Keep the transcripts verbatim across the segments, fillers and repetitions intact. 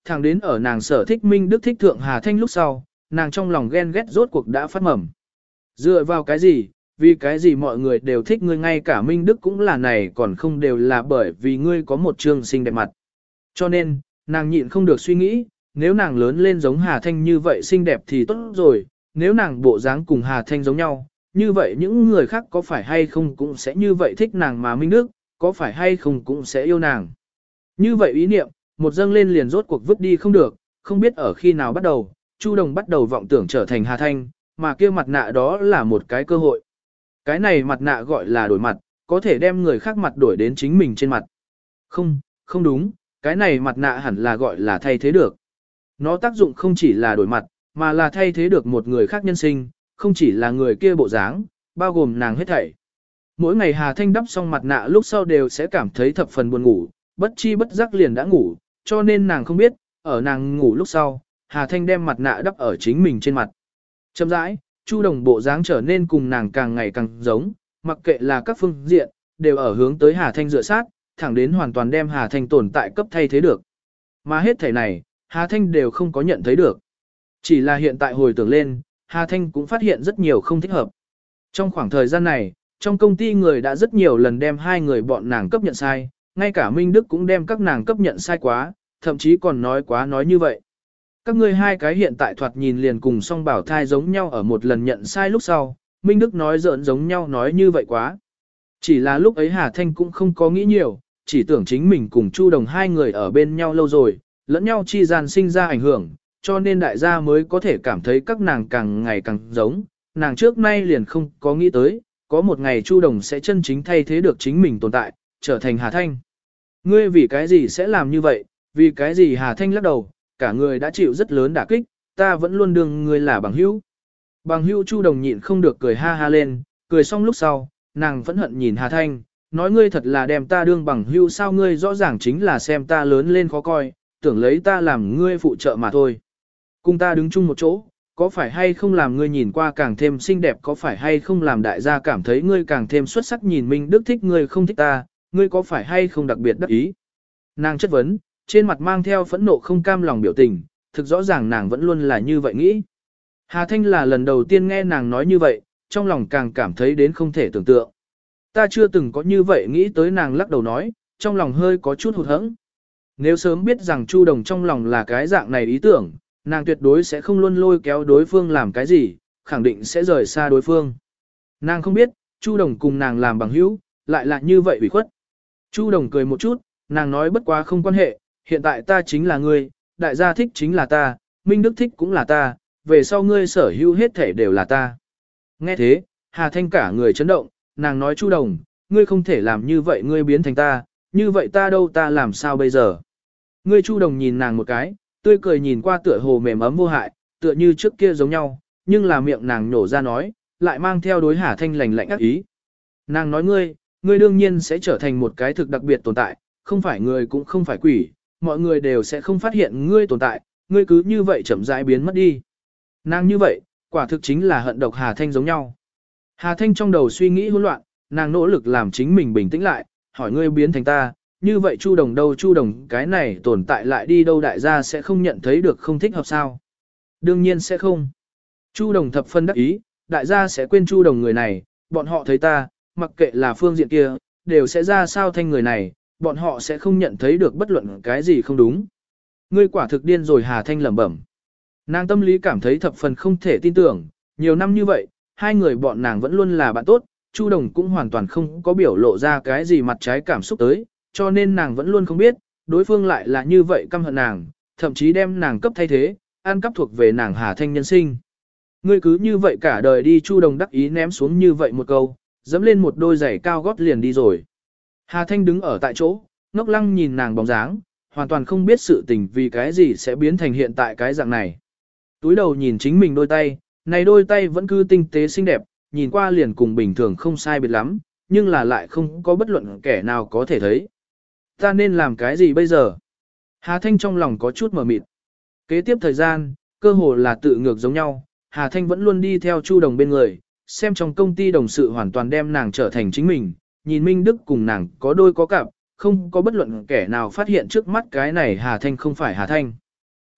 thẳng đến ở nàng sở thích Minh Đức thích thượng Hà Thanh lúc sau, nàng trong lòng ghen ghét rốt cuộc đã phát mầm. Dựa vào cái gì, vì cái gì mọi người đều thích ngươi, ngay cả Minh Đức cũng là này, còn không đều là bởi vì ngươi có một trương xinh đẹp mặt. Cho nên, nàng nhịn không được suy nghĩ, nếu nàng lớn lên giống Hà Thanh như vậy xinh đẹp thì tốt rồi, nếu nàng bộ dáng cùng Hà Thanh giống nhau, như vậy những người khác có phải hay không cũng sẽ như vậy thích nàng, mà Minh Đức, có phải hay không cũng sẽ yêu nàng. Như vậy ý niệm, một dâng lên liền rốt cuộc vứt đi không được, không biết ở khi nào bắt đầu, Chu Đồng bắt đầu vọng tưởng trở thành Hà Thanh, mà kia mặt nạ đó là một cái cơ hội. Cái này mặt nạ gọi là đổi mặt, có thể đem người khác mặt đổi đến chính mình trên mặt. Không, không đúng, cái này mặt nạ hẳn là gọi là thay thế được. Nó tác dụng không chỉ là đổi mặt, mà là thay thế được một người khác nhân sinh, không chỉ là người kia bộ dáng, bao gồm nàng hết thảy. Mỗi ngày Hà Thanh đắp xong mặt nạ lúc sau đều sẽ cảm thấy thập phần buồn ngủ, bất chi bất giác liền đã ngủ, cho nên nàng không biết, ở nàng ngủ lúc sau, Hà Thanh đem mặt nạ đắp ở chính mình trên mặt. Chậm rãi, Chu Đồng bộ dáng trở nên cùng nàng càng ngày càng giống, mặc kệ là các phương diện, đều ở hướng tới Hà Thanh dựa sát, thẳng đến hoàn toàn đem Hà Thanh tồn tại cấp thay thế được. Mà hết thảy này, Hà Thanh đều không có nhận thấy được. Chỉ là hiện tại hồi tưởng lên, Hà Thanh cũng phát hiện rất nhiều không thích hợp. Trong khoảng thời gian này, trong công ty người đã rất nhiều lần đem hai người bọn nàng cấp nhận sai, ngay cả Minh Đức cũng đem các nàng cấp nhận sai quá, thậm chí còn nói quá nói như vậy. Các ngươi hai cái hiện tại thoạt nhìn liền cùng song bảo thai giống nhau, ở một lần nhận sai lúc sau, Minh Đức nói giỡn giống nhau nói như vậy quá. Chỉ là lúc ấy Hà Thanh cũng không có nghĩ nhiều, chỉ tưởng chính mình cùng Chu Đồng hai người ở bên nhau lâu rồi, lẫn nhau chi gian sinh ra ảnh hưởng, cho nên đại gia mới có thể cảm thấy các nàng càng ngày càng giống. Nàng trước nay liền không có nghĩ tới, có một ngày Chu Đồng sẽ chân chính thay thế được chính mình tồn tại, trở thành Hà Thanh. Ngươi vì cái gì sẽ làm như vậy, vì cái gì? Hà Thanh lắc đầu, cả người đã chịu rất lớn đả kích, ta vẫn luôn đương ngươi là bằng hữu. Bằng hữu. Chu Đồng nhịn không được cười ha ha lên, cười xong lúc sau, nàng phẫn hận nhìn Hà Thanh, nói ngươi thật là đem ta đương bằng hữu sao, ngươi rõ ràng chính là xem ta lớn lên khó coi, tưởng lấy ta làm ngươi phụ trợ mà thôi. Cùng ta đứng chung một chỗ, có phải hay không làm ngươi nhìn qua càng thêm xinh đẹp, có phải hay không làm đại gia cảm thấy ngươi càng thêm xuất sắc, nhìn Minh Đức thích ngươi không thích ta, ngươi có phải hay không đặc biệt đắc ý. Nàng chất vấn, trên mặt mang theo phẫn nộ không cam lòng biểu tình, thực rõ ràng nàng vẫn luôn là như vậy nghĩ. Hà Thanh là lần đầu tiên nghe nàng nói như vậy, trong lòng càng cảm thấy đến không thể tưởng tượng. Ta chưa từng có như vậy nghĩ tới, nàng lắc đầu nói, trong lòng hơi có chút hụt hẫng. Nếu sớm biết rằng Chu Đồng trong lòng là cái dạng này ý tưởng, nàng tuyệt đối sẽ không luôn lôi kéo đối phương làm cái gì, khẳng định sẽ rời xa đối phương. Nàng không biết, Chu Đồng cùng nàng làm bằng hữu, lại là như vậy ủy khuất. Chu Đồng cười một chút, nàng nói bất quá không quan hệ, hiện tại ta chính là ngươi, đại gia thích chính là ta, Minh Đức thích cũng là ta, về sau ngươi sở hữu hết thể đều là ta. Nghe thế, Hà Thanh cả người chấn động, nàng nói Chu Đồng, ngươi không thể làm như vậy, ngươi biến thành ta, như vậy ta đâu, ta làm sao bây giờ? Ngươi. Chu Đồng nhìn nàng một cái, tươi cười nhìn qua tựa hồ mềm ấm vô hại, tựa như trước kia giống nhau, nhưng là miệng nàng nổ ra nói, lại mang theo đối Hà Thanh lạnh lạnh ác ý. Nàng nói ngươi, ngươi đương nhiên sẽ trở thành một cái thực đặc biệt tồn tại, không phải người cũng không phải quỷ, mọi người đều sẽ không phát hiện ngươi tồn tại, ngươi cứ như vậy chậm rãi biến mất đi. Nàng như vậy, quả thực chính là hận độc Hà Thanh giống nhau. Hà Thanh trong đầu suy nghĩ hỗn loạn, nàng nỗ lực làm chính mình bình tĩnh lại, hỏi ngươi biến thành ta, như vậy Chu Đồng đâu, Chu Đồng cái này tồn tại lại đi đâu, đại gia sẽ không nhận thấy được không thích hợp sao? Đương nhiên sẽ không. Chu Đồng thập phân đắc ý, đại gia sẽ quên Chu Đồng người này, bọn họ thấy ta, mặc kệ là phương diện kia, đều sẽ ra sao Thanh người này, bọn họ sẽ không nhận thấy được bất luận cái gì không đúng. Ngươi quả thực điên rồi, Hà Thanh lẩm bẩm. Nàng tâm lý cảm thấy thập phần không thể tin tưởng, nhiều năm như vậy, hai người bọn nàng vẫn luôn là bạn tốt, Chu Đồng cũng hoàn toàn không có biểu lộ ra cái gì mặt trái cảm xúc tới, cho nên nàng vẫn luôn không biết, đối phương lại là như vậy căm hận nàng, thậm chí đem nàng cấp thay thế, ăn cắp thuộc về nàng Hà Thanh nhân sinh. Ngươi cứ như vậy cả đời đi. Chu Đồng đắc ý ném xuống như vậy một câu, dẫm lên một đôi giày cao gót liền đi rồi. Hà Thanh đứng ở tại chỗ, ngốc lăng nhìn nàng bóng dáng, hoàn toàn không biết sự tình vì cái gì sẽ biến thành hiện tại cái dạng này. Túi đầu nhìn chính mình đôi tay, này đôi tay vẫn cứ tinh tế xinh đẹp, nhìn qua liền cùng bình thường không sai biệt lắm, nhưng là lại không có bất luận kẻ nào có thể thấy. Ta nên làm cái gì bây giờ? Hà Thanh trong lòng có chút mờ mịt. Kế tiếp thời gian, cơ hồ là tự ngược giống nhau, Hà Thanh vẫn luôn đi theo Chu Đồng bên người, xem trong công ty đồng sự hoàn toàn đem nàng trở thành chính mình, nhìn Minh Đức cùng nàng có đôi có cặp, không có bất luận kẻ nào phát hiện trước mắt cái này Hà Thanh không phải Hà Thanh.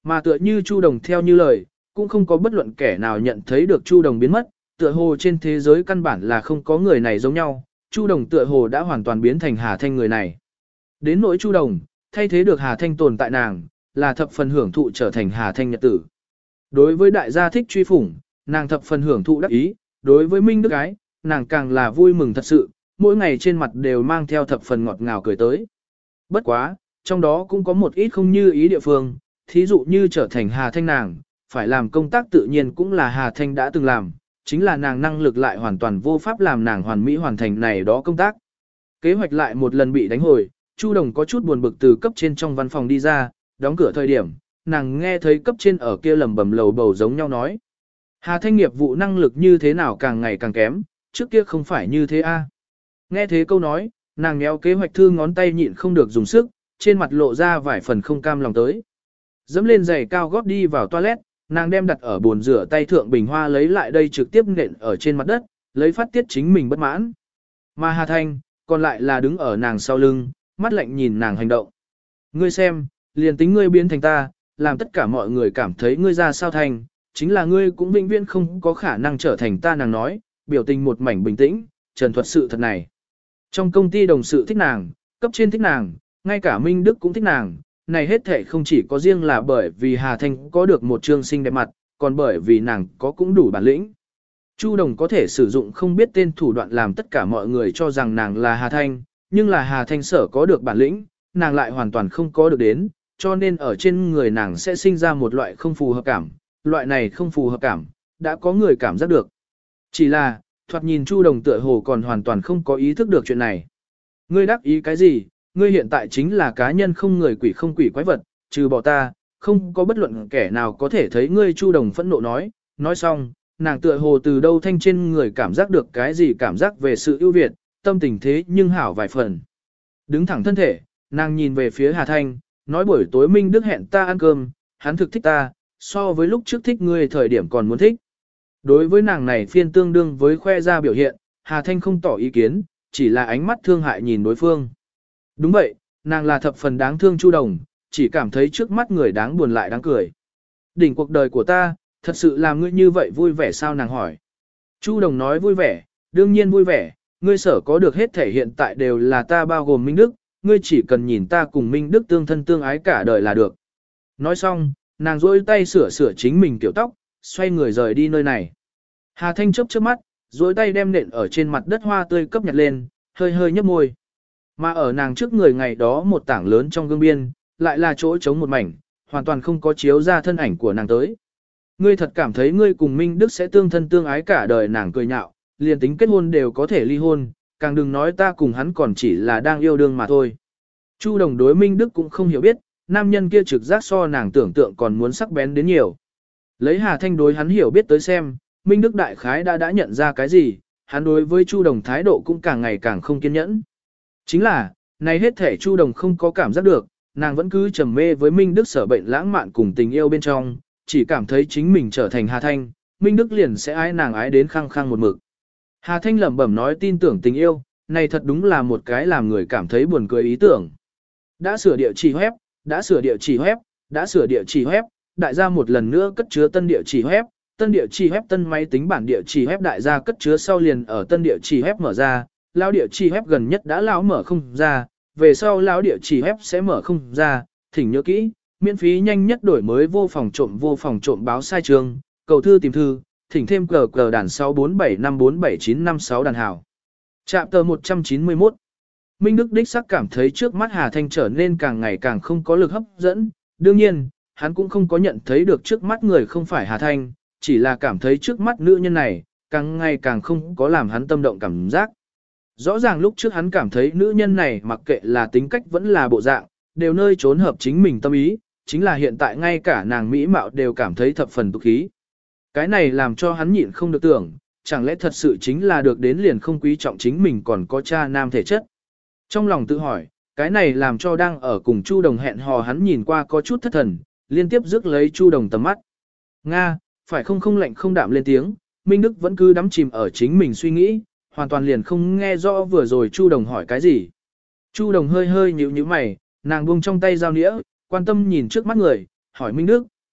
Mà tựa như Chu Đồng theo như lời, cũng không có bất luận kẻ nào nhận thấy được Chu Đồng biến mất, tựa hồ trên thế giới căn bản là không có người này giống nhau, Chu Đồng tựa hồ đã hoàn toàn biến thành Hà Thanh người này. Đến nỗi Chu Đồng, thay thế được Hà Thanh tồn tại nàng, là thập phần hưởng thụ trở thành Hà Thanh nhật tử. Đối với đại gia thích truy phủng, nàng thập phần hưởng thụ đắc ý, đối với Minh Đức Ái, nàng càng là vui mừng thật sự, mỗi ngày trên mặt đều mang theo thập phần ngọt ngào cười tới. Bất quá, trong đó cũng có một ít không như ý địa phương, thí dụ như trở thành Hà Thanh nàng, phải làm công tác tự nhiên cũng là Hà Thanh đã từng làm, chính là nàng năng lực lại hoàn toàn vô pháp làm nàng hoàn mỹ hoàn thành này đó công tác. Kế hoạch lại một lần bị đánh hồi, Chu Đồng có chút buồn bực từ cấp trên trong văn phòng đi ra, đóng cửa thời điểm, nàng nghe thấy cấp trên ở kia lầm bầm lầu bầu giống nhau nói. Hà Thanh nghiệp vụ năng lực như thế nào càng ngày càng kém, trước kia không phải như thế a. Nghe thế câu nói, nàng méo kế hoạch thư ngón tay nhịn không được dùng sức, trên mặt lộ ra vài phần không cam lòng tới. Dẫm lên giày cao gót đi vào toilet, nàng đem đặt ở bồn rửa tay thượng bình hoa lấy lại đây trực tiếp nện ở trên mặt đất, lấy phát tiết chính mình bất mãn. Mà Hà Thanh, còn lại là đứng ở nàng sau lưng, mắt lạnh nhìn nàng hành động. Ngươi xem, liền tính ngươi biến thành ta, làm tất cả mọi người cảm thấy ngươi ra sao thành, chính là ngươi cũng vĩnh viễn không có khả năng trở thành ta, nàng nói, biểu tình một mảnh bình tĩnh, trần thuật sự thật này. Trong công ty đồng sự thích nàng, cấp trên thích nàng, ngay cả Minh Đức cũng thích nàng, này hết thể không chỉ có riêng là bởi vì Hà Thanh có được một trương xinh đẹp mặt, còn bởi vì nàng có cũng đủ bản lĩnh. Chu Đồng có thể sử dụng không biết tên thủ đoạn làm tất cả mọi người cho rằng nàng là Hà Thanh, nhưng là Hà Thanh sở có được bản lĩnh, nàng lại hoàn toàn không có được đến, cho nên ở trên người nàng sẽ sinh ra một loại không phù hợp cảm, loại này không phù hợp cảm, đã có người cảm giác được. Chỉ là, thoạt nhìn Chu Đồng tựa hồ còn hoàn toàn không có ý thức được chuyện này. Ngươi đắc ý cái gì, ngươi hiện tại chính là cá nhân không người quỷ không quỷ quái vật, trừ bỏ ta, không có bất luận kẻ nào có thể thấy ngươi. Chu Đồng phẫn nộ nói, nói xong, nàng tựa hồ từ đâu thanh trên người cảm giác được cái gì cảm giác về sự ưu việt, tâm tình thế nhưng hảo vài phần. Đứng thẳng thân thể, nàng nhìn về phía Hà Thanh, nói buổi tối Minh Đức hẹn ta ăn cơm, hắn thực thích ta, so với lúc trước thích ngươi thời điểm còn muốn thích. Đối với nàng này phiên tương đương với khoe ra biểu hiện, Hà Thanh không tỏ ý kiến, chỉ là ánh mắt thương hại nhìn đối phương. Đúng vậy, nàng là thập phần đáng thương Chu Đồng, chỉ cảm thấy trước mắt người đáng buồn lại đáng cười. Đỉnh cuộc đời của ta, thật sự làm ngươi như vậy vui vẻ sao, nàng hỏi. Chu Đồng nói vui vẻ, đương nhiên vui vẻ, ngươi sở có được hết thể hiện tại đều là ta bao gồm Minh Đức, ngươi chỉ cần nhìn ta cùng Minh Đức tương thân tương ái cả đời là được. Nói xong, nàng rôi tay sửa sửa chính mình kiểu tóc, xoay người rời đi nơi này. Hà Thanh chớp chớp mắt, rôi tay đem nện ở trên mặt đất hoa tươi cấp nhặt lên, hơi hơi nhấp môi. Mà ở nàng trước người ngày đó một tảng lớn trong gương biên, lại là chỗ trống một mảnh, hoàn toàn không có chiếu ra thân ảnh của nàng tới. Ngươi thật cảm thấy ngươi cùng Minh Đức sẽ tương thân tương ái cả đời, nàng cười nhạo, liền tính kết hôn đều có thể ly hôn, càng đừng nói ta cùng hắn còn chỉ là đang yêu đương mà thôi. Chu Đồng đối Minh Đức cũng không hiểu biết, nam nhân kia trực giác so nàng tưởng tượng còn muốn sắc bén đến nhiều. Lấy Hà Thanh đối hắn hiểu biết tới xem, Minh Đức đại khái đã đã nhận ra cái gì, hắn đối với Chu Đồng thái độ cũng càng ngày càng không kiên nhẫn. Chính là, này hết thể Chu Đồng không có cảm giác được, nàng vẫn cứ trầm mê với Minh Đức sở bệnh lãng mạn cùng tình yêu bên trong, chỉ cảm thấy chính mình trở thành Hà Thanh, Minh Đức liền sẽ ái nàng ái đến khăng khăng một mực. Hà Thanh lẩm bẩm nói tin tưởng tình yêu, này thật đúng là một cái làm người cảm thấy buồn cười ý tưởng. Đã sửa địa chỉ web, đã sửa địa chỉ web, đã sửa địa chỉ web, đại gia một lần nữa cất chứa tân địa chỉ web, tân địa chỉ web tân máy tính bản địa chỉ web đại gia cất chứa sau liền ở tân địa chỉ web mở ra, lão địa chỉ web gần nhất đã lão mở không ra, về sau lão địa chỉ web sẽ mở không ra, thỉnh nhớ kỹ, miễn phí nhanh nhất đổi mới vô phòng trộm vô phòng trộm báo sai trường, cầu thư tìm thư, thỉnh thêm cờ cờ đàn sáu bốn bảy năm bốn bảy chín năm sáu đàn hảo. Trạm tờ một trăm chín mươi mốt. Minh Đức đích sắc cảm thấy trước mắt Hà Thanh trở nên càng ngày càng không có lực hấp dẫn, đương nhiên, hắn cũng không có nhận thấy được trước mắt người không phải Hà Thanh, chỉ là cảm thấy trước mắt nữ nhân này, càng ngày càng không có làm hắn tâm động cảm giác. Rõ ràng lúc trước hắn cảm thấy nữ nhân này mặc kệ là tính cách vẫn là bộ dạng, đều nơi trốn hợp chính mình tâm ý, chính là hiện tại ngay cả nàng mỹ mạo đều cảm thấy thập phần tục khí. Cái này làm cho hắn nhịn không được tưởng, chẳng lẽ thật sự chính là được đến liền không quý trọng chính mình còn có cha nam thể chất. Trong lòng tự hỏi, cái này làm cho đang ở cùng Chu Đồng hẹn hò hắn nhìn qua có chút thất thần, liên tiếp rước lấy Chu Đồng tầm mắt. Nga, phải không không lạnh không đạm lên tiếng, Minh Đức vẫn cứ đắm chìm ở chính mình suy nghĩ, hoàn toàn liền không nghe rõ vừa rồi Chu Đồng hỏi cái gì. Chu Đồng hơi hơi nhíu nhíu mày, nàng buông trong tay dao nĩa, quan tâm nhìn trước mắt người, hỏi Minh Đức,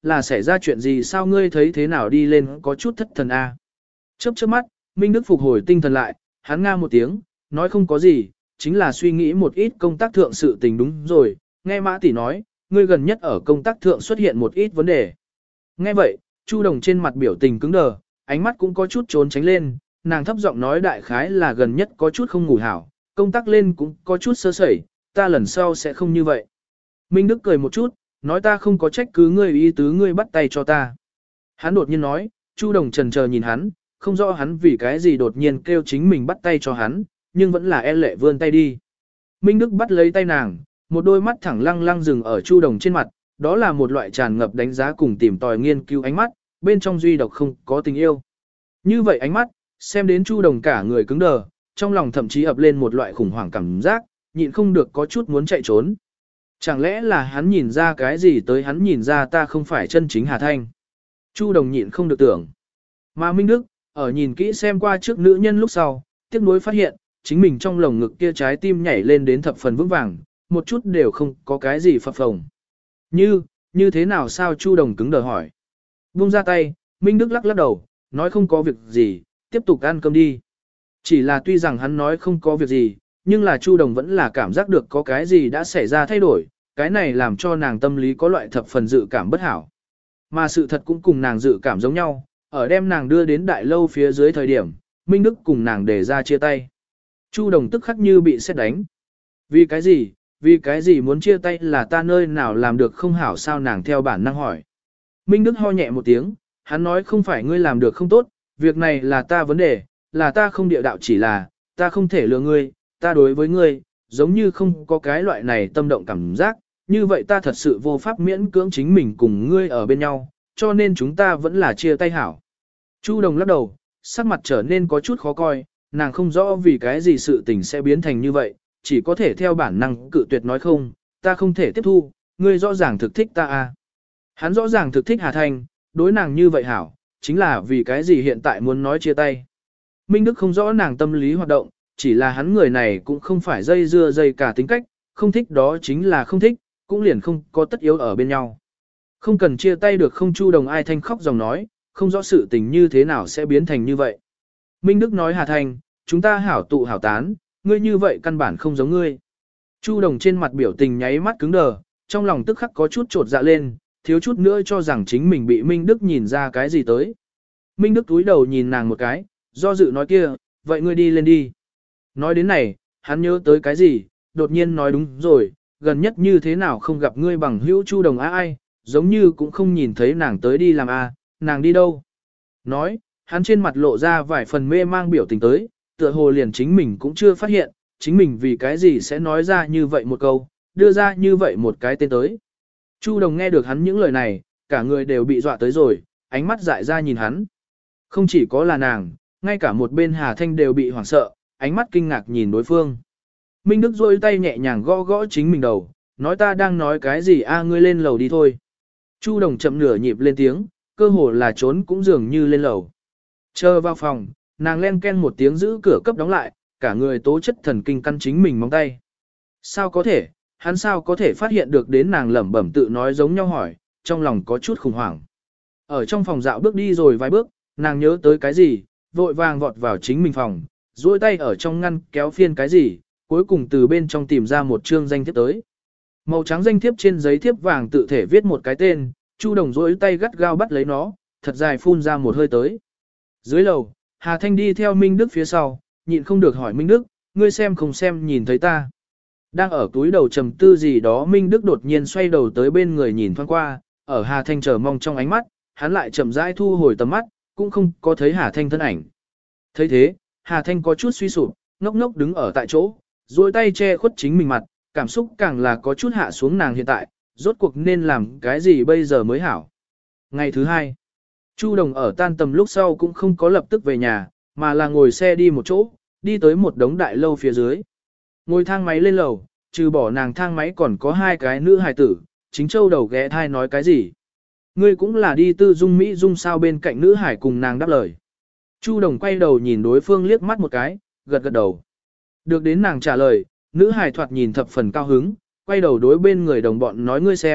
là xảy ra chuyện gì sao ngươi thấy thế nào đi lên có chút thất thần a. Chớp chớp mắt, Minh Đức phục hồi tinh thần lại, hắn nga một tiếng, nói không có gì, chính là suy nghĩ một ít công tác thượng sự tình đúng rồi, nghe Mã tỷ nói, ngươi gần nhất ở công tác thượng xuất hiện một ít vấn đề. Nghe vậy, Chu Đồng trên mặt biểu tình cứng đờ, ánh mắt cũng có chút trốn tránh lên, nàng thấp giọng nói đại khái là gần nhất có chút không ngủ hảo, công tác lên cũng có chút sơ sẩy, ta lần sau sẽ không như vậy. Minh Đức cười một chút, nói ta không có trách cứ ngươi ý tứ ngươi bắt tay cho ta. Hắn đột nhiên nói, Chu Đồng trần chờ nhìn hắn, không rõ hắn vì cái gì đột nhiên kêu chính mình bắt tay cho hắn, nhưng vẫn là e lệ vươn tay đi. Minh Đức bắt lấy tay nàng, một đôi mắt thẳng lăng lăng dừng ở Chu Đồng trên mặt, đó là một loại tràn ngập đánh giá cùng tìm tòi nghiên cứu ánh mắt, bên trong duy độc không có tình yêu. Như vậy ánh mắt, xem đến Chu Đồng cả người cứng đờ, trong lòng thậm chí ập lên một loại khủng hoảng cảm giác, nhịn không được có chút muốn chạy trốn. Chẳng lẽ là hắn nhìn ra cái gì tới hắn nhìn ra ta không phải chân chính Hà Thanh. Chu Đồng nhịn không được tưởng. Mà Minh Đức, ở nhìn kỹ xem qua trước nữ nhân lúc sau, tiếc nuối phát hiện, chính mình trong lồng ngực kia trái tim nhảy lên đến thập phần vững vàng, một chút đều không có cái gì phập phồng. Như, như thế nào sao Chu Đồng cứng đờ hỏi. Buông ra tay, Minh Đức lắc lắc đầu, nói không có việc gì, tiếp tục ăn cơm đi. Chỉ là tuy rằng hắn nói không có việc gì, nhưng là Chu Đồng vẫn là cảm giác được có cái gì đã xảy ra thay đổi, cái này làm cho nàng tâm lý có loại thập phần dự cảm bất hảo. Mà sự thật cũng cùng nàng dự cảm giống nhau, ở đem nàng đưa đến đại lâu phía dưới thời điểm, Minh Đức cùng nàng đề ra chia tay. Chu Đồng tức khắc như bị sét đánh. Vì cái gì, vì cái gì muốn chia tay là ta nơi nào làm được không hảo sao nàng theo bản năng hỏi. Minh Đức ho nhẹ một tiếng, hắn nói không phải ngươi làm được không tốt, việc này là ta vấn đề, là ta không địa đạo chỉ là, ta không thể lừa ngươi, ta đối với ngươi, giống như không có cái loại này tâm động cảm giác, như vậy ta thật sự vô pháp miễn cưỡng chính mình cùng ngươi ở bên nhau, cho nên chúng ta vẫn là chia tay hảo. Chu Đồng lắc đầu, sắc mặt trở nên có chút khó coi, nàng không rõ vì cái gì sự tình sẽ biến thành như vậy, chỉ có thể theo bản năng cự tuyệt nói không, ta không thể tiếp thu, ngươi rõ ràng thực thích ta à. Hắn rõ ràng thực thích Hà Thanh, đối nàng như vậy hảo, chính là vì cái gì hiện tại muốn nói chia tay. Minh Đức không rõ nàng tâm lý hoạt động, chỉ là hắn người này cũng không phải dây dưa dây cả tính cách, không thích đó chính là không thích, cũng liền không có tất yếu ở bên nhau. Không cần chia tay được không Chu Đồng ai thanh khóc dòng nói, không rõ sự tình như thế nào sẽ biến thành như vậy. Minh Đức nói Hà Thanh, chúng ta hảo tụ hảo tán, ngươi như vậy căn bản không giống ngươi. Chu Đồng trên mặt biểu tình nháy mắt cứng đờ, trong lòng tức khắc có chút trột dạ lên, thiếu chút nữa cho rằng chính mình bị Minh Đức nhìn ra cái gì tới. Minh Đức túi đầu nhìn nàng một cái, do dự nói kia, vậy ngươi đi lên đi. Nói đến này, hắn nhớ tới cái gì, đột nhiên nói đúng rồi, gần nhất như thế nào không gặp ngươi bằng hữu Chu Đồng á ai, giống như cũng không nhìn thấy nàng tới đi làm a, nàng đi đâu. Nói, hắn trên mặt lộ ra vài phần mê mang biểu tình tới, tựa hồ liền chính mình cũng chưa phát hiện, chính mình vì cái gì sẽ nói ra như vậy một câu, đưa ra như vậy một cái tên tới. Chu Đồng nghe được hắn những lời này, cả người đều bị dọa tới rồi, ánh mắt dại ra nhìn hắn. Không chỉ có là nàng, ngay cả một bên Hà Thanh đều bị hoảng sợ, ánh mắt kinh ngạc nhìn đối phương. Minh Đức rôi tay nhẹ nhàng gõ gõ chính mình đầu, nói ta đang nói cái gì a ngươi lên lầu đi thôi. Chu Đồng chậm nửa nhịp lên tiếng, cơ hồ là trốn cũng dường như lên lầu. Chờ vào phòng, nàng len ken một tiếng giữ cửa cấp đóng lại, cả người tố chất thần kinh căn chính mình móng tay. Sao có thể, hắn sao có thể phát hiện được đến nàng lẩm bẩm tự nói giống nhau hỏi, trong lòng có chút khủng hoảng. Ở trong phòng dạo bước đi rồi vài bước, nàng nhớ tới cái gì, vội vàng vọt vào chính mình phòng, duỗi tay ở trong ngăn kéo phiên cái gì, cuối cùng từ bên trong tìm ra một chương danh thiếp tới. Màu trắng danh thiếp trên giấy thiếp vàng tự thể viết một cái tên, Chu Đồng duỗi tay gắt gao bắt lấy nó, thật dài phun ra một hơi tới. Dưới lầu, Hà Thanh đi theo Minh Đức phía sau, nhịn không được hỏi Minh Đức, ngươi xem không xem nhìn thấy ta. Đang ở túi đầu trầm tư gì đó Minh Đức đột nhiên xoay đầu tới bên người nhìn thoáng qua, ở Hà Thanh chờ mong trong ánh mắt, hắn lại chậm rãi thu hồi tầm mắt, cũng không có thấy Hà Thanh thân ảnh. Thấy thế, Hà Thanh có chút suy sụp, ngốc ngốc đứng ở tại chỗ, duỗi tay che khuất chính mình mặt, cảm xúc càng là có chút hạ xuống nàng hiện tại, rốt cuộc nên làm cái gì bây giờ mới hảo. Ngày thứ hai, Chu Đồng ở tan tầm lúc sau cũng không có lập tức về nhà, mà là ngồi xe đi một chỗ, đi tới một đống đại lâu phía dưới. Ngồi thang máy lên lầu, trừ bỏ nàng thang máy còn có hai cái nữ hài tử, chính châu đầu ghé thai nói cái gì. Ngươi cũng là đi tư dung Mỹ dung sao bên cạnh nữ hải cùng nàng đáp lời. Chu Đồng quay đầu nhìn đối phương liếc mắt một cái, gật gật đầu. Được đến nàng trả lời, nữ hải thoạt nhìn thập phần cao hứng, quay đầu đối bên người đồng bọn nói ngươi xem,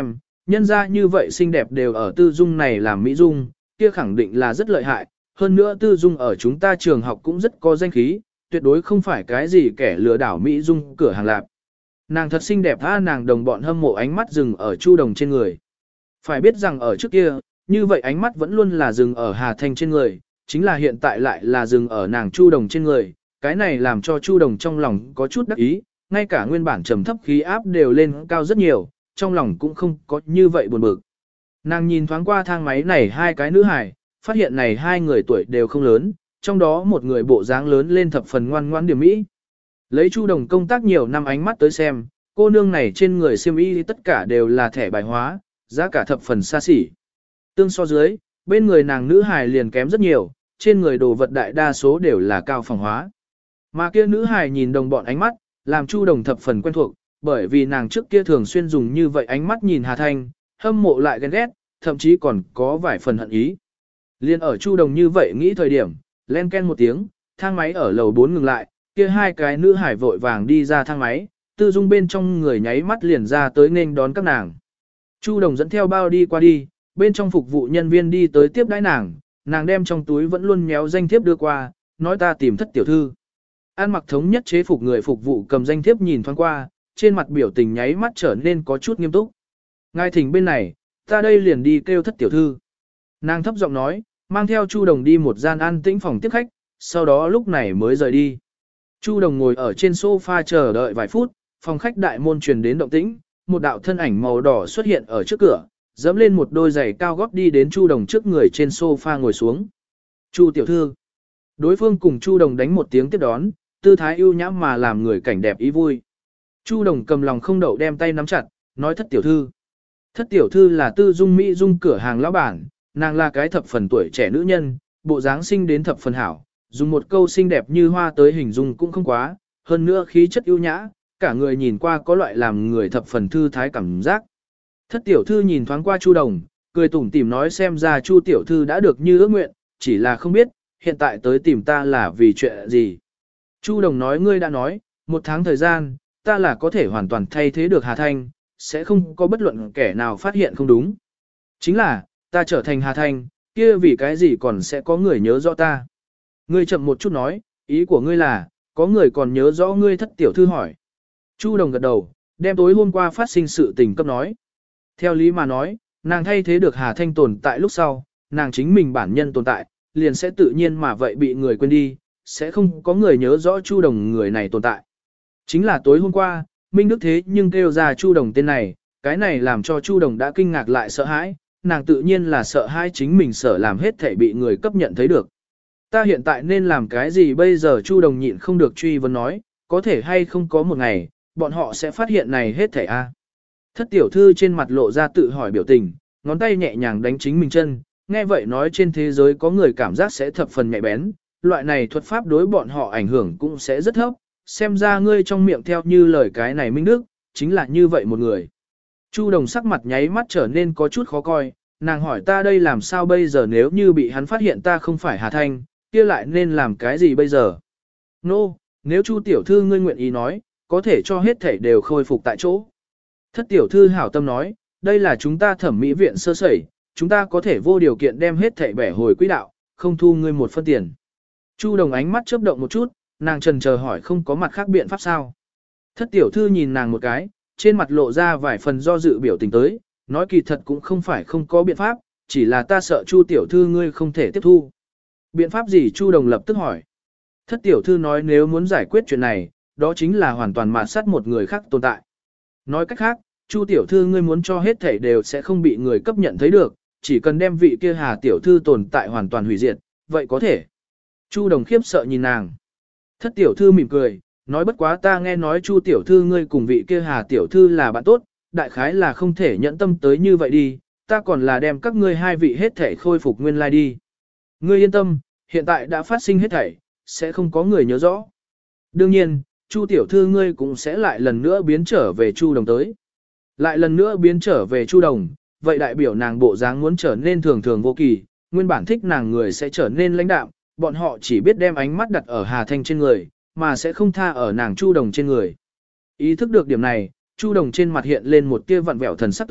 Nhân ra như vậy xinh đẹp đều ở Tư Dung này làm mỹ dung, kia khẳng định là rất lợi hại, hơn nữa Tư Dung ở chúng ta trường học cũng rất có danh khí, tuyệt đối không phải cái gì kẻ lừa đảo mỹ dung cửa hàng lạp. Nàng thật xinh đẹp a, nàng đồng bọn hâm mộ ánh mắt dừng ở Chu Đồng trên người. Phải biết rằng ở trước kia, như vậy ánh mắt vẫn luôn là dừng ở Hà Thanh trên người, chính là hiện tại lại là dừng ở nàng Chu Đồng trên người, cái này làm cho Chu Đồng trong lòng có chút đắc ý, ngay cả nguyên bản trầm thấp khí áp đều lên cao rất nhiều, trong lòng cũng không có như vậy buồn bực. Nàng nhìn thoáng qua thang máy này hai cái nữ hài, phát hiện này hai người tuổi đều không lớn, trong đó một người bộ dáng lớn lên thập phần ngoan ngoãn điểm mỹ. Lấy Chu Đồng công tác nhiều năm ánh mắt tới xem, cô nương này trên người xiêm y tất cả đều là thẻ bài hóa, giá cả thập phần xa xỉ. Tương so dưới, bên người nàng nữ hài liền kém rất nhiều, trên người đồ vật đại đa số đều là cao phòng hóa. Mà kia nữ hài nhìn đồng bọn ánh mắt, làm Chu Đồng thập phần quen thuộc, bởi vì nàng trước kia thường xuyên dùng như vậy ánh mắt nhìn Hà Thanh, hâm mộ lại ghen ghét, thậm chí còn có vài phần hận ý. Liên ở Chu Đồng như vậy nghĩ thời điểm, len ken một tiếng, thang máy ở lầu bốn ngừng lại, kia hai cái nữ hải vội vàng đi ra thang máy, Tư Dung bên trong người nháy mắt liền ra tới nên đón các nàng. Chu Đồng dẫn theo bao đi qua đi, bên trong phục vụ nhân viên đi tới tiếp đãi nàng, nàng đem trong túi vẫn luôn méo danh thiếp đưa qua, nói ta tìm Thất tiểu thư. An mặc thống nhất chế phục người phục vụ cầm danh thiếp nhìn thoáng qua, trên mặt biểu tình nháy mắt trở nên có chút nghiêm túc. Ngài thỉnh bên này, ta đây liền đi kêu Thất tiểu thư. Nàng thấp giọng nói, mang theo Chu Đồng đi một gian an tĩnh phòng tiếp khách, sau đó lúc này mới rời đi. Chu Đồng ngồi ở trên sofa chờ đợi vài phút, phòng khách đại môn truyền đến động tĩnh, một đạo thân ảnh màu đỏ xuất hiện ở trước cửa, dẫm lên một đôi giày cao gót đi đến Chu Đồng trước người trên sofa ngồi xuống. Chu tiểu thư. Đối phương cùng Chu Đồng đánh một tiếng tiếp đón, tư thái ưu nhã mà làm người cảnh đẹp ý vui. Chu Đồng cầm lòng không đậu đem tay nắm chặt, nói Thất tiểu thư. Thất tiểu thư là Tư Dung Mỹ dung cửa hàng lão bản, nàng là cái thập phần tuổi trẻ nữ nhân, bộ dáng xinh đến thập phần hảo, dùng một câu xinh đẹp như hoa tới hình dung cũng không quá, hơn nữa khí chất ưu nhã, cả người nhìn qua có loại làm người thập phần thư thái cảm giác. Thất tiểu thư nhìn thoáng qua Chu Đồng, cười tủm tỉm nói xem ra Chu tiểu thư đã được như ước nguyện, chỉ là không biết, hiện tại tới tìm ta là vì chuyện gì. Chu Đồng nói ngươi đã nói, một tháng thời gian, ta là có thể hoàn toàn thay thế được Hà Thanh, sẽ không có bất luận kẻ nào phát hiện không đúng. Chính là, ta trở thành Hà Thanh, kia vì cái gì còn sẽ có người nhớ rõ ta. Ngươi chậm một chút nói, ý của ngươi là, có người còn nhớ rõ ngươi Thất tiểu thư hỏi. Chu Đồng gật đầu, đem tối hôm qua phát sinh sự tình cấp nói. Theo lý mà nói, nàng thay thế được Hà Thanh tồn tại lúc sau, nàng chính mình bản nhân tồn tại, liền sẽ tự nhiên mà vậy bị người quên đi, sẽ không có người nhớ rõ Chu Đồng người này tồn tại. Chính là tối hôm qua, Minh Đức thế nhưng kêu ra Chu Đồng tên này, cái này làm cho Chu Đồng đã kinh ngạc lại sợ hãi, nàng tự nhiên là sợ hãi chính mình sợ làm hết thể bị người cấp nhận thấy được. Ta hiện tại nên làm cái gì bây giờ Chu Đồng nhịn không được truy vấn nói, có thể hay không có một ngày, bọn họ sẽ phát hiện này hết thể a. Thất tiểu thư trên mặt lộ ra tự hỏi biểu tình, ngón tay nhẹ nhàng đánh chính mình chân, nghe vậy nói trên thế giới có người cảm giác sẽ thập phần nhạy bén, loại này thuật pháp đối bọn họ ảnh hưởng cũng sẽ rất thấp, xem ra ngươi trong miệng theo như lời cái này Minh Đức, chính là như vậy một người. Chu Đồng sắc mặt nháy mắt trở nên có chút khó coi, nàng hỏi ta đây làm sao bây giờ nếu như bị hắn phát hiện ta không phải Hà Thanh, kia lại nên làm cái gì bây giờ? Nô, no, nếu Chu tiểu thư ngươi nguyện ý nói, có thể cho hết thảy đều khôi phục tại chỗ. Thất tiểu thư hảo tâm nói, đây là chúng ta thẩm mỹ viện sơ sẩy, chúng ta có thể vô điều kiện đem hết thảy bẻ hồi quỹ đạo, không thu ngươi một phân tiền. Chu Đồng ánh mắt chớp động một chút, nàng trần chờ hỏi không có mặt khác biện pháp sao. Thất tiểu thư nhìn nàng một cái, trên mặt lộ ra vài phần do dự biểu tình tới, nói kỳ thật cũng không phải không có biện pháp, chỉ là ta sợ Chu tiểu thư ngươi không thể tiếp thu. Biện pháp gì Chu Đồng lập tức hỏi. Thất tiểu thư nói nếu muốn giải quyết chuyện này, đó chính là hoàn toàn mạt sát một người khác tồn tại. Nói cách khác, Chu tiểu thư ngươi muốn cho hết thảy đều sẽ không bị người cấp nhận thấy được, chỉ cần đem vị kia Hà tiểu thư tồn tại hoàn toàn hủy diệt, vậy có thể. Chu Đồng khiếp sợ nhìn nàng. Thất tiểu thư mỉm cười, nói bất quá ta nghe nói Chu tiểu thư ngươi cùng vị kia Hà tiểu thư là bạn tốt, đại khái là không thể nhẫn tâm tới như vậy đi, ta còn là đem các ngươi hai vị hết thảy khôi phục nguyên lai đi. Ngươi yên tâm, hiện tại đã phát sinh hết thảy, sẽ không có người nhớ rõ. Đương nhiên, Chu tiểu thư ngươi cũng sẽ lại lần nữa biến trở về Chu Đồng tới. Lại lần nữa biến trở về Chu Đồng, vậy đại biểu nàng bộ dáng muốn trở nên thường thường vô kỳ, nguyên bản thích nàng người sẽ trở nên lãnh đạm, bọn họ chỉ biết đem ánh mắt đặt ở Hà Thanh trên người, mà sẽ không tha ở nàng Chu Đồng trên người. Ý thức được điểm này, Chu Đồng trên mặt hiện lên một tia vặn vẹo thần sắc tới,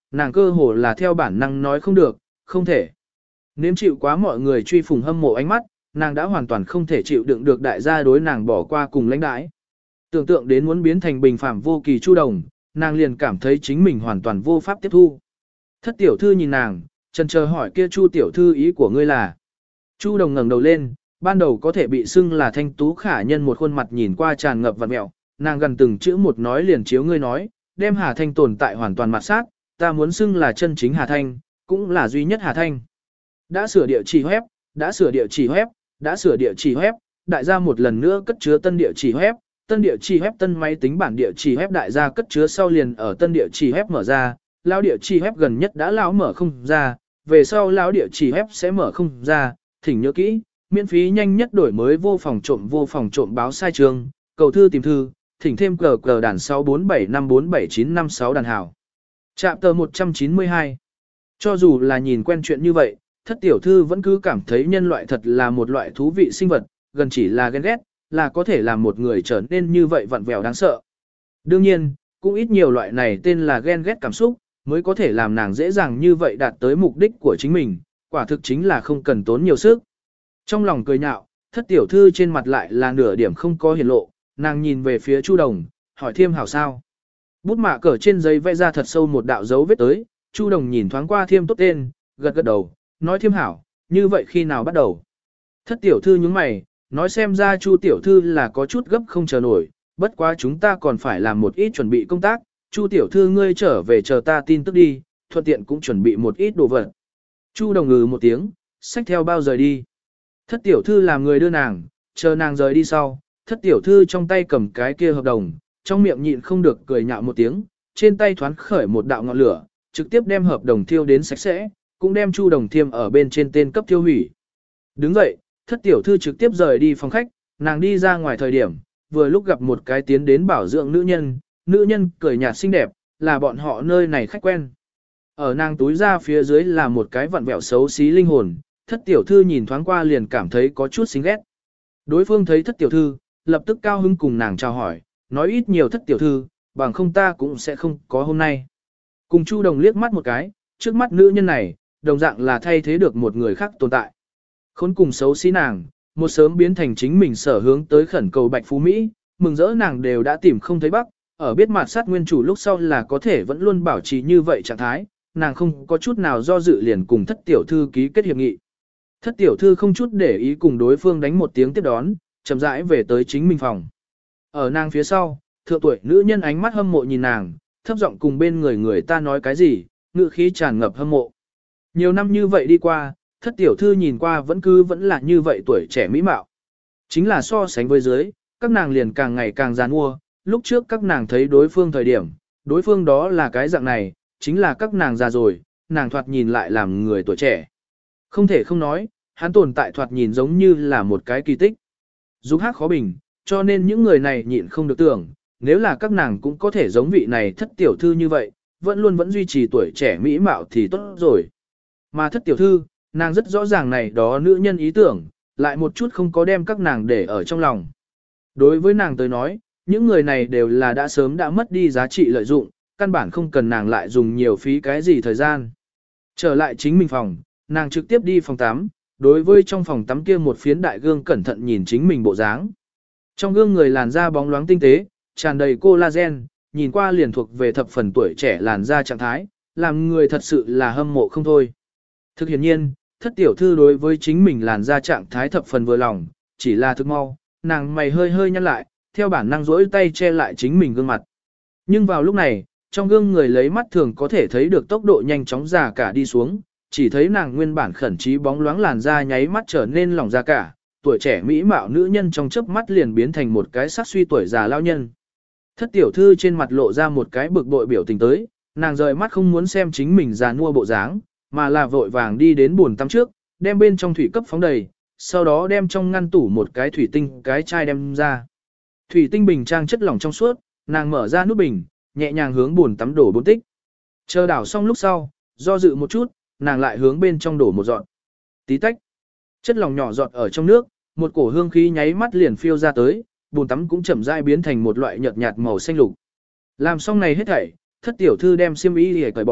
nàng cơ hồ là theo bản năng nói không được, không thể. Nếm chịu quá mọi người truy phùng hâm mộ ánh mắt, nàng đã hoàn toàn không thể chịu đựng được đại gia đối nàng bỏ qua cùng lãnh đãi. Tưởng tượng đến muốn biến thành bình phạm vô kỳ Chu Đồng, nàng liền cảm thấy chính mình hoàn toàn vô pháp tiếp thu. Thất tiểu thư nhìn nàng, chần chờ hỏi kia Chu tiểu thư ý của ngươi là. Chu Đồng ngẩng đầu lên, ban đầu có thể bị xưng là thanh tú khả nhân một khuôn mặt nhìn qua tràn ngập vặn mẹo, nàng gần từng chữ một nói liền chiếu ngươi nói, đem Hà Thanh tồn tại hoàn toàn mặt sát, ta muốn xưng là chân chính Hà Thanh, cũng là duy nhất Hà Thanh. Đã sửa địa chỉ web, đã sửa địa chỉ web, đã sửa địa chỉ web, đại gia một lần nữa cất chứa tân địa chỉ web, tân địa chỉ web tân máy tính bản địa chỉ web đại gia cất chứa sau liền ở tân địa chỉ web mở ra, lão địa chỉ web gần nhất đã lão mở không ra, về sau lão địa chỉ web sẽ mở không ra, thỉnh nhớ kỹ, miễn phí nhanh nhất đổi mới vô phòng trộm vô phòng trộm báo sai trường, cầu thư tìm thư, thỉnh thêm cờ cờ đàn sáu bốn bảy năm bốn bảy chín năm sáu đàn hảo. Trạm tờ một trăm chín mươi hai. Cho dù là nhìn quen chuyện như vậy, thất tiểu thư vẫn cứ cảm thấy nhân loại thật là một loại thú vị sinh vật, gần chỉ là ghen ghét, là có thể làm một người trở nên như vậy vặn vẹo đáng sợ. Đương nhiên, cũng ít nhiều loại này tên là ghen ghét cảm xúc, mới có thể làm nàng dễ dàng như vậy đạt tới mục đích của chính mình, quả thực chính là không cần tốn nhiều sức. Trong lòng cười nhạo, thất tiểu thư trên mặt lại là nửa điểm không có hiển lộ, nàng nhìn về phía Chu Đồng, hỏi Thiêm Hảo sao. Bút mạ cờ trên giấy vẽ ra thật sâu một đạo dấu vết tới, Chu Đồng nhìn thoáng qua Thiêm tốt tên, gật gật đầu, nói Thiêm Hảo, như vậy khi nào bắt đầu. Thất tiểu thư nhướng mày, nói xem ra Chu tiểu thư là có chút gấp không chờ nổi, bất quá chúng ta còn phải làm một ít chuẩn bị công tác, Chu tiểu thư ngươi trở về chờ ta tin tức đi, thuận tiện cũng chuẩn bị một ít đồ vật. Chu Đồng ngừ một tiếng, xách theo bao rời đi. Thất tiểu thư làm người đưa nàng, chờ nàng rời đi sau, thất tiểu thư trong tay cầm cái kia hợp đồng, trong miệng nhịn không được cười nhạo một tiếng, trên tay thoáng khởi một đạo ngọn lửa, trực tiếp đem hợp đồng thiêu đến sạch sẽ, cũng đem Chu Đồng Thiêm ở bên trên tên cấp thiêu hủy. Đứng dậy, thất tiểu thư trực tiếp rời đi phòng khách, nàng đi ra ngoài thời điểm, vừa lúc gặp một cái tiến đến bảo dưỡng nữ nhân, nữ nhân cười nhạt xinh đẹp, là bọn họ nơi này khách quen. Ở nàng túi ra phía dưới là một cái vặn vẹo xấu xí linh hồn, thất tiểu thư nhìn thoáng qua liền cảm thấy có chút xinh ghét. Đối phương thấy thất tiểu thư, lập tức cao hứng cùng nàng chào hỏi, nói ít nhiều thất tiểu thư, bằng không ta cũng sẽ không có hôm nay. Cùng Chu Đồng liếc mắt một cái, trước mắt nữ nhân này, đồng dạng là thay thế được một người khác tồn tại. Khốn cùng xấu xí nàng, một sớm biến thành chính mình sở hướng tới khẩn cầu Bạch Phú Mỹ, mừng rỡ nàng đều đã tìm không thấy Bắc, ở biết mặt sát nguyên chủ lúc sau là có thể vẫn luôn bảo trì như vậy trạng thái, nàng không có chút nào do dự liền cùng thất tiểu thư ký kết hiệp nghị. Thất tiểu thư không chút để ý cùng đối phương đánh một tiếng tiếp đón, chậm rãi về tới chính mình phòng. Ở nàng phía sau, thượng tuổi nữ nhân ánh mắt hâm mộ nhìn nàng, thấp giọng cùng bên người người ta nói cái gì, ngữ khí tràn ngập hâm mộ. Nhiều năm như vậy đi qua, thất tiểu thư nhìn qua vẫn cứ vẫn là như vậy tuổi trẻ mỹ mạo. Chính là so sánh với dưới, các nàng liền càng ngày càng giàn mua, lúc trước các nàng thấy đối phương thời điểm, đối phương đó là cái dạng này, chính là các nàng già rồi, nàng thoạt nhìn lại làm người tuổi trẻ. Không thể không nói, hắn tồn tại thoạt nhìn giống như là một cái kỳ tích. Dục hắc khó bình, cho nên những người này nhịn không được tưởng, nếu là các nàng cũng có thể giống vị này thất tiểu thư như vậy, vẫn luôn vẫn duy trì tuổi trẻ mỹ mạo thì tốt rồi. Mà thất tiểu thư, nàng rất rõ ràng này đó nữ nhân ý tưởng, lại một chút không có đem các nàng để ở trong lòng. Đối với nàng tới nói, những người này đều là đã sớm đã mất đi giá trị lợi dụng, căn bản không cần nàng lại dùng nhiều phí cái gì thời gian. Trở lại chính mình phòng, nàng trực tiếp đi phòng tắm, đối với trong phòng tắm kia một phiến đại gương cẩn thận nhìn chính mình bộ dáng. Trong gương người làn da bóng loáng tinh tế, tràn đầy collagen, nhìn qua liền thuộc về thập phần tuổi trẻ làn da trạng thái, làm người thật sự là hâm mộ không thôi. Thực hiện nhiên, thất tiểu thư đối với chính mình làn da trạng thái thập phần vừa lòng, chỉ là thức mau, nàng mày hơi hơi nhăn lại, theo bản năng rỗi tay che lại chính mình gương mặt. Nhưng vào lúc này, trong gương người lấy mắt thường có thể thấy được tốc độ nhanh chóng già cả đi xuống, chỉ thấy nàng nguyên bản khẩn trí bóng loáng làn da nháy mắt trở nên lỏng da cả, tuổi trẻ mỹ mạo nữ nhân trong chớp mắt liền biến thành một cái sắc suy tuổi già lao nhân. Thất tiểu thư trên mặt lộ ra một cái bực bội biểu tình tới, nàng rời mắt không muốn xem chính mình già nua bộ dáng, mà là vội vàng đi đến bồn tắm trước, đem bên trong thủy cấp phóng đầy, sau đó đem trong ngăn tủ một cái thủy tinh cái chai đem ra. Thủy tinh bình trang chất lỏng trong suốt, nàng mở ra nút bình, nhẹ nhàng hướng bồn tắm đổ bốn tích. Chờ đảo xong lúc sau, do dự một chút, nàng lại hướng bên trong đổ một giọt. Tí tách. Chất lỏng nhỏ giọt ở trong nước, một cổ hương khí nháy mắt liền phiêu ra tới, bồn tắm cũng chậm rãi biến thành một loại nhợt nhạt màu xanh lục. Làm xong này hết thảy, thất tiểu thư đem xiêm y để cởi bỏ,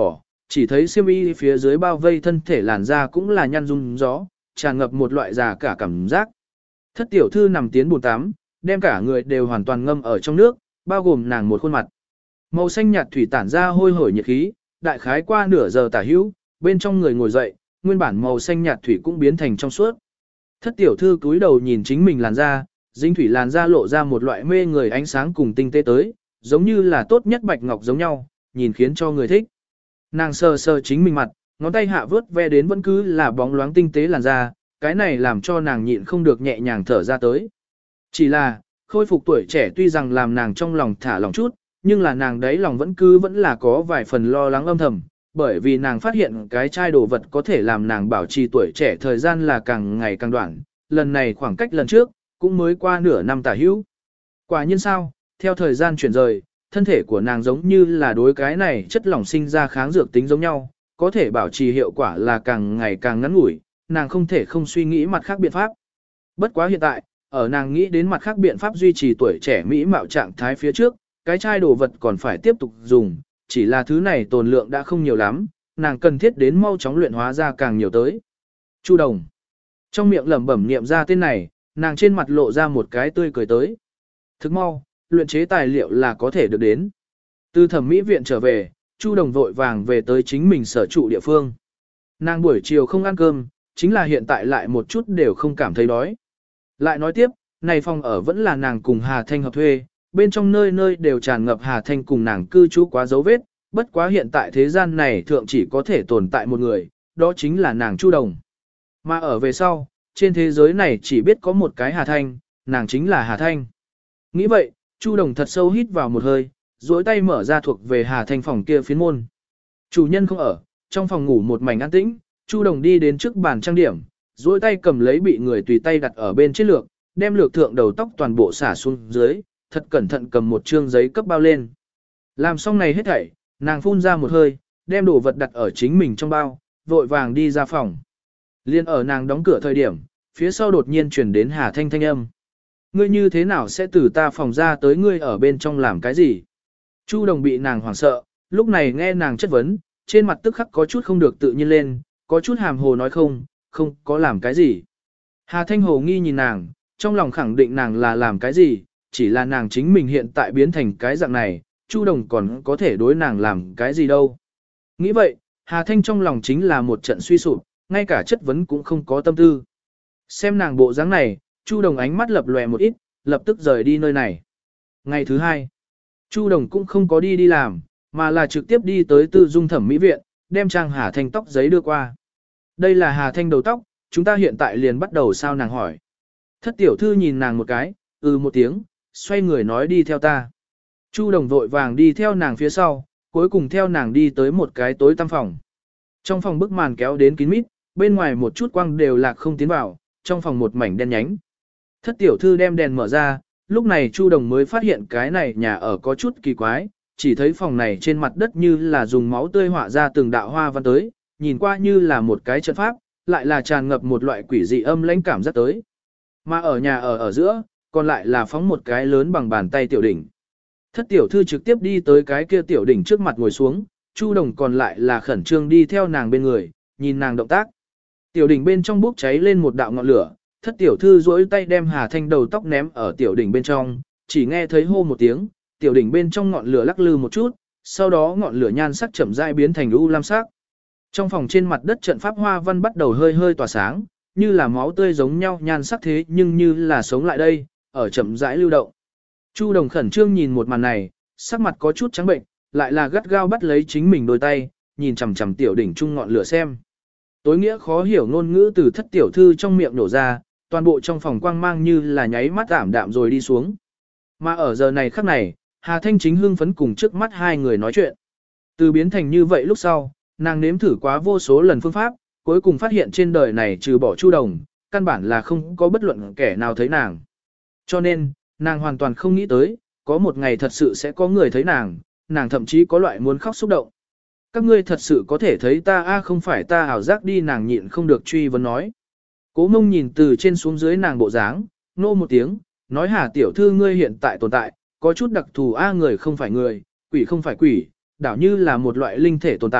chỉ thấy xiêm y phía dưới bao vây thân thể làn da cũng là nhăn rung gió, tràn ngập một loại già cả cảm giác. Thất tiểu thư nằm tiến bồn tắm, đem cả người đều hoàn toàn ngâm ở trong nước, bao gồm nàng một khuôn mặt. Màu xanh nhạt thủy tản ra hôi hổi nhiệt khí, đại khái qua nửa giờ tả hữu, bên trong người ngồi dậy, nguyên bản màu xanh nhạt thủy cũng biến thành trong suốt. Thất tiểu thư cúi đầu nhìn chính mình làn da, dính thủy làn da lộ ra một loại mê người ánh sáng cùng tinh tế tới, giống như là tốt nhất bạch ngọc giống nhau, nhìn khiến cho người thích. Nàng sờ sờ chính mình mặt, ngón tay hạ vớt ve đến vẫn cứ là bóng loáng tinh tế làn da, cái này làm cho nàng nhịn không được nhẹ nhàng thở ra tới. Chỉ là, khôi phục tuổi trẻ tuy rằng làm nàng trong lòng thả lòng chút, nhưng là nàng đấy lòng vẫn cứ vẫn là có vài phần lo lắng âm thầm, bởi vì nàng phát hiện cái chai đồ vật có thể làm nàng bảo trì tuổi trẻ thời gian là càng ngày càng đoạn, lần này khoảng cách lần trước, cũng mới qua nửa năm tả hữu. Quả nhiên sao, theo thời gian chuyển rời, thân thể của nàng giống như là đối cái này chất lỏng sinh ra kháng dược tính giống nhau, có thể bảo trì hiệu quả là càng ngày càng ngắn ngủi, nàng không thể không suy nghĩ mặt khác biện pháp. Bất quá hiện tại, ở nàng nghĩ đến mặt khác biện pháp duy trì tuổi trẻ mỹ mạo trạng thái phía trước, cái chai đồ vật còn phải tiếp tục dùng, chỉ là thứ này tồn lượng đã không nhiều lắm, nàng cần thiết đến mau chóng luyện hóa ra càng nhiều tới. Chu Đồng. Trong miệng lẩm bẩm niệm ra tên này, nàng trên mặt lộ ra một cái tươi cười tới. Thức mau, luyện chế tài liệu là có thể được đến. Từ thẩm mỹ viện trở về, Chu Đồng vội vàng về tới chính mình sở trụ địa phương. Nàng buổi chiều không ăn cơm, chính là hiện tại lại một chút đều không cảm thấy đói. Lại nói tiếp, này phòng ở vẫn là nàng cùng Hà Thanh hợp thuê, bên trong nơi nơi đều tràn ngập Hà Thanh cùng nàng cư trú quá dấu vết, bất quá hiện tại thế gian này thượng chỉ có thể tồn tại một người, đó chính là nàng Chu Đồng. Mà ở về sau, trên thế giới này chỉ biết có một cái Hà Thanh, nàng chính là Hà Thanh. Nghĩ vậy, Chu Đồng thật sâu hít vào một hơi, duỗi tay mở ra thuộc về Hà Thanh phòng kia phiến môn. Chủ nhân không ở, trong phòng ngủ một mảnh an tĩnh, Chu Đồng đi đến trước bàn trang điểm, duỗi tay cầm lấy bị người tùy tay đặt ở bên chiếc lược, đem lược thượng đầu tóc toàn bộ xả xuống dưới, thật cẩn thận cầm một trương giấy cấp bao lên. Làm xong này hết thảy, nàng phun ra một hơi, đem đồ vật đặt ở chính mình trong bao, vội vàng đi ra phòng. Liên ở nàng đóng cửa thời điểm, phía sau đột nhiên chuyển đến Hà Thanh thanh âm. Ngươi như thế nào sẽ từ ta phòng ra tới ngươi ở bên trong làm cái gì? Chu Đồng bị nàng hoảng sợ, lúc này nghe nàng chất vấn, trên mặt tức khắc có chút không được tự nhiên lên, có chút hàm hồ nói không, không có làm cái gì. Hà Thanh hồ nghi nhìn nàng, trong lòng khẳng định nàng là làm cái gì, chỉ là nàng chính mình hiện tại biến thành cái dạng này, Chu Đồng còn có thể đối nàng làm cái gì đâu. Nghĩ vậy, Hà Thanh trong lòng chính là một trận suy sụp, ngay cả chất vấn cũng không có tâm tư. Xem nàng bộ dáng này, Chu Đồng ánh mắt lập lòe một ít, lập tức rời đi nơi này. Ngày thứ hai, Chu Đồng cũng không có đi đi làm, mà là trực tiếp đi tới Tư Dung Thẩm mỹ viện, đem trang Hà Thanh tóc giấy đưa qua. Đây là Hà Thanh đầu tóc, chúng ta hiện tại liền bắt đầu sao nàng hỏi. Thất tiểu thư nhìn nàng một cái, ừ một tiếng, xoay người nói đi theo ta. Chu Đồng vội vàng đi theo nàng phía sau, cuối cùng theo nàng đi tới một cái tối tăm phòng. Trong phòng bức màn kéo đến kín mít, bên ngoài một chút quang đều lạc không tiến vào, trong phòng một mảnh đen nhánh. Thất tiểu thư đem đèn mở ra, lúc này Chu Đồng mới phát hiện cái này nhà ở có chút kỳ quái, chỉ thấy phòng này trên mặt đất như là dùng máu tươi họa ra từng đạo hoa văn tới, nhìn qua như là một cái trận pháp, lại là tràn ngập một loại quỷ dị âm lãnh cảm giác tới. Mà ở nhà ở ở giữa, còn lại là phóng một cái lớn bằng bàn tay tiểu đỉnh. Thất tiểu thư trực tiếp đi tới cái kia tiểu đỉnh trước mặt ngồi xuống, Chu Đồng còn lại là khẩn trương đi theo nàng bên người, nhìn nàng động tác. Tiểu đỉnh bên trong bốc cháy lên một đạo ngọn lửa, thất tiểu thư duỗi tay đem Hà Thanh đầu tóc ném ở tiểu đỉnh bên trong, chỉ nghe thấy hô một tiếng, tiểu đỉnh bên trong ngọn lửa lắc lư một chút, sau đó ngọn lửa nhan sắc chậm rãi biến thành u lam sắc. Trong phòng trên mặt đất trận pháp hoa văn bắt đầu hơi hơi tỏa sáng, như là máu tươi giống nhau nhan sắc thế nhưng như là sống lại đây, ở chậm rãi lưu động. Chu Đồng khẩn trương nhìn một màn này, sắc mặt có chút trắng bệnh, lại là gắt gao bắt lấy chính mình đôi tay, nhìn chằm chằm tiểu đỉnh trung ngọn lửa xem. Tối nghĩa khó hiểu ngôn ngữ từ thất tiểu thư trong miệng nổ ra, toàn bộ trong phòng quang mang như là nháy mắt ảm đạm rồi đi xuống. Mà ở giờ này khắc này, Hà Thanh chính hưng phấn cùng trước mắt hai người nói chuyện. Từ biến thành như vậy lúc sau, nàng nếm thử quá vô số lần phương pháp, cuối cùng phát hiện trên đời này trừ bỏ Chu Đồng, căn bản là không có bất luận kẻ nào thấy nàng. Cho nên, nàng hoàn toàn không nghĩ tới, có một ngày thật sự sẽ có người thấy nàng, nàng thậm chí có loại muốn khóc xúc động. Các ngươi thật sự có thể thấy ta a không phải ta ảo giác đi, nàng nhịn không được truy vấn nói. Cố Mông nhìn từ trên xuống dưới nàng bộ dáng, nô một tiếng, nói Hà tiểu thư ngươi hiện tại tồn tại, có chút đặc thù a người không phải người, quỷ không phải quỷ, đảo như là một loại linh thể tồn tại,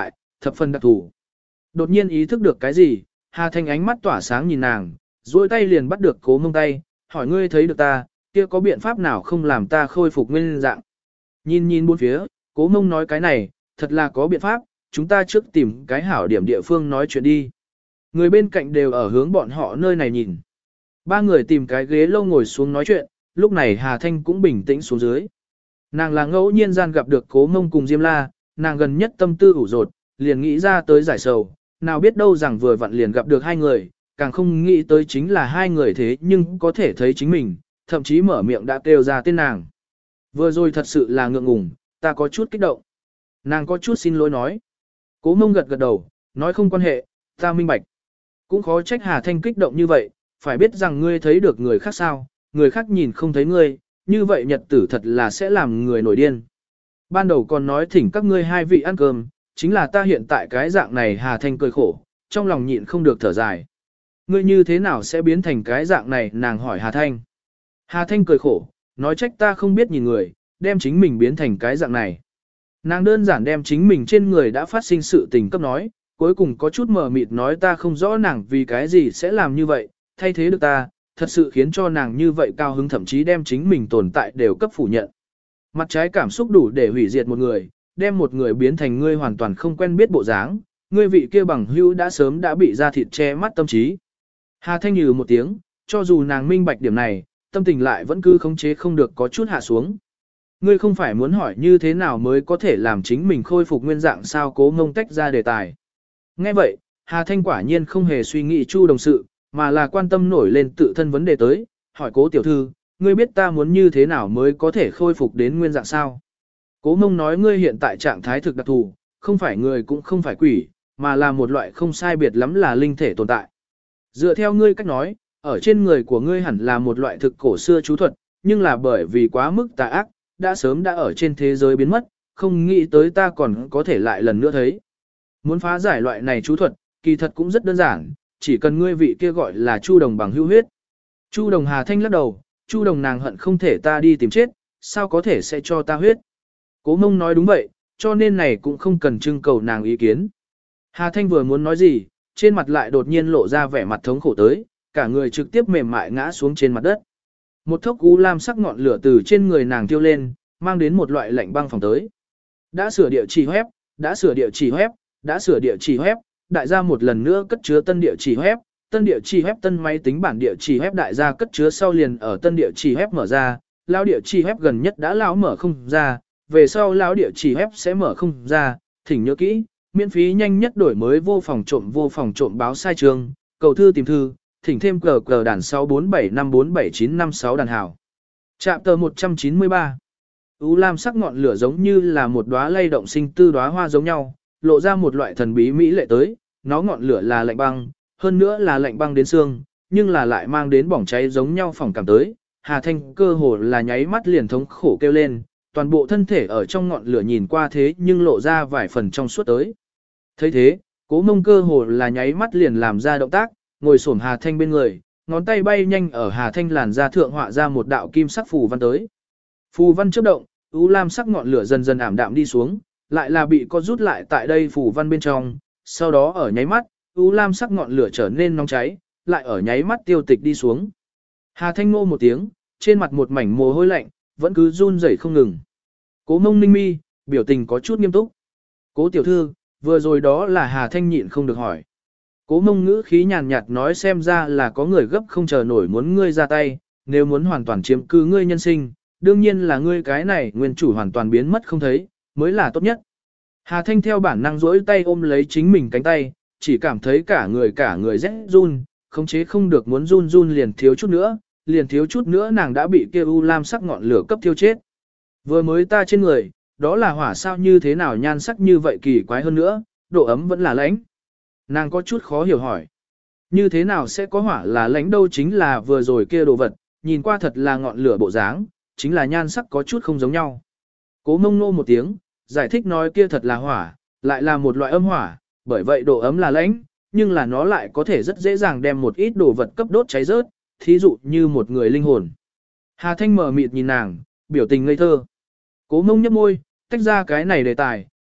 thập phần đặc thù. Đột nhiên ý thức được cái gì, Hà Thanh ánh mắt tỏa sáng nhìn nàng, duỗi tay liền bắt được Cố Mông tay, hỏi ngươi thấy được ta, kia có biện pháp nào không làm ta khôi phục nguyên dạng. Nhìn nhìn bốn phía, Cố Mông nói cái này, thật là có biện pháp, chúng ta trước tìm cái hảo điểm địa phương nói chuyện đi. Người bên cạnh đều ở hướng bọn họ nơi này nhìn. Ba người tìm cái ghế lâu ngồi xuống nói chuyện, lúc này Hà Thanh cũng bình tĩnh xuống dưới. Nàng là ngẫu nhiên gian gặp được Cố Mông cùng Diêm La, nàng gần nhất tâm tư ủ rột, liền nghĩ ra tới giải sầu, nào biết đâu rằng vừa vặn liền gặp được hai người, càng không nghĩ tới chính là hai người thế nhưng có thể thấy chính mình, thậm chí mở miệng đã kêu ra tên nàng. Vừa rồi thật sự là ngượng ngùng, ta có chút kích động. Nàng có chút xin lỗi nói. Cố Mông gật gật đầu, nói không quan hệ, ta minh bạch. Cũng khó trách Hà Thanh kích động như vậy, phải biết rằng ngươi thấy được người khác sao, người khác nhìn không thấy ngươi, như vậy nhật tử thật là sẽ làm người nổi điên. Ban đầu còn nói thỉnh các ngươi hai vị ăn cơm, chính là ta hiện tại cái dạng này. Hà Thanh cười khổ, trong lòng nhịn không được thở dài. Ngươi như thế nào sẽ biến thành cái dạng này, nàng hỏi Hà Thanh. Hà Thanh cười khổ, nói trách ta không biết nhìn người, đem chính mình biến thành cái dạng này. Nàng đơn giản đem chính mình trên người đã phát sinh sự tình cấp nói, cuối cùng có chút mờ mịt nói ta không rõ nàng vì cái gì sẽ làm như vậy, thay thế được ta, thật sự khiến cho nàng như vậy cao hứng, thậm chí đem chính mình tồn tại đều cấp phủ nhận. Mặt trái cảm xúc đủ để hủy diệt một người, đem một người biến thành ngươi hoàn toàn không quen biết bộ dáng, ngươi vị kia bằng hữu đã sớm đã bị da thịt che mắt tâm trí. Hà Thanh nhừ một tiếng, cho dù nàng minh bạch điểm này, tâm tình lại vẫn cứ khống chế không được có chút hạ xuống. Ngươi không phải muốn hỏi như thế nào mới có thể làm chính mình khôi phục nguyên dạng sao? Cố Mông tách ra đề tài. Nghe vậy, Hà Thanh quả nhiên không hề suy nghĩ chu đồng sự, mà là quan tâm nổi lên tự thân vấn đề tới, hỏi Cố tiểu thư, ngươi biết ta muốn như thế nào mới có thể khôi phục đến nguyên dạng sao? Cố Mông nói ngươi hiện tại trạng thái thực đặc thù, không phải người cũng không phải quỷ, mà là một loại không sai biệt lắm là linh thể tồn tại. Dựa theo ngươi cách nói, ở trên người của ngươi hẳn là một loại thực cổ xưa chú thuật, nhưng là bởi vì quá mức tà ác, đã sớm đã ở trên thế giới biến mất, không nghĩ tới ta còn có thể lại lần nữa thấy. Muốn phá giải loại này chú thuật, kỳ thật cũng rất đơn giản, chỉ cần ngươi vị kia gọi là Chu Đồng bằng hữu huyết. Chu Đồng Hà Thanh lắc đầu, Chu Đồng nàng hận không thể ta đi tìm chết, sao có thể sẽ cho ta huyết. Cố Mông nói đúng vậy, cho nên này cũng không cần trưng cầu nàng ý kiến. Hà Thanh vừa muốn nói gì, trên mặt lại đột nhiên lộ ra vẻ mặt thống khổ tới, cả người trực tiếp mềm mại ngã xuống trên mặt đất. Một thốc u lam sắc ngọn lửa từ trên người nàng tiêu lên, mang đến một loại lạnh băng phòng tới. Đã sửa địa chỉ web, đã sửa địa chỉ web, đã sửa địa chỉ web, đại gia một lần nữa cất chứa tân địa chỉ web, tân địa chỉ web tân máy tính bản địa chỉ web đại gia cất chứa sau liền ở tân địa chỉ web mở ra, lão địa chỉ web gần nhất đã lão mở không ra, về sau lão địa chỉ web sẽ mở không ra, thỉnh nhớ kỹ, miễn phí nhanh nhất đổi mới vô phòng trộm vô phòng trộm báo sai trường, cầu thư tìm thư, thỉnh thêm cờ cờ đàn sáu bốn bảy năm bốn bảy chín năm sáu đàn hảo. Trạm tờ một trăm chín mươi ba. U lam sắc ngọn lửa giống như là một đóa lay động sinh tư đóa hoa giống nhau, lộ ra một loại thần bí mỹ lệ tới, nó ngọn lửa là lạnh băng, hơn nữa là lạnh băng đến xương, nhưng là lại mang đến bỏng cháy giống nhau phỏng cảm tới. Hà Thanh cơ hồ là nháy mắt liền thống khổ kêu lên, toàn bộ thân thể ở trong ngọn lửa nhìn qua thế nhưng lộ ra vài phần trong suốt tới. Thấy thế, Cố Mông cơ hồ là nháy mắt liền làm ra động tác, ngồi xổm Hà Thanh bên người, ngón tay bay nhanh ở Hà Thanh làn da thượng họa ra một đạo kim sắc phù văn tới. Phù văn chớp động, u lam sắc ngọn lửa dần dần ảm đạm đi xuống, lại là bị co rút lại tại đây phù văn bên trong, sau đó ở nháy mắt, u lam sắc ngọn lửa trở nên nóng cháy, lại ở nháy mắt tiêu tịch đi xuống. Hà Thanh ngô một tiếng, trên mặt một mảnh mồ hôi lạnh, vẫn cứ run rẩy không ngừng. Cố Mông ninh mi, biểu tình có chút nghiêm túc. Cố tiểu thư, vừa rồi đó là Hà Thanh nhịn không được hỏi. Cố Mông ngữ khí nhàn nhạt nói xem ra là có người gấp không chờ nổi muốn ngươi ra tay, nếu muốn hoàn toàn chiếm cứ ngươi nhân sinh, đương nhiên là ngươi cái này nguyên chủ hoàn toàn biến mất không thấy, mới là tốt nhất. Hà Thanh theo bản năng duỗi tay ôm lấy chính mình cánh tay, chỉ cảm thấy cả người cả người rét run, khống chế không được muốn run run liền thiếu chút nữa, liền thiếu chút nữa nàng đã bị kia u lam sắc ngọn lửa cấp thiêu chết. Vừa mới ta trên người, đó là hỏa sao như thế nào nhan sắc như vậy kỳ quái hơn nữa, độ ấm vẫn là lãnh. Nàng có chút khó hiểu hỏi. Như thế nào sẽ có hỏa là lãnh đâu, chính là vừa rồi kia đồ vật, nhìn qua thật là ngọn lửa bộ dáng, chính là nhan sắc có chút không giống nhau. Cố Mông nô một tiếng, giải thích nói kia thật là hỏa, lại là một loại âm hỏa, bởi vậy độ ấm là lãnh, nhưng là nó lại có thể rất dễ dàng đem một ít đồ vật cấp đốt cháy rớt, thí dụ như một người linh hồn. Hà Thanh mở mịt nhìn nàng, biểu tình ngây thơ. Cố Mông nhếch môi, tách ra cái này đề tài,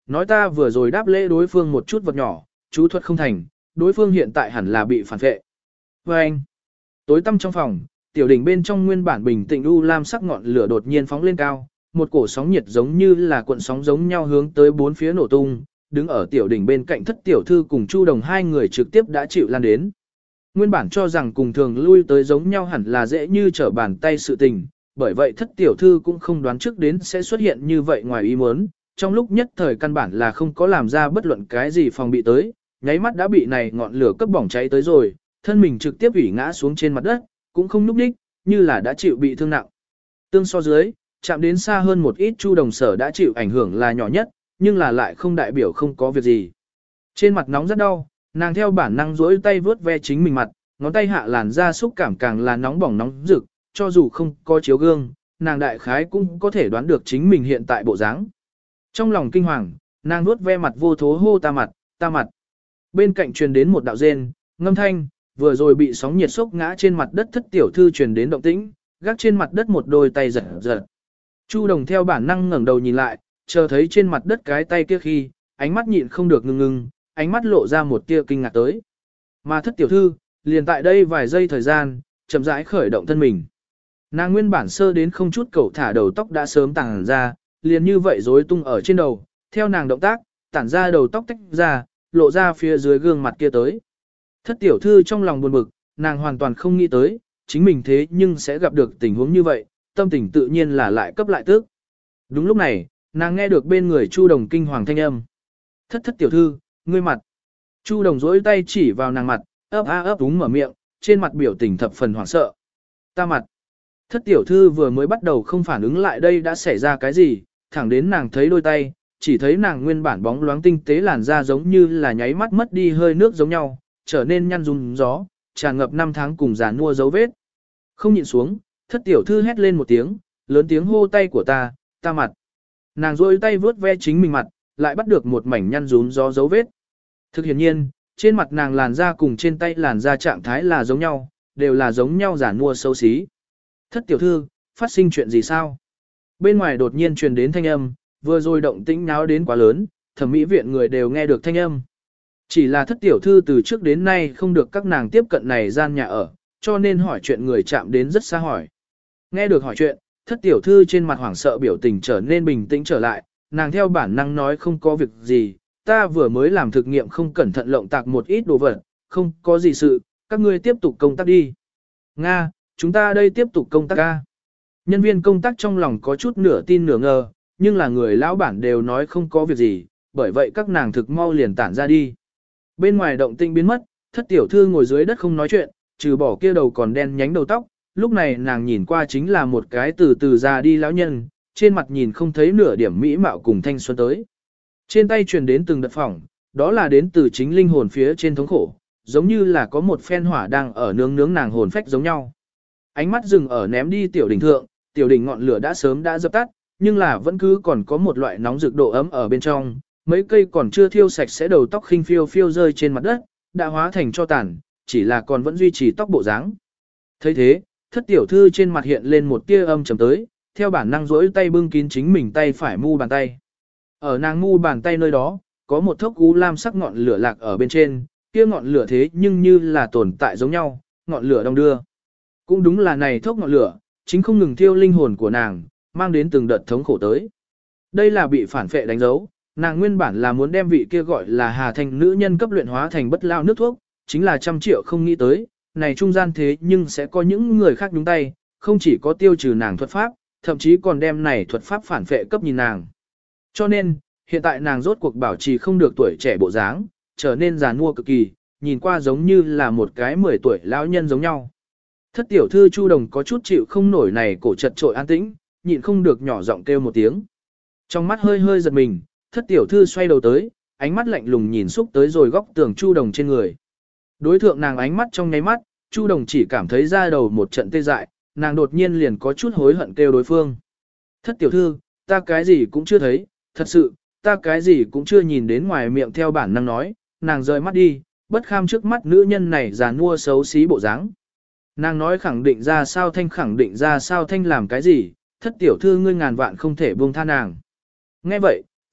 nói ta vừa rồi đáp lễ đối phương một chút vật nhỏ, chú thuật không thành, đối phương hiện tại hẳn là bị phản vệ. Và anh, tối tăm trong phòng, tiểu đỉnh bên trong nguyên bản bình tĩnh u lam sắc ngọn lửa đột nhiên phóng lên cao, một cổ sóng nhiệt giống như là cuộn sóng giống nhau hướng tới bốn phía nổ tung, đứng ở tiểu đỉnh bên cạnh thất tiểu thư cùng Chu Đồng hai người trực tiếp đã chịu lan đến. Nguyên bản cho rằng cùng thường lui tới giống nhau hẳn là dễ như trở bàn tay sự tình, bởi vậy thất tiểu thư cũng không đoán trước đến sẽ xuất hiện như vậy ngoài ý muốn, trong lúc nhất thời căn bản là không có làm ra bất luận cái gì phòng bị tới, nháy mắt đã bị này ngọn lửa cấp bỏng cháy tới rồi, thân mình trực tiếp ủy ngã xuống trên mặt đất, cũng không nhúc nhích, như là đã chịu bị thương nặng. Tương so dưới, chạm đến xa hơn một ít Chu Đồng Sở đã chịu ảnh hưởng là nhỏ nhất, nhưng là lại không đại biểu không có việc gì. Trên mặt nóng rất đau, nàng theo bản năng duỗi tay vướt ve chính mình mặt, ngón tay hạ làn da xúc cảm càng là nóng bỏng nóng rực, cho dù không có chiếu gương, nàng đại khái cũng có thể đoán được chính mình hiện tại bộ dáng. Trong lòng kinh hoàng, nàng nuốt ve mặt vô thố hô ta mặt, ta mặt. Bên cạnh truyền đến một đạo rên, ngâm thanh, vừa rồi bị sóng nhiệt sốc ngã trên mặt đất thất tiểu thư truyền đến động tĩnh, gác trên mặt đất một đôi tay giật giật. Chu Đồng theo bản năng ngẩng đầu nhìn lại, chờ thấy trên mặt đất cái tay kia khi, ánh mắt nhịn không được ngưng ngưng, ánh mắt lộ ra một tia kinh ngạc tới. Mà thất tiểu thư, liền tại đây vài giây thời gian, chậm rãi khởi động thân mình. Nàng nguyên bản sơ đến không chút cẩu thả đầu tóc đã sớm tàng ra, liền như vậy rối tung ở trên đầu, theo nàng động tác, tản ra đầu tóc tách ra, lộ ra phía dưới gương mặt kia tới. Thất tiểu thư trong lòng buồn bực, nàng hoàn toàn không nghĩ tới, chính mình thế nhưng sẽ gặp được tình huống như vậy, tâm tình tự nhiên là lại cấp lại tức. Đúng lúc này, nàng nghe được bên người Chu Đồng kinh hoàng thanh âm. Thất thất tiểu thư, ngươi mặt. Chu Đồng dối tay chỉ vào nàng mặt, ấp a ấp úng mở miệng, trên mặt biểu tình thập phần hoảng sợ. Ta mặt. Thất tiểu thư vừa mới bắt đầu không phản ứng lại đây đã xảy ra cái gì, thẳng đến nàng thấy đôi tay, chỉ thấy nàng nguyên bản bóng loáng tinh tế làn da giống như là nháy mắt mất đi hơi nước giống nhau, trở nên nhăn rung gió, tràn ngập năm tháng cùng giàn mua dấu vết. Không nhịn xuống, thất tiểu thư hét lên một tiếng, lớn tiếng hô tay của ta, ta mặt. Nàng rôi tay vướt ve chính mình mặt, lại bắt được một mảnh nhăn rún gió dấu vết. Thực hiện nhiên, trên mặt nàng làn da cùng trên tay làn da trạng thái là giống nhau, đều là giống nhau giản mua xấu xí. Thất tiểu thư, phát sinh chuyện gì sao? Bên ngoài đột nhiên truyền đến thanh âm, vừa rồi động tĩnh náo đến quá lớn, thẩm mỹ viện người đều nghe được thanh âm. Chỉ là thất tiểu thư từ trước đến nay không được các nàng tiếp cận này gian nhà ở, cho nên hỏi chuyện người chạm đến rất xa hỏi. Nghe được hỏi chuyện, thất tiểu thư trên mặt hoảng sợ biểu tình trở nên bình tĩnh trở lại, nàng theo bản năng nói không có việc gì, ta vừa mới làm thực nghiệm không cẩn thận lộng tạc một ít đồ vật, không có gì sự, các ngươi tiếp tục công tác đi. Nga, chúng ta đây tiếp tục công tác ca. Nhân viên công tác trong lòng có chút nửa tin nửa ngờ, nhưng là người lão bản đều nói không có việc gì, bởi vậy các nàng thực mau liền tản ra đi. Bên ngoài động tinh biến mất, thất tiểu thư ngồi dưới đất không nói chuyện, trừ bỏ kia đầu còn đen nhánh đầu tóc, lúc này nàng nhìn qua chính là một cái từ từ già đi lão nhân, trên mặt nhìn không thấy nửa điểm mỹ mạo cùng thanh xuân tới. Trên tay truyền đến từng đợt phỏng, đó là đến từ chính linh hồn phía trên thống khổ, giống như là có một phen hỏa đang ở nướng nướng nàng hồn phách giống nhau. Ánh mắt dừng ở ném đi tiểu đỉnh thượng, tiểu đỉnh ngọn lửa đã sớm đã dập tắt, nhưng là vẫn cứ còn có một loại nóng rực độ ấm ở bên trong, mấy cây còn chưa thiêu sạch sẽ đầu tóc khinh phiêu phiêu rơi trên mặt đất, đã hóa thành cho tàn, chỉ là còn vẫn duy trì tóc bộ dáng. Thấy thế, thất tiểu thư trên mặt hiện lên một tia âm trầm tới, theo bản năng rỗi tay bưng kín chính mình tay phải mu bàn tay. Ở nàng mu bàn tay nơi đó, có một thốc gú lam sắc ngọn lửa lạc ở bên trên, kia ngọn lửa thế nhưng như là tồn tại giống nhau, ngọn lửa đông đưa. Cũng đúng là này thốc ngọn lửa, chính không ngừng thiêu linh hồn của nàng, mang đến từng đợt thống khổ tới. Đây là bị phản phệ đánh dấu, nàng nguyên bản là muốn đem vị kia gọi là Hà Thanh nữ nhân cấp luyện hóa thành bất lao nước thuốc, chính là trăm triệu không nghĩ tới, này trung gian thế nhưng sẽ có những người khác nhúng tay, không chỉ có tiêu trừ nàng thuật pháp, thậm chí còn đem này thuật pháp phản phệ cấp nhìn nàng. Cho nên, hiện tại nàng rốt cuộc bảo trì không được tuổi trẻ bộ dáng, trở nên già nua cực kỳ, nhìn qua giống như là một cái mười tuổi lão nhân giống nhau. Thất tiểu thư Chu Đồng có chút chịu không nổi này cổ chật trội an tĩnh, nhịn không được nhỏ giọng kêu một tiếng. Trong mắt hơi hơi giật mình, thất tiểu thư xoay đầu tới, ánh mắt lạnh lùng nhìn xúc tới rồi góc tường Chu Đồng trên người. Đối thượng nàng ánh mắt trong nháy mắt, Chu Đồng chỉ cảm thấy da đầu một trận tê dại, nàng đột nhiên liền có chút hối hận kêu đối phương. Thất tiểu thư, ta cái gì cũng chưa thấy, thật sự, ta cái gì cũng chưa nhìn đến ngoài miệng theo bản năng nói, nàng rời mắt đi, bất kham trước mắt nữ nhân này già nua xấu xí bộ dáng. Nàng nói khẳng định ra sao thanh khẳng định ra sao thanh làm cái gì, thất tiểu thư ngươi ngàn vạn không thể buông tha nàng. Nghe vậy,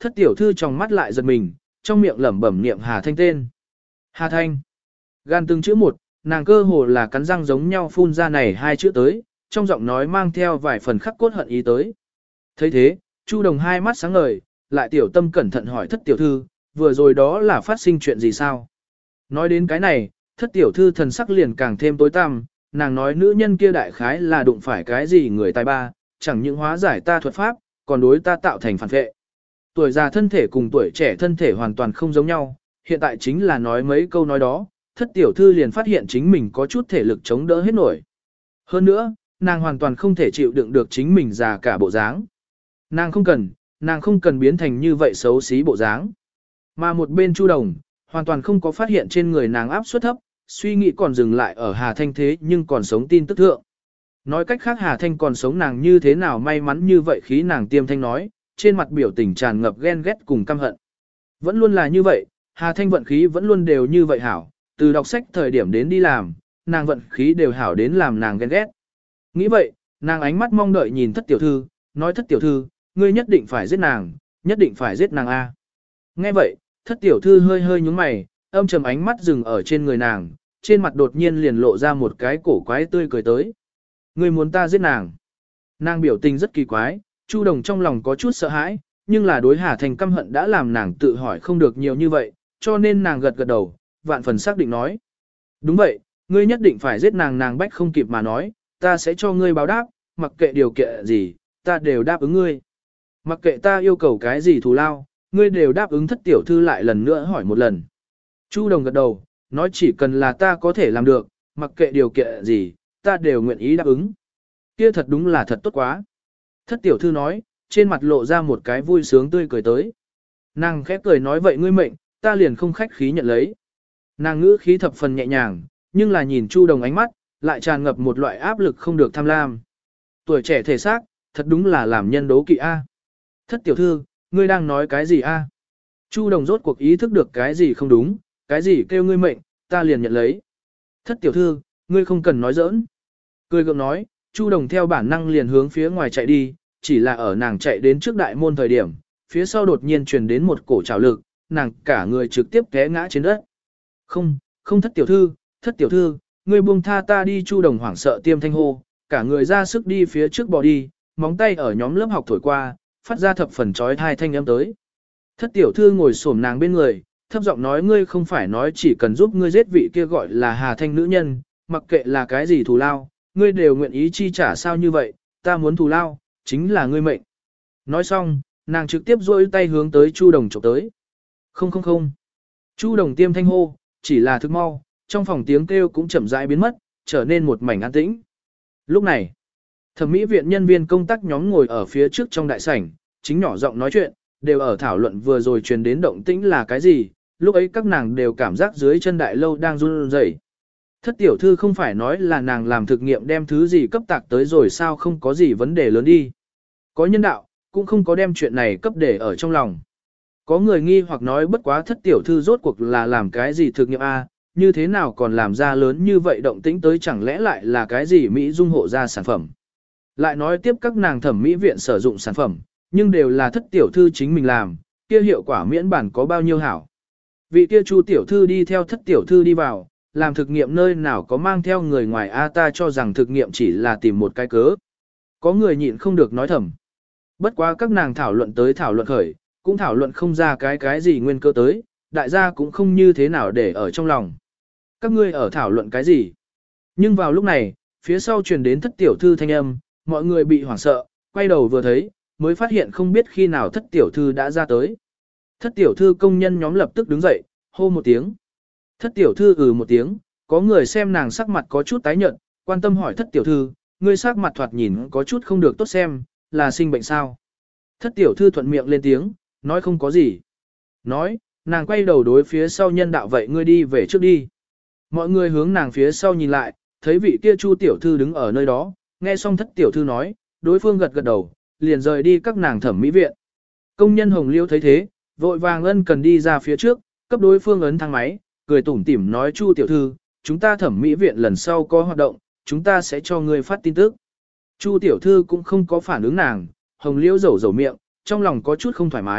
Thất tiểu thư trong mắt lại giật mình, trong miệng lẩm bẩm niệm Hà Thanh tên. Hà Thanh. Gan từng chữ một, nàng cơ hồ là cắn răng giống nhau phun ra này hai chữ tới, trong giọng nói mang theo vài phần khắc cốt hận ý tới. thấy thế, Chu Đồng hai mắt sáng ngời, lại tiểu tâm cẩn thận hỏi thất tiểu thư, vừa rồi đó là phát sinh chuyện gì sao? Nói đến cái này, thất tiểu thư thần sắc liền càng thêm tối tăm, nàng nói nữ nhân kia đại khái là đụng phải cái gì người tài ba, chẳng những hóa giải ta thuật pháp, còn đối ta tạo thành phản vệ. Tuổi già thân thể cùng tuổi trẻ thân thể hoàn toàn không giống nhau, hiện tại chính là nói mấy câu nói đó, thất tiểu thư liền phát hiện chính mình có chút thể lực chống đỡ hết nổi. Hơn nữa, nàng hoàn toàn không thể chịu đựng được chính mình già cả bộ dáng. Nàng không cần, nàng không cần biến thành như vậy xấu xí bộ dáng. Mà một bên Chu Đồng, hoàn toàn không có phát hiện trên người nàng áp suất thấp, suy nghĩ còn dừng lại ở Hà Thanh thế nhưng còn sống tin tức thượng. Nói cách khác Hà Thanh còn sống nàng như thế nào may mắn như vậy khí nàng tiêm thanh nói, trên mặt biểu tình tràn ngập ghen ghét cùng căm hận. Vẫn luôn là như vậy, Hà Thanh vận khí vẫn luôn đều như vậy hảo, từ đọc sách thời điểm đến đi làm, nàng vận khí đều hảo đến làm nàng ghen ghét. Nghĩ vậy, nàng ánh mắt mong đợi nhìn thất tiểu thư, nói thất tiểu thư, ngươi nhất định phải giết nàng, nhất định phải giết nàng A. Nghe vậy, thất tiểu thư hơi hơi nhúng mày, âm trầm ánh mắt dừng ở trên người nàng, trên mặt đột nhiên liền lộ ra một cái cổ quái tươi cười tới. Ngươi muốn ta giết nàng. Nàng biểu tình rất kỳ quái, Chu Đồng trong lòng có chút sợ hãi, nhưng là đối Hà Thanh căm hận đã làm nàng tự hỏi không được nhiều như vậy, cho nên nàng gật gật đầu, vạn phần xác định nói. Đúng vậy, ngươi nhất định phải giết nàng, nàng bách không kịp mà nói, ta sẽ cho ngươi báo đáp, mặc kệ điều kiện gì, ta đều đáp ứng ngươi. Mặc kệ ta yêu cầu cái gì thù lao, ngươi đều đáp ứng. Thất tiểu thư lại lần nữa hỏi một lần. Chu Đồng gật đầu, nói chỉ cần là ta có thể làm được, mặc kệ điều kiện gì, ta đều nguyện ý đáp ứng. Kia thật đúng là thật tốt quá. Thất tiểu thư nói, trên mặt lộ ra một cái vui sướng tươi cười tới. Nàng khẽ cười nói vậy ngươi mệnh, ta liền không khách khí nhận lấy. Nàng ngữ khí thập phần nhẹ nhàng, nhưng là nhìn Chu Đồng ánh mắt, lại tràn ngập một loại áp lực không được tham lam. Tuổi trẻ thể xác, thật đúng là làm nhân đố kỵ a. Thất tiểu thư, ngươi đang nói cái gì a? Chu Đồng rốt cuộc ý thức được cái gì không đúng, cái gì kêu ngươi mệnh, ta liền nhận lấy. Thất tiểu thư, ngươi không cần nói giỡn. Cười gượng nói, Chu Đồng theo bản năng liền hướng phía ngoài chạy đi, chỉ là ở nàng chạy đến trước đại môn thời điểm, phía sau đột nhiên truyền đến một cổ trào lực, nàng cả người trực tiếp té ngã trên đất. Không, không thất tiểu thư, thất tiểu thư, ngươi buông tha ta đi. Chu Đồng hoảng sợ tiêm thanh hô, cả người ra sức đi phía trước bò đi, móng tay ở nhóm lớp học thổi qua, phát ra thập phần trói thai thanh âm tới. Thất tiểu thư ngồi xổm nàng bên người, thấp giọng nói ngươi không phải nói chỉ cần giúp ngươi giết vị kia gọi là Hà Thanh nữ nhân, mặc kệ là cái gì thù lao, ngươi đều nguyện ý chi trả sao như vậy, ta muốn thù lao, chính là ngươi mệnh. Nói xong, nàng trực tiếp duỗi tay hướng tới Chu Đồng chụp tới. Không không không. Chu Đồng tiêm thanh hô, chỉ là thức mau, trong phòng tiếng kêu cũng chậm rãi biến mất, trở nên một mảnh an tĩnh. Lúc này, thẩm mỹ viện nhân viên công tác nhóm ngồi ở phía trước trong đại sảnh, chính nhỏ giọng nói chuyện, đều ở thảo luận vừa rồi truyền đến động tĩnh là cái gì, lúc ấy các nàng đều cảm giác dưới chân đại lâu đang run rẩy. Thất tiểu thư không phải nói là nàng làm thực nghiệm đem thứ gì cấp tạc tới rồi sao, không có gì vấn đề lớn đi. Có nhân đạo, cũng không có đem chuyện này cấp để ở trong lòng. Có người nghi hoặc nói bất quá thất tiểu thư rốt cuộc là làm cái gì thực nghiệm A, như thế nào còn làm ra lớn như vậy động tĩnh tới, chẳng lẽ lại là cái gì Mỹ dung hộ ra sản phẩm. Lại nói tiếp các nàng thẩm mỹ viện sử dụng sản phẩm, nhưng đều là thất tiểu thư chính mình làm, kia hiệu quả miễn bản có bao nhiêu hảo. Vị kia Chu tiểu thư đi theo thất tiểu thư đi vào, làm thực nghiệm nơi nào có mang theo người ngoài A, ta cho rằng thực nghiệm chỉ là tìm một cái cớ. Có người nhịn không được nói thầm. Bất quá các nàng thảo luận tới thảo luận khởi, cũng thảo luận không ra cái cái gì nguyên cơ tới, đại gia cũng không như thế nào để ở trong lòng. Các ngươi ở thảo luận cái gì? Nhưng vào lúc này, phía sau truyền đến thất tiểu thư thanh âm, mọi người bị hoảng sợ, quay đầu vừa thấy, mới phát hiện không biết khi nào thất tiểu thư đã ra tới. Thất tiểu thư công nhân nhóm lập tức đứng dậy, hô một tiếng. Thất tiểu thư ừ một tiếng, có người xem nàng sắc mặt có chút tái nhợt, quan tâm hỏi thất tiểu thư, ngươi sắc mặt thoạt nhìn có chút không được tốt xem, là sinh bệnh sao? Thất tiểu thư thuận miệng lên tiếng, nói không có gì. Nói, nàng quay đầu đối phía sau nhân đạo vậy ngươi đi về trước đi. Mọi người hướng nàng phía sau nhìn lại, thấy vị kia Chu tiểu thư đứng ở nơi đó, nghe xong thất tiểu thư nói, đối phương gật gật đầu, liền rời đi các nàng thẩm mỹ viện. Công nhân Hồng Liêu thấy thế, vội vàng ân cần đi ra phía trước, cấp đối phương ấn thang máy, cười tủm tỉm nói Chu tiểu thư, chúng ta thẩm mỹ viện lần sau có hoạt động, chúng ta sẽ cho ngươi phát tin tức. Chu tiểu thư cũng không có phản ứng nàng, Hồng Liêu rầu rầu miệng, trong lòng có chút không thoải mái,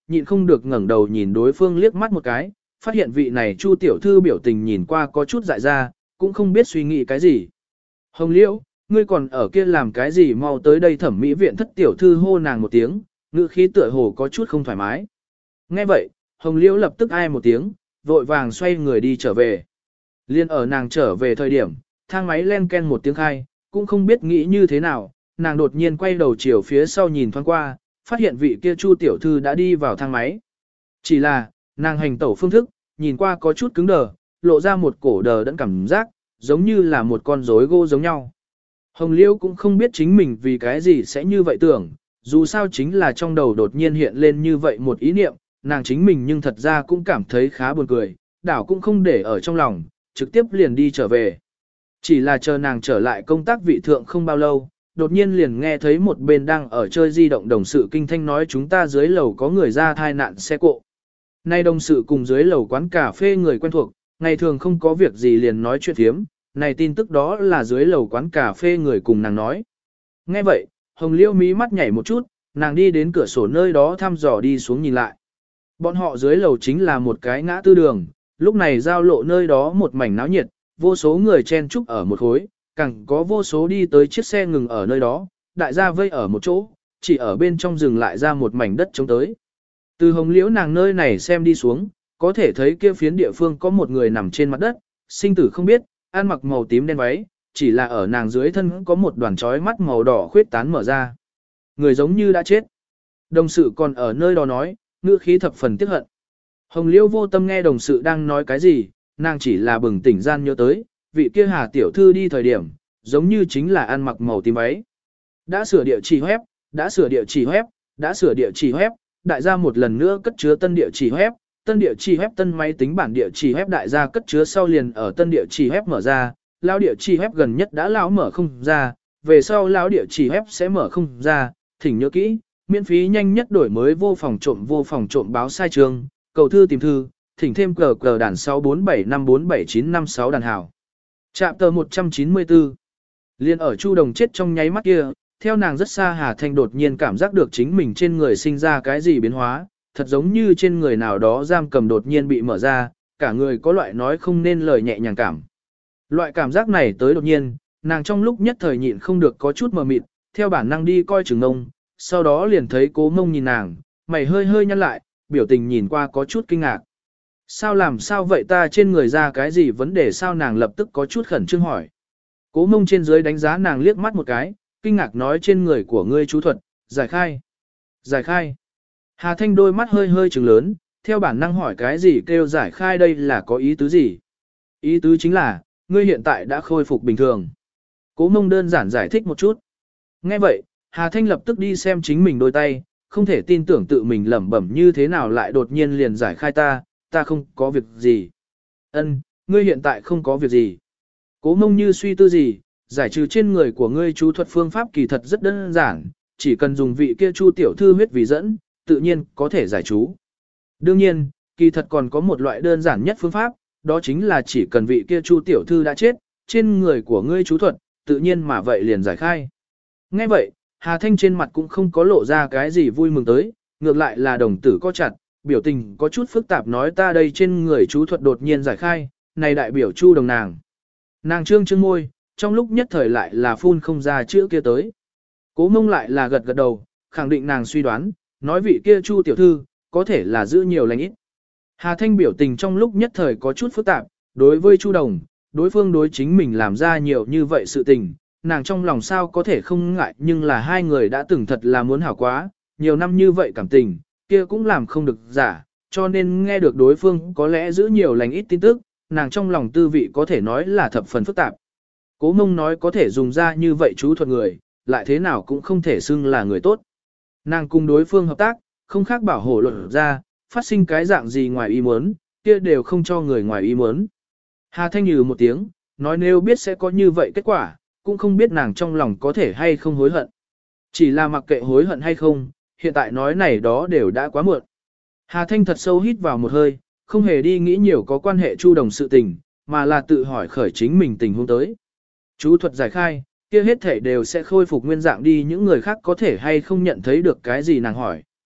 nhịn không được ngẩng đầu nhìn đối phương liếc mắt một cái, phát hiện vị này Chu tiểu thư biểu tình nhìn qua có chút dại ra, cũng không biết suy nghĩ cái gì. Hồng Liễu, ngươi còn ở kia làm cái gì, mau tới đây. Thẩm mỹ viện thất tiểu thư hô nàng một tiếng, ngữ khí tựa hồ có chút không thoải mái. Nghe vậy, Hồng Liễu lập tức ai một tiếng, vội vàng xoay người đi trở về. Liên ở nàng trở về thời điểm, thang máy len ken một tiếng khai, cũng không biết nghĩ như thế nào, nàng đột nhiên quay đầu chiều phía sau nhìn thoáng qua, phát hiện vị kia Chu tiểu thư đã đi vào thang máy. Chỉ là, nàng hành tẩu phương thức, nhìn qua có chút cứng đờ, lộ ra một cổ đờ đẫn cảm giác, giống như là một con rối gỗ giống nhau. Hồng Liễu cũng không biết chính mình vì cái gì sẽ như vậy tưởng, dù sao chính là trong đầu đột nhiên hiện lên như vậy một ý niệm, nàng chính mình nhưng thật ra cũng cảm thấy khá buồn cười, đảo cũng không để ở trong lòng, trực tiếp liền đi trở về. Chỉ là chờ nàng trở lại công tác vị thượng không bao lâu, đột nhiên liền nghe thấy một bên đang ở chơi di động đồng sự kinh thanh nói chúng ta dưới lầu có người ra thai nạn xe cộ. Nay đồng sự cùng dưới lầu quán cà phê người quen thuộc, ngày thường không có việc gì liền nói chuyện thiếm, này tin tức đó là dưới lầu quán cà phê người cùng nàng nói. Nghe vậy, Hồng Liễu mí mắt nhảy một chút, nàng đi đến cửa sổ nơi đó thăm dò đi xuống nhìn lại. Bọn họ dưới lầu chính là một cái ngã tư đường, lúc này giao lộ nơi đó một mảnh náo nhiệt, vô số người chen chúc ở một khối, càng có vô số đi tới chiếc xe ngừng ở nơi đó, đại gia vây ở một chỗ, chỉ ở bên trong rừng lại ra một mảnh đất trống tới. Từ Hồng Liễu nàng nơi này xem đi xuống, có thể thấy kia phiến địa phương có một người nằm trên mặt đất, sinh tử không biết, ăn mặc màu tím đen váy, chỉ là ở nàng dưới thân có một đoàn chói mắt màu đỏ khuyết tán mở ra. Người giống như đã chết. Đồng sự còn ở nơi đó nói, ngữ khí thập phần tiếc hận. Hồng Liễu vô tâm nghe đồng sự đang nói cái gì, nàng chỉ là bừng tỉnh gian nhớ tới, vị kia Hà tiểu thư đi thời điểm, giống như chính là ăn mặc màu tím váy. Đã sửa địa chỉ web, đã sửa địa chỉ web, đã sửa địa chỉ web, đại gia một lần nữa cất chứa tân địa chỉ web, tân địa chỉ web tân máy tính bản địa chỉ web đại gia cất chứa sau liền ở tân địa chỉ web mở ra, lão địa chỉ web gần nhất đã lão mở không ra, về sau lão địa chỉ web sẽ mở không ra, thỉnh nhớ kỹ, miễn phí nhanh nhất đổi mới vô phòng trộm vô phòng trộm báo sai trường, cầu thư tìm thư, thỉnh thêm cờ cờ đàn sáu bốn bảy năm bốn bảy chín năm sáu đàn hảo. Trạm tờ một trăm chín mươi tư. Liên ở Chu Đồng chết trong nháy mắt kia, theo nàng rất xa Hà Thanh đột nhiên cảm giác được chính mình trên người sinh ra cái gì biến hóa, thật giống như trên người nào đó giam cầm đột nhiên bị mở ra, cả người có loại nói không nên lời nhẹ nhàng cảm. Loại cảm giác này tới đột nhiên, nàng trong lúc nhất thời nhịn không được có chút mờ mịt, theo bản năng đi coi chừng ngông, sau đó liền thấy Cố Mông nhìn nàng, mày hơi hơi nhăn lại, biểu tình nhìn qua có chút kinh ngạc. Sao làm sao vậy, ta trên người ra cái gì vấn đề sao? Nàng lập tức có chút khẩn trương hỏi. Cố Mông trên dưới đánh giá nàng liếc mắt một cái, kinh ngạc nói trên người của ngươi chú thuật, giải khai. Giải khai. Hà Thanh đôi mắt hơi hơi trừng lớn, theo bản năng hỏi cái gì kêu giải khai, đây là có ý tứ gì? Ý tứ chính là, ngươi hiện tại đã khôi phục bình thường. Cố Mông đơn giản giải thích một chút. Nghe vậy, Hà Thanh lập tức đi xem chính mình đôi tay, không thể tin tưởng tự mình lẩm bẩm như thế nào lại đột nhiên liền giải khai ta, ta không có việc gì. Ân, ngươi hiện tại không có việc gì. Cố Mông như suy tư gì, giải trừ trên người của ngươi chú thuật phương pháp kỳ thật rất đơn giản, chỉ cần dùng vị kia Chu tiểu thư huyết vì dẫn, tự nhiên có thể giải chú. Đương nhiên, kỳ thật còn có một loại đơn giản nhất phương pháp, đó chính là chỉ cần vị kia Chu tiểu thư đã chết, trên người của ngươi chú thuật, tự nhiên mà vậy liền giải khai. Nghe vậy, Hà Thanh trên mặt cũng không có lộ ra cái gì vui mừng tới, ngược lại là đồng tử co chặt, biểu tình có chút phức tạp nói ta đây trên người chú thuật đột nhiên giải khai, này đại biểu Chu Đồng nàng. Nàng trương trương môi, trong lúc nhất thời lại là phun không ra chữ kia tới. Cố Mông lại là gật gật đầu, khẳng định nàng suy đoán, nói vị kia Chu tiểu thư, có thể là giữ nhiều lành ít. Hà Thanh biểu tình trong lúc nhất thời có chút phức tạp, đối với Chu Đồng, đối phương đối chính mình làm ra nhiều như vậy sự tình, nàng trong lòng sao có thể không ngại, nhưng là hai người đã từng thật là muốn hảo quá, nhiều năm như vậy cảm tình, kia cũng làm không được giả, cho nên nghe được đối phương có lẽ giữ nhiều lành ít tin tức, nàng trong lòng tư vị có thể nói là thập phần phức tạp. Cố Mông nói có thể dùng ra như vậy chú thuật người, lại thế nào cũng không thể xưng là người tốt. Nàng cùng đối phương hợp tác, không khác bảo hộ luật ra, phát sinh cái dạng gì ngoài ý muốn, kia đều không cho người ngoài ý muốn. Hà Thanh nhừ một tiếng, nói nếu biết sẽ có như vậy kết quả, cũng không biết nàng trong lòng có thể hay không hối hận. Chỉ là mặc kệ hối hận hay không, hiện tại nói này đó đều đã quá muộn. Hà Thanh thật sâu hít vào một hơi, không hề đi nghĩ nhiều có quan hệ Chu Đồng sự tình, mà là tự hỏi khởi chính mình tình huống tới. Chú thuật giải khai, kia hết thể đều sẽ khôi phục nguyên dạng đi, những người khác có thể hay không nhận thấy được cái gì nàng hỏi.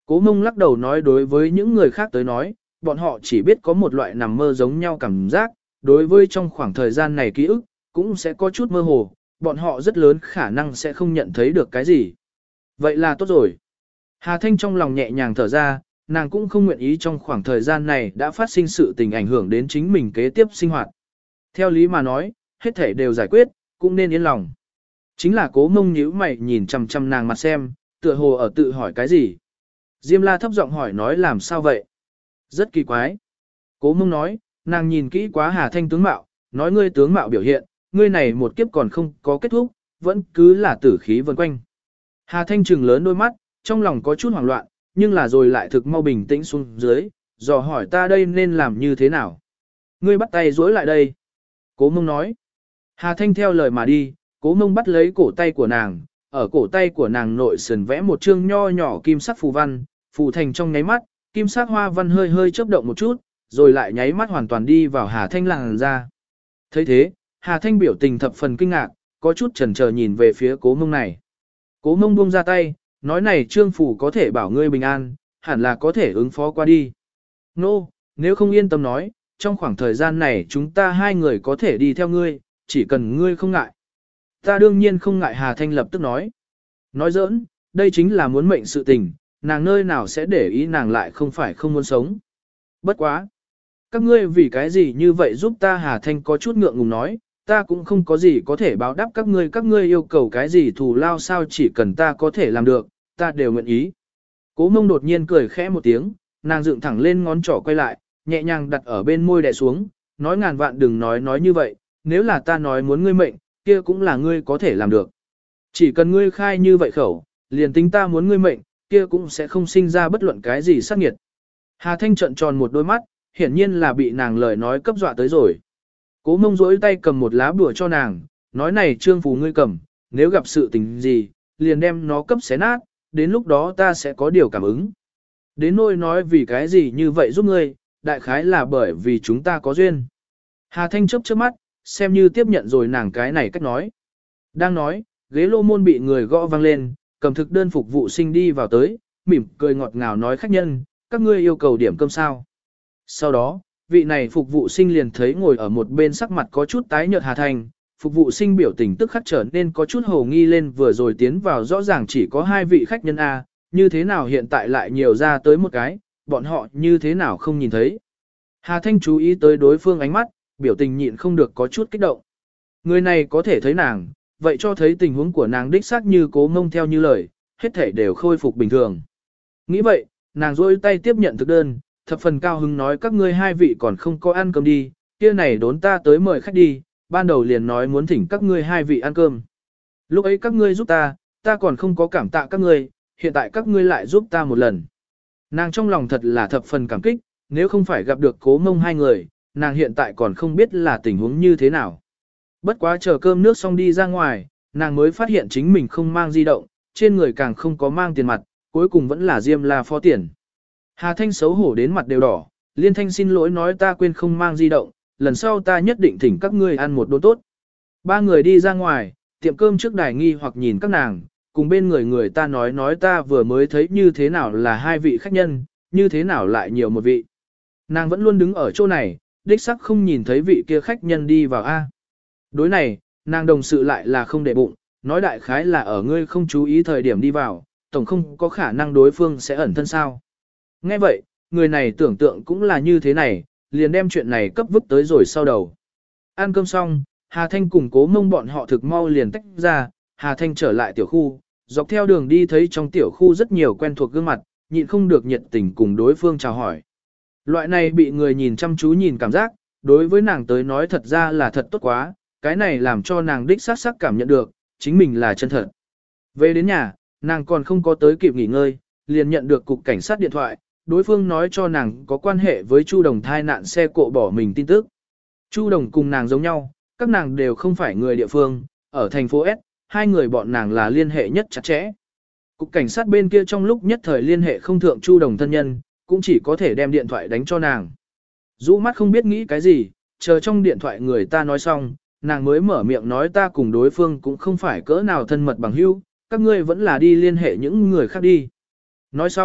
Cố Mông lắc đầu nói đối với những người khác tới nói, bọn họ chỉ biết có một loại nằm mơ giống nhau cảm giác, đối với trong khoảng thời gian này ký ức, cũng sẽ có chút mơ hồ, bọn họ rất lớn khả năng sẽ không nhận thấy được cái gì. Vậy là tốt rồi. Hà Thanh trong lòng nhẹ nhàng thở ra, nàng cũng không nguyện ý trong khoảng thời gian này đã phát sinh sự tình ảnh hưởng đến chính mình kế tiếp sinh hoạt. Theo lý mà nói, hết thể đều giải quyết, cũng nên yên lòng. Chính là Cố Mông nhíu mày nhìn chằm chằm nàng mặt xem, tựa hồ ở tự hỏi cái gì. Diêm La thấp giọng hỏi nói làm sao vậy? Rất kỳ quái. Cố Mông nói, nàng nhìn kỹ quá Hà Thanh tướng mạo, nói ngươi tướng mạo biểu hiện, ngươi này một kiếp còn không có kết thúc, vẫn cứ là tử khí vần quanh. Hà Thanh trừng lớn đôi mắt, trong lòng có chút hoảng loạn, nhưng là rồi lại thực mau bình tĩnh xuống dưới, dò hỏi ta đây nên làm như thế nào. Ngươi bắt tay duỗi lại đây. Cố Mông nói. Hà Thanh theo lời mà đi, Cố Mông bắt lấy cổ tay của nàng, ở cổ tay của nàng nội sườn vẽ một chương nho nhỏ kim sắc phù văn, phù thành trong nháy mắt, kim sắc hoa văn hơi hơi chớp động một chút, rồi lại nháy mắt hoàn toàn đi vào Hà Thanh làn ra. Thấy thế, Hà Thanh biểu tình thập phần kinh ngạc, có chút chần chờ nhìn về phía Cố Mông này. Cố Mông buông ra tay, nói này trương phù có thể bảo ngươi bình an, hẳn là có thể ứng phó qua đi. Nô, no, nếu không yên tâm nói, trong khoảng thời gian này chúng ta hai người có thể đi theo ngươi, chỉ cần ngươi không ngại. Ta đương nhiên không ngại, Hà Thanh lập tức nói. Nói giỡn, đây chính là muốn mệnh sự tình, nàng nơi nào sẽ để ý nàng lại không phải không muốn sống. Bất quá. Các ngươi vì cái gì như vậy giúp ta, Hà Thanh có chút ngượng ngùng nói, ta cũng không có gì có thể báo đáp các ngươi, các ngươi yêu cầu cái gì thù lao sao, chỉ cần ta có thể làm được, ta đều nguyện ý. Cố Mông đột nhiên cười khẽ một tiếng, nàng dựng thẳng lên ngón trỏ quay lại, nhẹ nhàng đặt ở bên môi đè xuống, nói ngàn vạn đừng nói nói như vậy, nếu là ta nói muốn ngươi mệnh, kia cũng là ngươi có thể làm được. Chỉ cần ngươi khai như vậy khẩu, liền tính ta muốn ngươi mệnh, kia cũng sẽ không sinh ra bất luận cái gì sát nghiệt. Hà Thanh trợn tròn một đôi mắt, hiển nhiên là bị nàng lời nói cấp dọa tới rồi. Cố Mông rỗi tay cầm một lá bùa cho nàng, nói này trương phù ngươi cầm, nếu gặp sự tình gì, liền đem nó cấp xé nát, đến lúc đó ta sẽ có điều cảm ứng. Đến nỗi nói vì cái gì như vậy giúp ngươi, đại khái là bởi vì chúng ta có duyên. Hà Thanh chớp chớp mắt, xem như tiếp nhận rồi nàng cái này cách nói. Đang nói, ghế lô môn bị người gõ vang lên, cầm thực đơn phục vụ sinh đi vào tới, mỉm cười ngọt ngào nói khách nhân, các ngươi yêu cầu điểm cơm sao. Sau đó, vị này phục vụ sinh liền thấy ngồi ở một bên sắc mặt có chút tái nhợt Hà Thanh, phục vụ sinh biểu tình tức khắc trở nên có chút hồ nghi lên, vừa rồi tiến vào rõ ràng chỉ có hai vị khách nhân A, như thế nào hiện tại lại nhiều ra tới một cái, bọn họ như thế nào không nhìn thấy. Hà Thanh chú ý tới đối phương ánh mắt, biểu tình nhịn không được có chút kích động. Người này có thể thấy nàng, vậy cho thấy tình huống của nàng đích xác như Cố Mông theo như lời, hết thể đều khôi phục bình thường. Nghĩ vậy, nàng rôi tay tiếp nhận thực đơn, thập phần cao hứng nói các ngươi hai vị còn không có ăn cơm đi, kia này đốn ta tới mời khách đi, ban đầu liền nói muốn thỉnh các ngươi hai vị ăn cơm. Lúc ấy các ngươi giúp ta, ta còn không có cảm tạ các ngươi, hiện tại các ngươi lại giúp ta một lần. Nàng trong lòng thật là thập phần cảm kích, nếu không phải gặp được Cố Mông hai người, nàng hiện tại còn không biết là tình huống như thế nào. Bất quá chờ cơm nước xong đi ra ngoài, nàng mới phát hiện chính mình không mang di động, trên người càng không có mang tiền mặt, cuối cùng vẫn là Diêm La phó tiền. Hà Thanh xấu hổ đến mặt đều đỏ, liên thanh xin lỗi nói ta quên không mang di động, lần sau ta nhất định thỉnh các ngươi ăn một đốn tốt. Ba người đi ra ngoài, tiệm cơm trước đài nghi hoặc nhìn các nàng, cùng bên người người ta nói nói ta vừa mới thấy như thế nào là hai vị khách nhân, như thế nào lại nhiều một vị. Nàng vẫn luôn đứng ở chỗ này, đích sắc không nhìn thấy vị kia khách nhân đi vào A. Đối này, nàng đồng sự lại là không để bụng, nói đại khái là ở ngươi không chú ý thời điểm đi vào, tổng không có khả năng đối phương sẽ ẩn thân sao. Nghe vậy, người này tưởng tượng cũng là như thế này, liền đem chuyện này cấp vứt tới rồi sau đầu. Ăn cơm xong, Hà Thanh cùng Cố Mông bọn họ thực mau liền tách ra, Hà Thanh trở lại tiểu khu, dọc theo đường đi thấy trong tiểu khu rất nhiều quen thuộc gương mặt, nhịn không được nhiệt tình cùng đối phương chào hỏi. Loại này bị người nhìn chăm chú nhìn cảm giác, đối với nàng tới nói thật ra là thật tốt quá, cái này làm cho nàng đích xác sắc cảm nhận được, chính mình là chân thật. Về đến nhà, nàng còn không có tới kịp nghỉ ngơi, liền nhận được cục cảnh sát điện thoại, đối phương nói cho nàng có quan hệ với Chu Đồng thai nạn xe cộ bỏ mình tin tức. Chu Đồng cùng nàng giống nhau, các nàng đều không phải người địa phương, ở thành phố S, hai người bọn nàng là liên hệ nhất chặt chẽ. Cục cảnh sát bên kia trong lúc nhất thời liên hệ không thượng Chu Đồng thân nhân, cũng chỉ có thể đem điện thoại đánh cho nàng. Rũ mắt không biết nghĩ cái gì, chờ trong điện thoại người ta nói xong, nàng mới mở miệng nói ta cùng đối phương cũng không phải cỡ nào thân mật bằng hữu, các ngươi vẫn là đi liên hệ những người khác đi. Nói xong,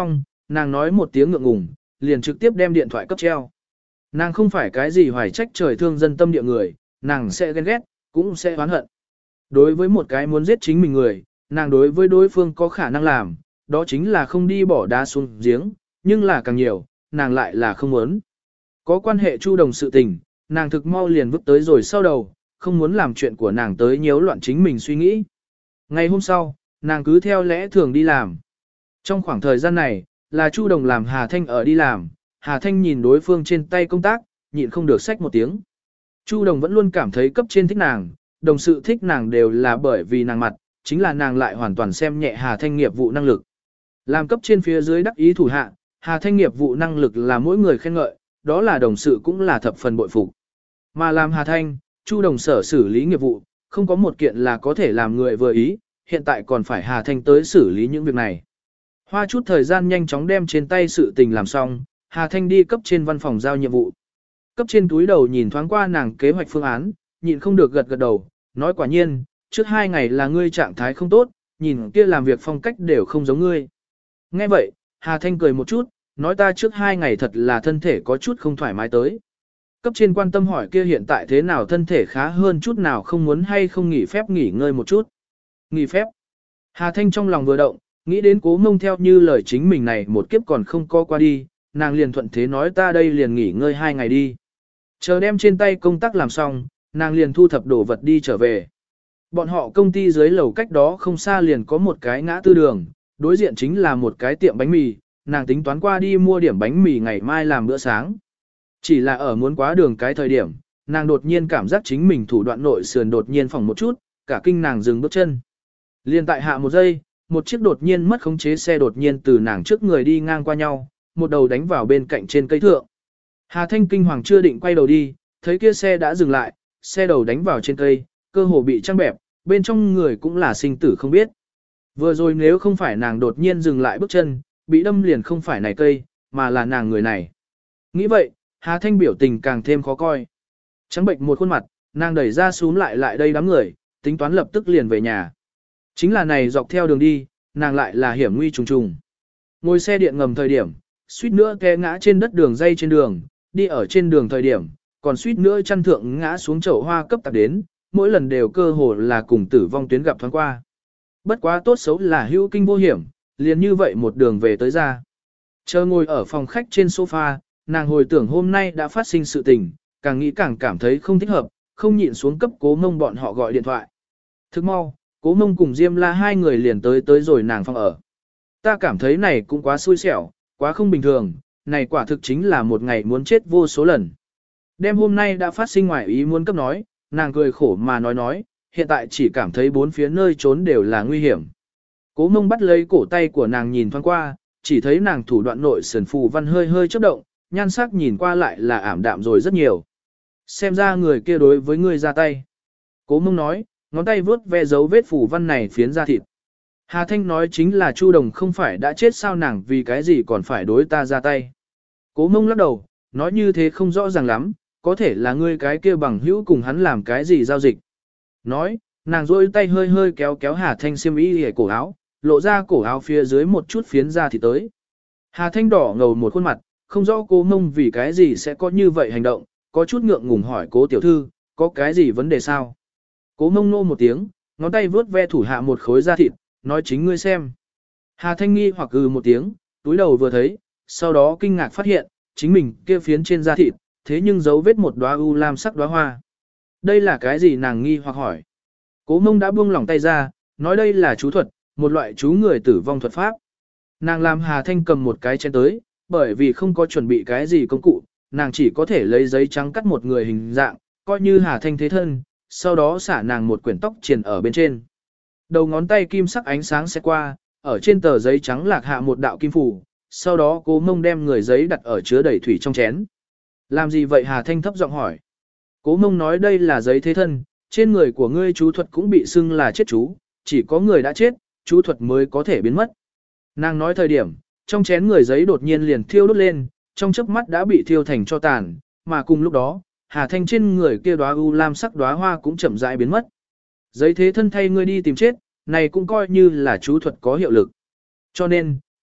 nàng nói một tiếng ngượng ngùng, liền trực tiếp đem điện thoại cấp treo. Nàng không phải cái gì hoài trách trời thương dân tâm địa người, nàng sẽ ghen ghét, cũng sẽ oán hận. Đối với một cái muốn giết chính mình người, nàng đối với đối phương có khả năng làm, đó chính là không đi bỏ đá xuống giếng, nhưng là càng nhiều, nàng lại là không muốn. Có quan hệ Chu Đồng sự tình, nàng thực mau liền vứt tới rồi sau đầu, không muốn làm chuyện của nàng tới nhiễu loạn chính mình suy nghĩ. Ngày hôm sau, nàng cứ theo lẽ thường đi làm. Trong khoảng thời gian này, là Chu Đồng làm Hà Thanh ở đi làm, Hà Thanh nhìn đối phương trên tay công tác, nhịn không được xách một tiếng. Chu Đồng vẫn luôn cảm thấy cấp trên thích nàng, đồng sự thích nàng đều là bởi vì nàng mặt, chính là nàng lại hoàn toàn xem nhẹ Hà Thanh nghiệp vụ năng lực. Làm cấp trên phía dưới đắc ý thủ hạ, Hà Thanh nghiệp vụ năng lực là mỗi người khen ngợi, đó là đồng sự cũng là thập phần bội phục. Mà làm Hà Thanh, Chu Đồng sở xử lý nghiệp vụ, không có một kiện là có thể làm người vừa ý, hiện tại còn phải Hà Thanh tới xử lý những việc này. Hoa chút thời gian nhanh chóng đem trên tay sự tình làm xong, Hà Thanh đi cấp trên văn phòng giao nhiệm vụ. Cấp trên túi đầu nhìn thoáng qua nàng kế hoạch phương án, nhịn không được gật gật đầu, nói quả nhiên, trước hai ngày là ngươi trạng thái không tốt, nhìn kia làm việc phong cách đều không giống ngươi. Nghe vậy, Hà Thanh cười một chút, nói ta trước hai ngày thật là thân thể có chút không thoải mái tới. Cấp trên quan tâm hỏi kia hiện tại thế nào thân thể khá hơn chút nào không muốn hay không nghỉ phép nghỉ ngơi một chút. Nghỉ phép. Hà Thanh trong lòng vừa động, nghĩ đến Cố Mông theo như lời chính mình này một kiếp còn không co qua đi, nàng liền thuận thế nói ta đây liền nghỉ ngơi hai ngày đi. Chờ đem trên tay công tác làm xong, nàng liền thu thập đồ vật đi trở về. Bọn họ công ty dưới lầu cách đó không xa liền có một cái ngã tư đường, đối diện chính là một cái tiệm bánh mì, nàng tính toán qua đi mua điểm bánh mì ngày mai làm bữa sáng. Chỉ là ở muốn quá đường cái thời điểm, nàng đột nhiên cảm giác chính mình thủ đoạn nội sườn đột nhiên phỏng một chút, cả kinh nàng dừng bước chân. Liên tại hạ một giây, một chiếc đột nhiên mất khống chế xe đột nhiên từ nàng trước người đi ngang qua nhau, một đầu đánh vào bên cạnh trên cây thượng. Hà Thanh kinh hoàng chưa định quay đầu đi, thấy kia xe đã dừng lại, xe đầu đánh vào trên cây, cơ hồ bị trăng bẹp, bên trong người cũng là sinh tử không biết. Vừa rồi nếu không phải nàng đột nhiên dừng lại bước chân, bị đâm liền không phải này cây, mà là nàng người này. Nghĩ vậy, Hà Thanh biểu tình càng thêm khó coi. Trắng bệnh một khuôn mặt, nàng đẩy ra xuống lại lại đây đám người, tính toán lập tức liền về nhà. Chính là này dọc theo đường đi, nàng lại là hiểm nguy trùng trùng. Ngồi xe điện ngầm thời điểm, suýt nữa té ngã trên đất đường dây trên đường, đi ở trên đường thời điểm, còn suýt nữa chăn thượng ngã xuống chậu hoa cấp tạp đến, mỗi lần đều cơ hồ là cùng tử vong tuyến gặp thoáng qua. Bất quá tốt xấu là hữu kinh vô hiểm, liền như vậy một đường về tới ra. Chờ ngồi ở phòng khách trên sofa, nàng hồi tưởng hôm nay đã phát sinh sự tình, càng nghĩ càng cảm thấy không thích hợp, không nhịn xuống cấp Cố Mông bọn họ gọi điện thoại. Thức mau, Cố Mông cùng Diêm La hai người liền tới tới rồi nàng phòng ở. Ta cảm thấy này cũng quá xui xẻo, quá không bình thường, này quả thực chính là một ngày muốn chết vô số lần. Đêm hôm nay đã phát sinh ngoài ý muốn cấp nói, nàng cười khổ mà nói nói, hiện tại chỉ cảm thấy bốn phía nơi trốn đều là nguy hiểm. Cố Mông bắt lấy cổ tay của nàng nhìn thoáng qua, chỉ thấy nàng thủ đoạn nội sườn phù văn hơi hơi chớp động, nhan sắc nhìn qua lại là ảm đạm rồi rất nhiều. Xem ra người kia đối với ngươi ra tay. Cố Mông nói, ngón tay vướt ve dấu vết phù văn này phiến ra thịt. Hà Thanh nói chính là Chu Đồng không phải đã chết sao nàng vì cái gì còn phải đối ta ra tay. Cố Mông lắc đầu, nói như thế không rõ ràng lắm, có thể là ngươi cái kia bằng hữu cùng hắn làm cái gì giao dịch. Nói, nàng rôi tay hơi hơi kéo kéo Hà Thanh xiêm y hề cổ áo, lộ ra cổ áo phía dưới một chút phiến ra thì tới. Hà Thanh đỏ ngầu một khuôn mặt, không rõ Cố Mông vì cái gì sẽ có như vậy hành động, có chút ngượng ngùng hỏi Cố tiểu thư, có cái gì vấn đề sao? Cố Mông nô một tiếng, ngón tay vướt ve thủ hạ một khối da thịt, nói chính ngươi xem. Hà Thanh nghi hoặc gừ một tiếng, túi đầu vừa thấy, sau đó kinh ngạc phát hiện, chính mình kia phiến trên da thịt, thế nhưng dấu vết một đóa u lam sắc đóa hoa. Đây là cái gì nàng nghi hoặc hỏi. Cố Mông đã buông lỏng tay ra, nói đây là chú thuật, một loại chú người tử vong thuật pháp. Nàng làm Hà Thanh cầm một cái chén tới, bởi vì không có chuẩn bị cái gì công cụ, nàng chỉ có thể lấy giấy trắng cắt một người hình dạng, coi như Hà Thanh thế thân, sau đó xả nàng một quyển tóc triền ở bên trên. Đầu ngón tay kim sắc ánh sáng sẽ qua, ở trên tờ giấy trắng lạc hạ một đạo kim phủ, sau đó Cố Mông đem người giấy đặt ở chứa đầy thủy trong chén. Làm gì vậy Hà Thanh thấp giọng hỏi. Cố Mông nói đây là giấy thế thân, trên người của ngươi chú thuật cũng bị xưng là chết chú, chỉ có người đã chết, chú thuật mới có thể biến mất. Nàng nói thời điểm, trong chén người giấy đột nhiên liền thiêu đốt lên, trong chớp mắt đã bị thiêu thành cho tàn, mà cùng lúc đó, Hà Thanh trên người kia đóa u lam sắc đóa hoa cũng chậm rãi biến mất. Giấy thế thân thay ngươi đi tìm chết, này cũng coi như là chú thuật có hiệu lực. Cho nên,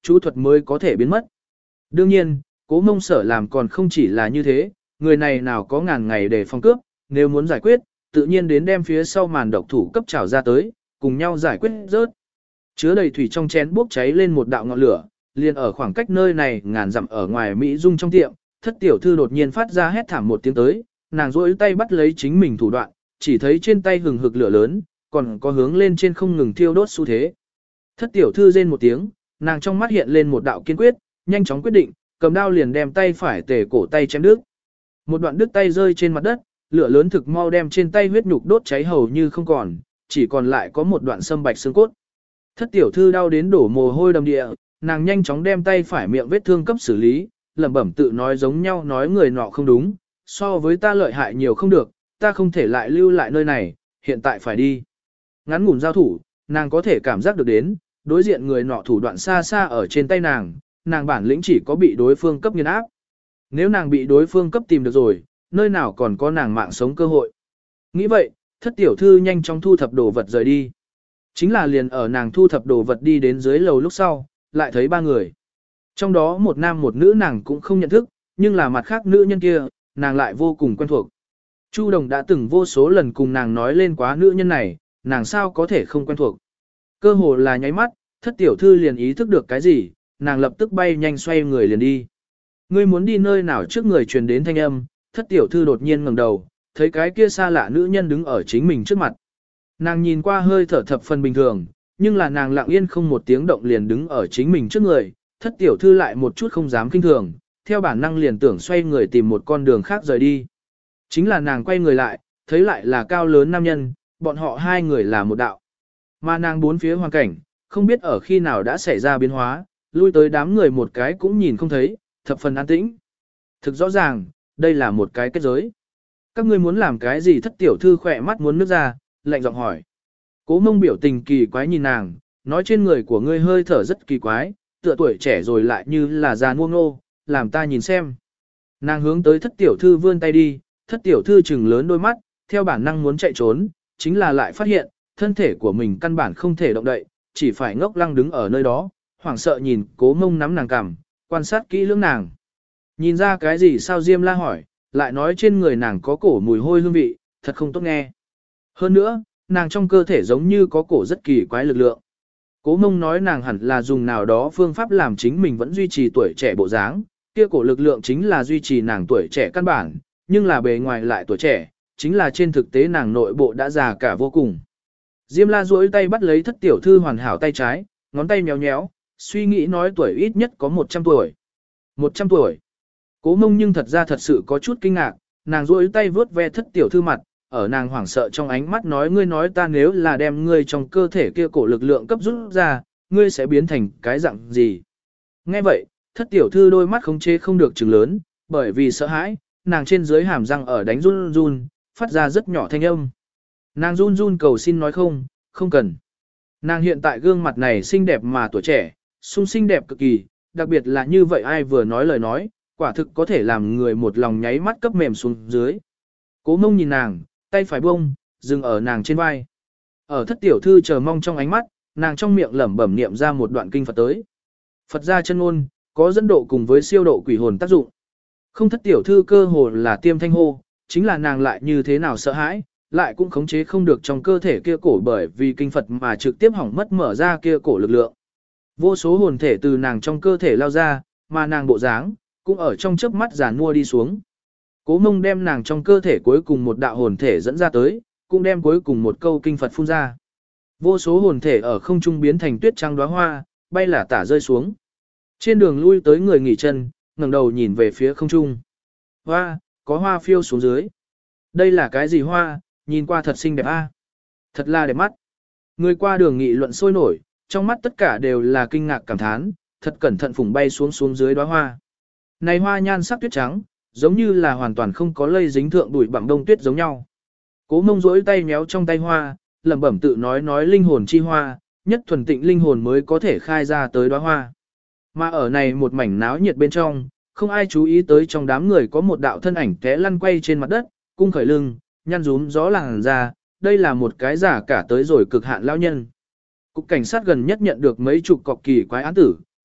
chú thuật mới có thể biến mất. Đương nhiên, Cố Mông Sở làm còn không chỉ là như thế, người này nào có ngàn ngày để phòng cướp, nếu muốn giải quyết, tự nhiên đến đem phía sau màn độc thủ cấp trảo ra tới, cùng nhau giải quyết rớt. Chứa đầy thủy trong chén bốc cháy lên một đạo ngọn lửa, liền ở khoảng cách nơi này ngàn dặm ở ngoài Mỹ Dung trong tiệm, thất tiểu thư đột nhiên phát ra hét thảm một tiếng tới, nàng rỗi tay bắt lấy chính mình thủ đoạn, chỉ thấy trên tay hừng hực lửa lớn, còn có hướng lên trên không ngừng thiêu đốt xu thế. Thất tiểu thư rên một tiếng, nàng trong mắt hiện lên một đạo kiên quyết, nhanh chóng quyết định, cầm đao liền đem tay phải tề cổ tay chém đứt. Một đoạn đứt tay rơi trên mặt đất, lửa lớn thực mau đem trên tay huyết nhục đốt cháy hầu như không còn, chỉ còn lại có một đoạn sâm bạch xương cốt. Thất tiểu thư đau đến đổ mồ hôi đầm địa, nàng nhanh chóng đem tay phải miệng vết thương cấp xử lý, lẩm bẩm tự nói giống nhau nói người nọ không đúng, so với ta lợi hại nhiều không được, ta không thể lại lưu lại nơi này, hiện tại phải đi. Ngắn ngủn giao thủ, nàng có thể cảm giác được đến, đối diện người nọ thủ đoạn xa xa ở trên tay nàng, nàng bản lĩnh chỉ có bị đối phương cấp nghiền áp. Nếu nàng bị đối phương cấp tìm được rồi, nơi nào còn có nàng mạng sống cơ hội. Nghĩ vậy, thất tiểu thư nhanh chóng thu thập đồ vật rời đi. Chính là liền ở nàng thu thập đồ vật đi đến dưới lầu lúc sau, lại thấy ba người. Trong đó một nam một nữ nàng cũng không nhận thức, nhưng là mặt khác nữ nhân kia, nàng lại vô cùng quen thuộc. Chu Đồng đã từng vô số lần cùng nàng nói lên quá nữ nhân này, nàng sao có thể không quen thuộc. Cơ hồ là nháy mắt, thất tiểu thư liền ý thức được cái gì, nàng lập tức bay nhanh xoay người liền đi. Ngươi muốn đi nơi nào trước người truyền đến thanh âm, thất tiểu thư đột nhiên ngẩng đầu, thấy cái kia xa lạ nữ nhân đứng ở chính mình trước mặt. Nàng nhìn qua hơi thở thập phần bình thường, nhưng là nàng lặng yên không một tiếng động liền đứng ở chính mình trước người, thất tiểu thư lại một chút không dám kinh thường, theo bản năng liền tưởng xoay người tìm một con đường khác rời đi. Chính là nàng quay người lại, thấy lại là cao lớn nam nhân, bọn họ hai người là một đạo. Mà nàng bốn phía hoàn cảnh, không biết ở khi nào đã xảy ra biến hóa, lui tới đám người một cái cũng nhìn không thấy, thập phần an tĩnh. Thực rõ ràng, đây là một cái kết giới. Các ngươi muốn làm cái gì? Thất tiểu thư khỏe mắt muốn nước ra, lạnh giọng hỏi. Cố Mông biểu tình kỳ quái nhìn nàng, nói trên người của ngươi hơi thở rất kỳ quái, tựa tuổi trẻ rồi lại như là già nuông nô, làm ta nhìn xem. Nàng hướng tới thất tiểu thư vươn tay đi, thất tiểu thư trừng lớn đôi mắt, theo bản năng muốn chạy trốn, chính là lại phát hiện, thân thể của mình căn bản không thể động đậy, chỉ phải ngốc lăng đứng ở nơi đó, hoảng sợ nhìn Cố Mông nắm nàng cằm, quan sát kỹ lưỡng nàng. Nhìn ra cái gì sao? Diêm La hỏi, lại nói trên người nàng có cổ mùi hôi hương vị, thật không tốt nghe. Hơn nữa, nàng trong cơ thể giống như có cổ rất kỳ quái lực lượng. Cố Mông nói nàng hẳn là dùng nào đó phương pháp làm chính mình vẫn duy trì tuổi trẻ bộ dáng, kia cổ lực lượng chính là duy trì nàng tuổi trẻ căn bản, nhưng là bề ngoài lại tuổi trẻ, chính là trên thực tế nàng nội bộ đã già cả vô cùng. Diêm La duỗi tay bắt lấy thất tiểu thư hoàn hảo tay trái, ngón tay nhéo nhéo, suy nghĩ nói tuổi ít nhất có một trăm tuổi. một trăm tuổi. Cố Mông nhưng thật ra thật sự có chút kinh ngạc, nàng duỗi tay vớt ve thất tiểu thư mặt, ở nàng hoảng sợ trong ánh mắt nói ngươi nói ta nếu là đem ngươi trong cơ thể kia cổ lực lượng cấp rút ra, ngươi sẽ biến thành cái dạng gì? Nghe vậy, thất tiểu thư đôi mắt khống chế không được trừng lớn, bởi vì sợ hãi, nàng trên dưới hàm răng ở đánh run run, phát ra rất nhỏ thanh âm. Nàng run run cầu xin nói không, không cần. Nàng hiện tại gương mặt này xinh đẹp mà tuổi trẻ, sung xinh đẹp cực kỳ, đặc biệt là như vậy ai vừa nói lời nói, quả thực có thể làm người một lòng nháy mắt cấp mềm xuống dưới. Cố Mông nhìn nàng, tay phải bông, dừng ở nàng trên vai. Ở thất tiểu thư chờ mong trong ánh mắt, nàng trong miệng lẩm bẩm niệm ra một đoạn kinh Phật tới. Phật gia chân ngôn, có dẫn độ cùng với siêu độ quỷ hồn tác dụng. Không, thất tiểu thư cơ hồ là tiêm thanh hô, chính là nàng lại như thế nào sợ hãi, lại cũng khống chế không được trong cơ thể kia cổ bởi vì kinh Phật mà trực tiếp hỏng mất mở ra kia cổ lực lượng. Vô số hồn thể từ nàng trong cơ thể lao ra, mà nàng bộ dáng, cũng ở trong chớp mắt giàn mua đi xuống. Cố Mông đem nàng trong cơ thể cuối cùng một đạo hồn thể dẫn ra tới, cũng đem cuối cùng một câu kinh Phật phun ra. Vô số hồn thể ở không trung biến thành tuyết trắng đóa hoa, bay lả tả rơi xuống. Trên đường lui tới người nghỉ chân, ngẩng đầu nhìn về phía không trung. Hoa, có hoa phiêu xuống dưới. Đây là cái gì hoa, nhìn qua thật xinh đẹp a. Thật là đẹp mắt. Người qua đường nghị luận sôi nổi, trong mắt tất cả đều là kinh ngạc cảm thán, thật cẩn thận phủng bay xuống xuống dưới đóa hoa. Này hoa nhan sắc tuyết trắng, giống như là hoàn toàn không có lây dính thượng bụi bặm đông tuyết giống nhau. Cố Mông rỗi tay méo trong tay hoa, lẩm bẩm tự nói nói linh hồn chi hoa, nhất thuần tịnh linh hồn mới có thể khai ra tới đóa hoa. Mà ở này một mảnh náo nhiệt bên trong, không ai chú ý tới trong đám người có một đạo thân ảnh té lăn quay trên mặt đất, cung khởi lưng, nhăn rúm gió làng ra, đây là một cái giả cả tới rồi cực hạn lão nhân. Cục cảnh sát gần nhất nhận được mấy chục cọc kỳ quái án tử,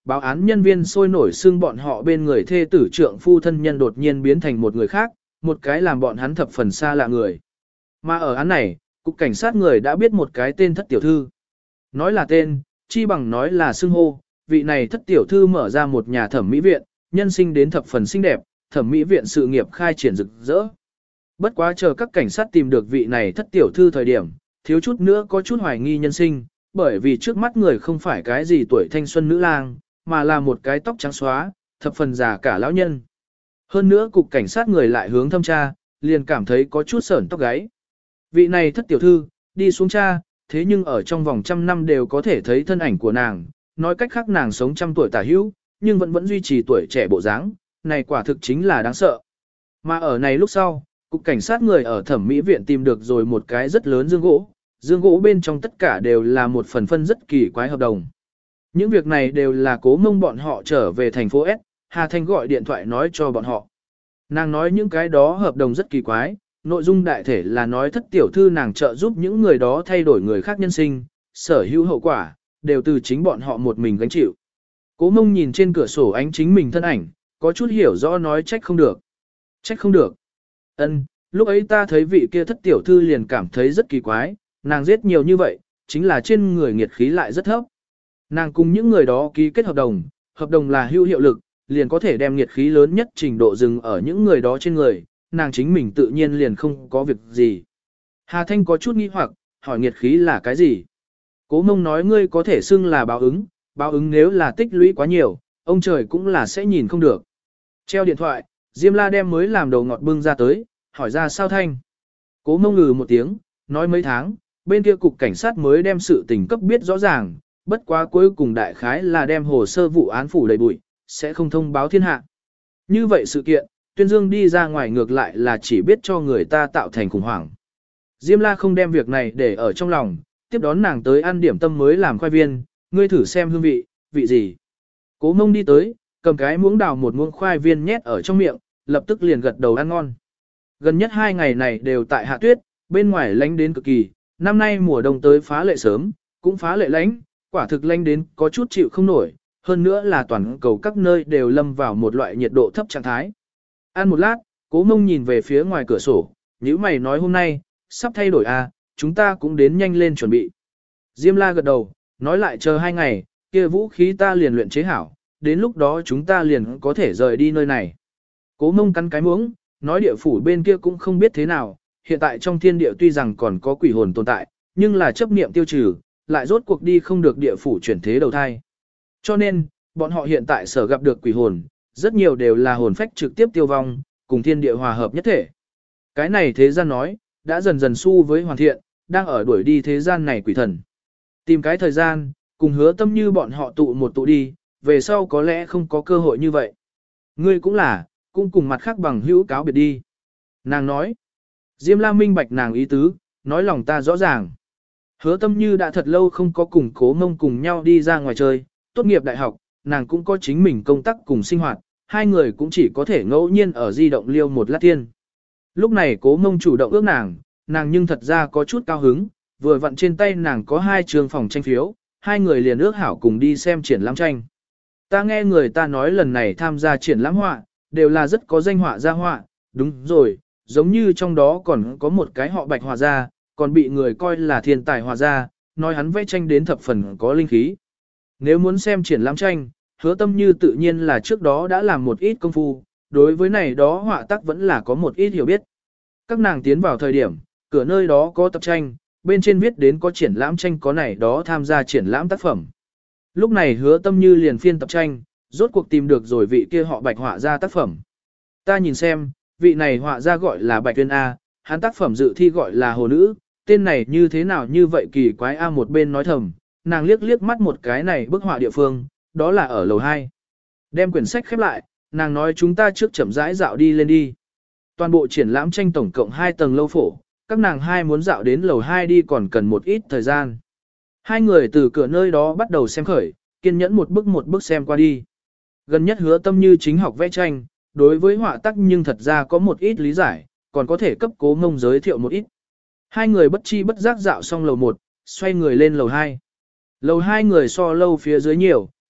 báo án nhân viên sôi nổi xưng bọn họ bên người thê tử trượng phu thân nhân đột nhiên biến thành một người khác, một cái làm bọn hắn thập phần xa lạ người. Mà ở án này, cục cảnh sát người đã biết một cái tên thất tiểu thư. Nói là tên, chi bằng nói là xưng hô, vị này thất tiểu thư mở ra một nhà thẩm mỹ viện, nhân sinh đến thập phần xinh đẹp, thẩm mỹ viện sự nghiệp khai triển rực rỡ. Bất quá chờ các cảnh sát tìm được vị này thất tiểu thư thời điểm, thiếu chút nữa có chút hoài nghi nhân sinh, bởi vì trước mắt người không phải cái gì tuổi thanh xuân nữ lang, mà là một cái tóc trắng xóa, thập phần già cả lão nhân. Hơn nữa cục cảnh sát người lại hướng thâm tra, liền cảm thấy có chút sởn tóc gáy. Vị này thất tiểu thư, đi xuống tra, thế nhưng ở trong vòng trăm năm đều có thể thấy thân ảnh của nàng, nói cách khác nàng sống trăm tuổi tả hữu, nhưng vẫn vẫn duy trì tuổi trẻ bộ dáng, này quả thực chính là đáng sợ. Mà ở này lúc sau, cục cảnh sát người ở thẩm mỹ viện tìm được rồi một cái rất lớn dương gỗ, dương gỗ bên trong tất cả đều là một phần phân rất kỳ quái hợp đồng. Những việc này đều là Cố Mông bọn họ trở về thành phố S, Hà Thanh gọi điện thoại nói cho bọn họ. Nàng nói những cái đó hợp đồng rất kỳ quái, nội dung đại thể là nói thất tiểu thư nàng trợ giúp những người đó thay đổi người khác nhân sinh, sở hữu hậu quả, đều từ chính bọn họ một mình gánh chịu. Cố Mông nhìn trên cửa sổ ánh chính mình thân ảnh, có chút hiểu rõ nói trách không được. Trách không được. Ân, lúc ấy ta thấy vị kia thất tiểu thư liền cảm thấy rất kỳ quái, nàng giết nhiều như vậy, chính là trên người nghiệt khí lại rất thấp. Nàng cùng những người đó ký kết hợp đồng, hợp đồng là hữu hiệu lực, liền có thể đem nghiệt khí lớn nhất trình độ dừng ở những người đó trên người, nàng chính mình tự nhiên liền không có việc gì. Hà Thanh có chút nghi hoặc, hỏi nghiệt khí là cái gì? Cố Mông nói ngươi có thể xưng là báo ứng, báo ứng nếu là tích lũy quá nhiều, ông trời cũng là sẽ nhìn không được. Treo điện thoại, Diêm La đem mới làm đầu ngọt bưng ra tới, hỏi ra sao Thanh. Cố Mông ngừ một tiếng, nói mấy tháng, bên kia cục cảnh sát mới đem sự tình cấp biết rõ ràng, bất quá cuối cùng đại khái là đem hồ sơ vụ án phủ đầy bụi, sẽ không thông báo thiên hạ. Như vậy sự kiện, Tuyên Dương đi ra ngoài ngược lại là chỉ biết cho người ta tạo thành khủng hoảng. Diêm La không đem việc này để ở trong lòng, tiếp đón nàng tới ăn điểm tâm mới làm khoai viên, ngươi thử xem hương vị, vị gì. Cố Mông đi tới, cầm cái muỗng đào một muỗng khoai viên nhét ở trong miệng, lập tức liền gật đầu ăn ngon. Gần nhất hai ngày này đều tại hạ tuyết, bên ngoài lánh đến cực kỳ, năm nay mùa đông tới phá lệ sớm, cũng phá lệ lánh, quả thực lánh đến có chút chịu không nổi, hơn nữa là toàn cầu các nơi đều lâm vào một loại nhiệt độ thấp trạng thái. Ăn một lát, Cố Mông nhìn về phía ngoài cửa sổ, nhíu mày nói hôm nay, sắp thay đổi à, chúng ta cũng đến nhanh lên chuẩn bị. Diêm La gật đầu, nói lại chờ hai ngày, kia vũ khí ta liền luyện chế hảo, đến lúc đó chúng ta liền có thể rời đi nơi này. Cố Mông cắn cái muỗng, nói địa phủ bên kia cũng không biết thế nào, hiện tại trong thiên địa tuy rằng còn có quỷ hồn tồn tại, nhưng là chấp niệm tiêu trừ, lại rốt cuộc đi không được địa phủ chuyển thế đầu thai. Cho nên, bọn họ hiện tại sở gặp được quỷ hồn, rất nhiều đều là hồn phách trực tiếp tiêu vong, cùng thiên địa hòa hợp nhất thể. Cái này thế gian nói, đã dần dần xu với hoàn thiện, đang ở đuổi đi thế gian này quỷ thần. Tìm cái thời gian, cùng Hứa Tâm Như bọn họ tụ một tụ đi, về sau có lẽ không có cơ hội như vậy. Ngươi cũng là, cũng cùng mặt khác bằng hữu cáo biệt đi. Nàng nói, Diêm La minh bạch nàng ý tứ, nói lòng ta rõ ràng. Hứa Tâm Như đã thật lâu không có cùng Cố Mông cùng nhau đi ra ngoài chơi, tốt nghiệp đại học, nàng cũng có chính mình công tác cùng sinh hoạt, hai người cũng chỉ có thể ngẫu nhiên ở di động liêu một lát thiên. Lúc này Cố Mông chủ động ước nàng, nàng nhưng thật ra có chút cao hứng, vừa vặn trên tay nàng có hai trường phòng tranh phiếu, hai người liền ước hảo cùng đi xem triển lãm tranh. Ta nghe người ta nói lần này tham gia triển lãm họa, đều là rất có danh họa gia họa, đúng rồi, giống như trong đó còn có một cái họ Bạch họa gia, còn bị người coi là thiên tài họa gia, nói hắn vẽ tranh đến thập phần có linh khí. Nếu muốn xem triển lãm tranh, Hứa Tâm Như tự nhiên là trước đó đã làm một ít công phu, đối với này đó họa tác vẫn là có một ít hiểu biết. Các nàng tiến vào thời điểm, cửa nơi đó có tập tranh, bên trên viết đến có triển lãm tranh có này đó tham gia triển lãm tác phẩm. Lúc này Hứa Tâm Như liền phiên tập tranh, rốt cuộc tìm được rồi vị kia họ Bạch họa ra tác phẩm. Ta nhìn xem, vị này họa ra gọi là Bạch Tuyên A, hắn tác phẩm dự thi gọi là Hồ Nữ, tên này như thế nào như vậy kỳ quái A một bên nói thầm, nàng liếc liếc mắt một cái này bức họa địa phương, đó là ở lầu hai. Đem quyển sách khép lại, nàng nói chúng ta trước chậm rãi dạo đi lên đi. Toàn bộ triển lãm tranh tổng cộng hai tầng lâu phổ, các nàng hai muốn dạo đến lầu hai đi còn cần một ít thời gian. Hai người từ cửa nơi đó bắt đầu xem khởi, kiên nhẫn một bước một bước xem qua đi. Gần nhất Hứa Tâm Như chính học vẽ tranh, đối với họa tác nhưng thật ra có một ít lý giải, còn có thể cấp Cố Mông giới thiệu một ít. Hai người bất chi bất giác dạo xong lầu một, xoay người lên lầu hai. Lầu hai người so lâu phía dưới nhiều,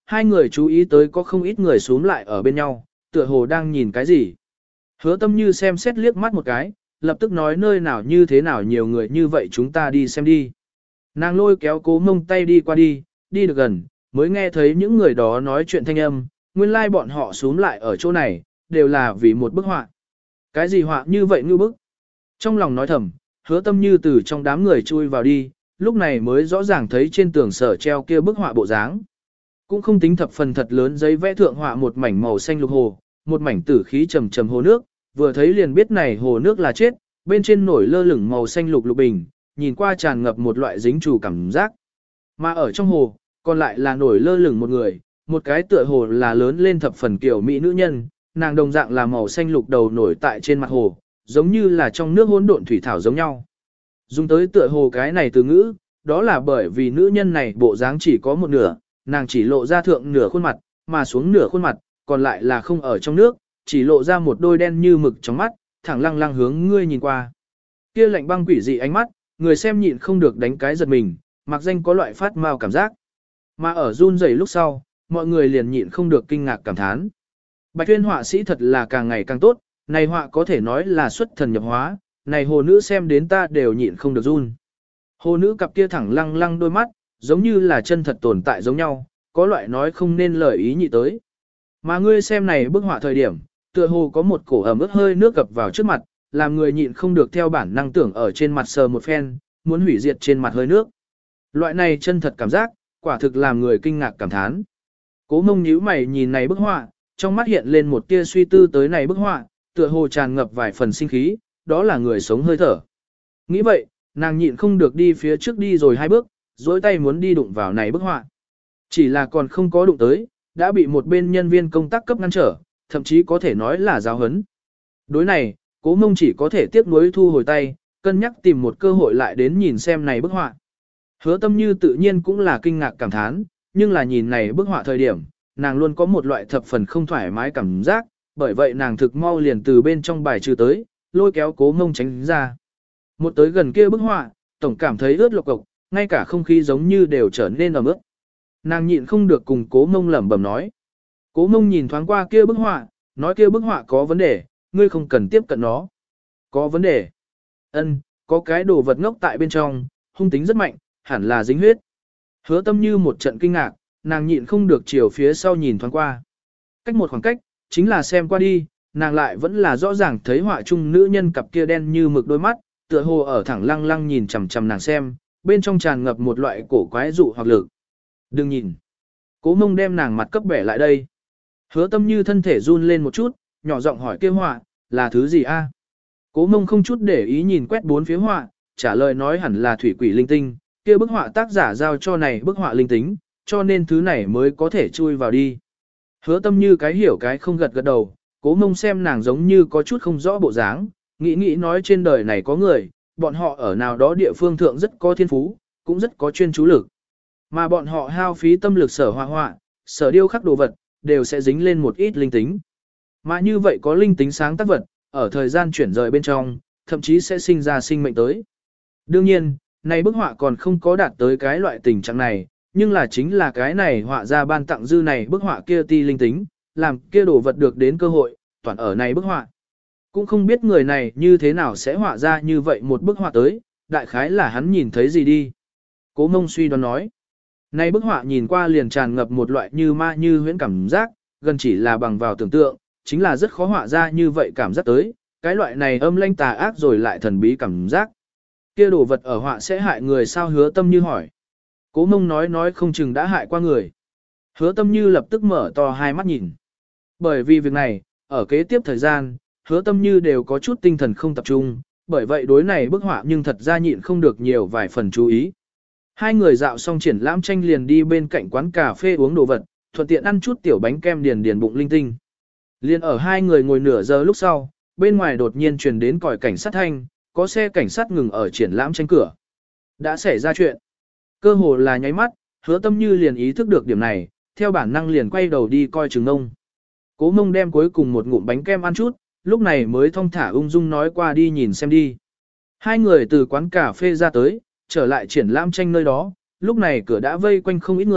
hai người chú ý tới có không ít người xuống lại ở bên nhau, tựa hồ đang nhìn cái gì. Hứa tâm như xem xét liếc mắt một cái, lập tức nói nơi nào như thế nào nhiều người như vậy chúng ta đi xem đi. Nàng lôi kéo Cố Mông tay đi qua đi, đi được gần, mới nghe thấy những người đó nói chuyện thanh âm, nguyên lai like bọn họ xuống lại ở chỗ này, đều là vì một bức họa. Cái gì họa như vậy ngư bức? Trong lòng nói thầm, hứa tâm như từ trong đám người chui vào đi, lúc này mới rõ ràng thấy trên tường sở treo kia bức họa bộ dáng. Cũng không tính thập phần thật lớn giấy vẽ thượng họa một mảnh màu xanh lục hồ, một mảnh tử khí trầm trầm hồ nước, vừa thấy liền biết này hồ nước là chết, bên trên nổi lơ lửng màu xanh lục lục bình, nhìn qua tràn ngập một loại dính trù cảm giác. Mà ở trong hồ, còn lại là nổi lơ lửng một người, một cái tựa hồ là lớn lên thập phần kiểu mỹ nữ nhân, nàng đồng dạng là màu xanh lục đầu nổi tại trên mặt hồ, giống như là trong nước hỗn độn thủy thảo giống nhau. Dùng tới tựa hồ cái này từ ngữ, đó là bởi vì nữ nhân này bộ dáng chỉ có một nửa, nàng chỉ lộ ra thượng nửa khuôn mặt, mà xuống nửa khuôn mặt, còn lại là không ở trong nước, chỉ lộ ra một đôi đen như mực trong mắt, thẳng lăng lăng hướng ngươi nhìn qua. Kia lạnh băng quỷ dị ánh mắt, người xem nhịn không được đánh cái giật mình, mặc danh có loại phát mau cảm giác. Mà ở run rẩy lúc sau, mọi người liền nhịn không được kinh ngạc cảm thán. Bạch Tuyên họa sĩ thật là càng ngày càng tốt, này họa có thể nói là xuất thần nhập hóa, này hồ nữ xem đến ta đều nhịn không được run. Hồ nữ cặp kia thẳng lăng lăng đôi mắt, giống như là chân thật tồn tại giống nhau, có loại nói không nên lời ý nhị tới. Mà ngươi xem này bức họa thời điểm, tựa hồ có một cổ ẩm ướt hơi nước gập vào trước mặt, làm người nhịn không được theo bản năng tưởng ở trên mặt sờ một phen, muốn hủy diệt trên mặt hơi nước. Loại này chân thật cảm giác, quả thực làm người kinh ngạc cảm thán. Cố Mông nhíu mày nhìn này bức họa, trong mắt hiện lên một tia suy tư tới này bức họa, tựa hồ tràn ngập vài phần sinh khí, đó là người sống hơi thở. Nghĩ vậy, nàng nhịn không được đi phía trước đi rồi hai bước, dối tay muốn đi đụng vào này bức họa. Chỉ là còn không có đụng tới, đã bị một bên nhân viên công tác cấp ngăn trở, thậm chí có thể nói là giáo hấn. Đối này, Cố Mông chỉ có thể tiếc nuối thu hồi tay, cân nhắc tìm một cơ hội lại đến nhìn xem này bức họa. Hứa tâm như tự nhiên cũng là kinh ngạc cảm thán, nhưng là nhìn này bức họa thời điểm, nàng luôn có một loại thập phần không thoải mái cảm giác, bởi vậy nàng thực mau liền từ bên trong bài trừ tới, lôi kéo Cố Mông tránh ra. Một tới gần kia bức họa, tổng cảm thấy ướt lộc cộc, ngay cả không khí giống như đều trở nên ẩm ướt. Nàng nhịn không được cùng Cố Mông lẩm bẩm nói. Cố Mông nhìn thoáng qua kia bức họa, nói kia bức họa có vấn đề, ngươi không cần tiếp cận nó. Có vấn đề? Ân, có cái đồ vật ngốc tại bên trong, hung tính rất mạnh, hẳn là dính huyết. Hứa tâm như một trận kinh ngạc, nàng nhịn không được chiều phía sau nhìn thoáng qua. Cách một khoảng cách, chính là xem qua đi, nàng lại vẫn là rõ ràng thấy họa chung nữ nhân cặp kia đen như mực đôi mắt, tựa hồ ở thẳng lăng lăng nhìn chằm chằm nàng xem, bên trong tràn ngập một loại cổ quái dụ hoặc lực. Đừng nhìn. Cố Mông đem nàng mặt cấp bẻ lại đây. Hứa tâm như thân thể run lên một chút, nhỏ giọng hỏi kia họa, là thứ gì a? Cố Mông không chút để ý nhìn quét bốn phía họa, trả lời nói hẳn là thủy quỷ linh tinh, kia bức họa tác giả giao cho này bức họa linh tính, cho nên thứ này mới có thể chui vào đi. Hứa tâm như cái hiểu cái không gật gật đầu, Cố Mông xem nàng giống như có chút không rõ bộ dáng, nghĩ nghĩ nói trên đời này có người, bọn họ ở nào đó địa phương thượng rất có thiên phú, cũng rất có chuyên chú lực. Mà bọn họ hao phí tâm lực sở họa họa, sở điêu khắc đồ vật, đều sẽ dính lên một ít linh tính. Mà như vậy có linh tính sáng tác vật, ở thời gian chuyển rời bên trong, thậm chí sẽ sinh ra sinh mệnh tới. Đương nhiên, này bức họa còn không có đạt tới cái loại tình trạng này, nhưng là chính là cái này họa ra ban tặng dư này bức họa kia ti linh tính, làm kia đồ vật được đến cơ hội, toàn ở này bức họa. Cũng không biết người này như thế nào sẽ họa ra như vậy một bức họa tới, đại khái là hắn nhìn thấy gì đi. Cố Mông suy đoán nói. Này bức họa nhìn qua liền tràn ngập một loại như ma như huyễn cảm giác, gần chỉ là bằng vào tưởng tượng, chính là rất khó họa ra như vậy cảm giác tới, cái loại này âm lanh tà ác rồi lại thần bí cảm giác. Kia đồ vật ở họa sẽ hại người sao? Hứa tâm như hỏi. Cố Mông nói nói không chừng đã hại qua người. Hứa tâm như lập tức mở to hai mắt nhìn. Bởi vì việc này, ở kế tiếp thời gian, hứa tâm như đều có chút tinh thần không tập trung, bởi vậy đối này bức họa nhưng thật ra nhịn không được nhiều vài phần chú ý. Hai người dạo xong triển lãm tranh liền đi bên cạnh quán cà phê uống đồ vật, thuận tiện ăn chút tiểu bánh kem điền điền bụng linh tinh. Liên ở hai người ngồi nửa giờ lúc sau, bên ngoài đột nhiên truyền đến còi cảnh sát thanh, có xe cảnh sát ngừng ở triển lãm tranh cửa. Đã xảy ra chuyện. Cơ hồ là nháy mắt, hứa tâm như liền ý thức được điểm này, theo bản năng liền quay đầu đi coi chừng Mông. Cố Mông đem cuối cùng một ngụm bánh kem ăn chút, lúc này mới thong thả ung dung nói qua đi nhìn xem đi. Hai người từ quán cà phê ra tới, trở lại triển lãm tranh nơi đó, lúc này cửa đã vây quanh không ít người,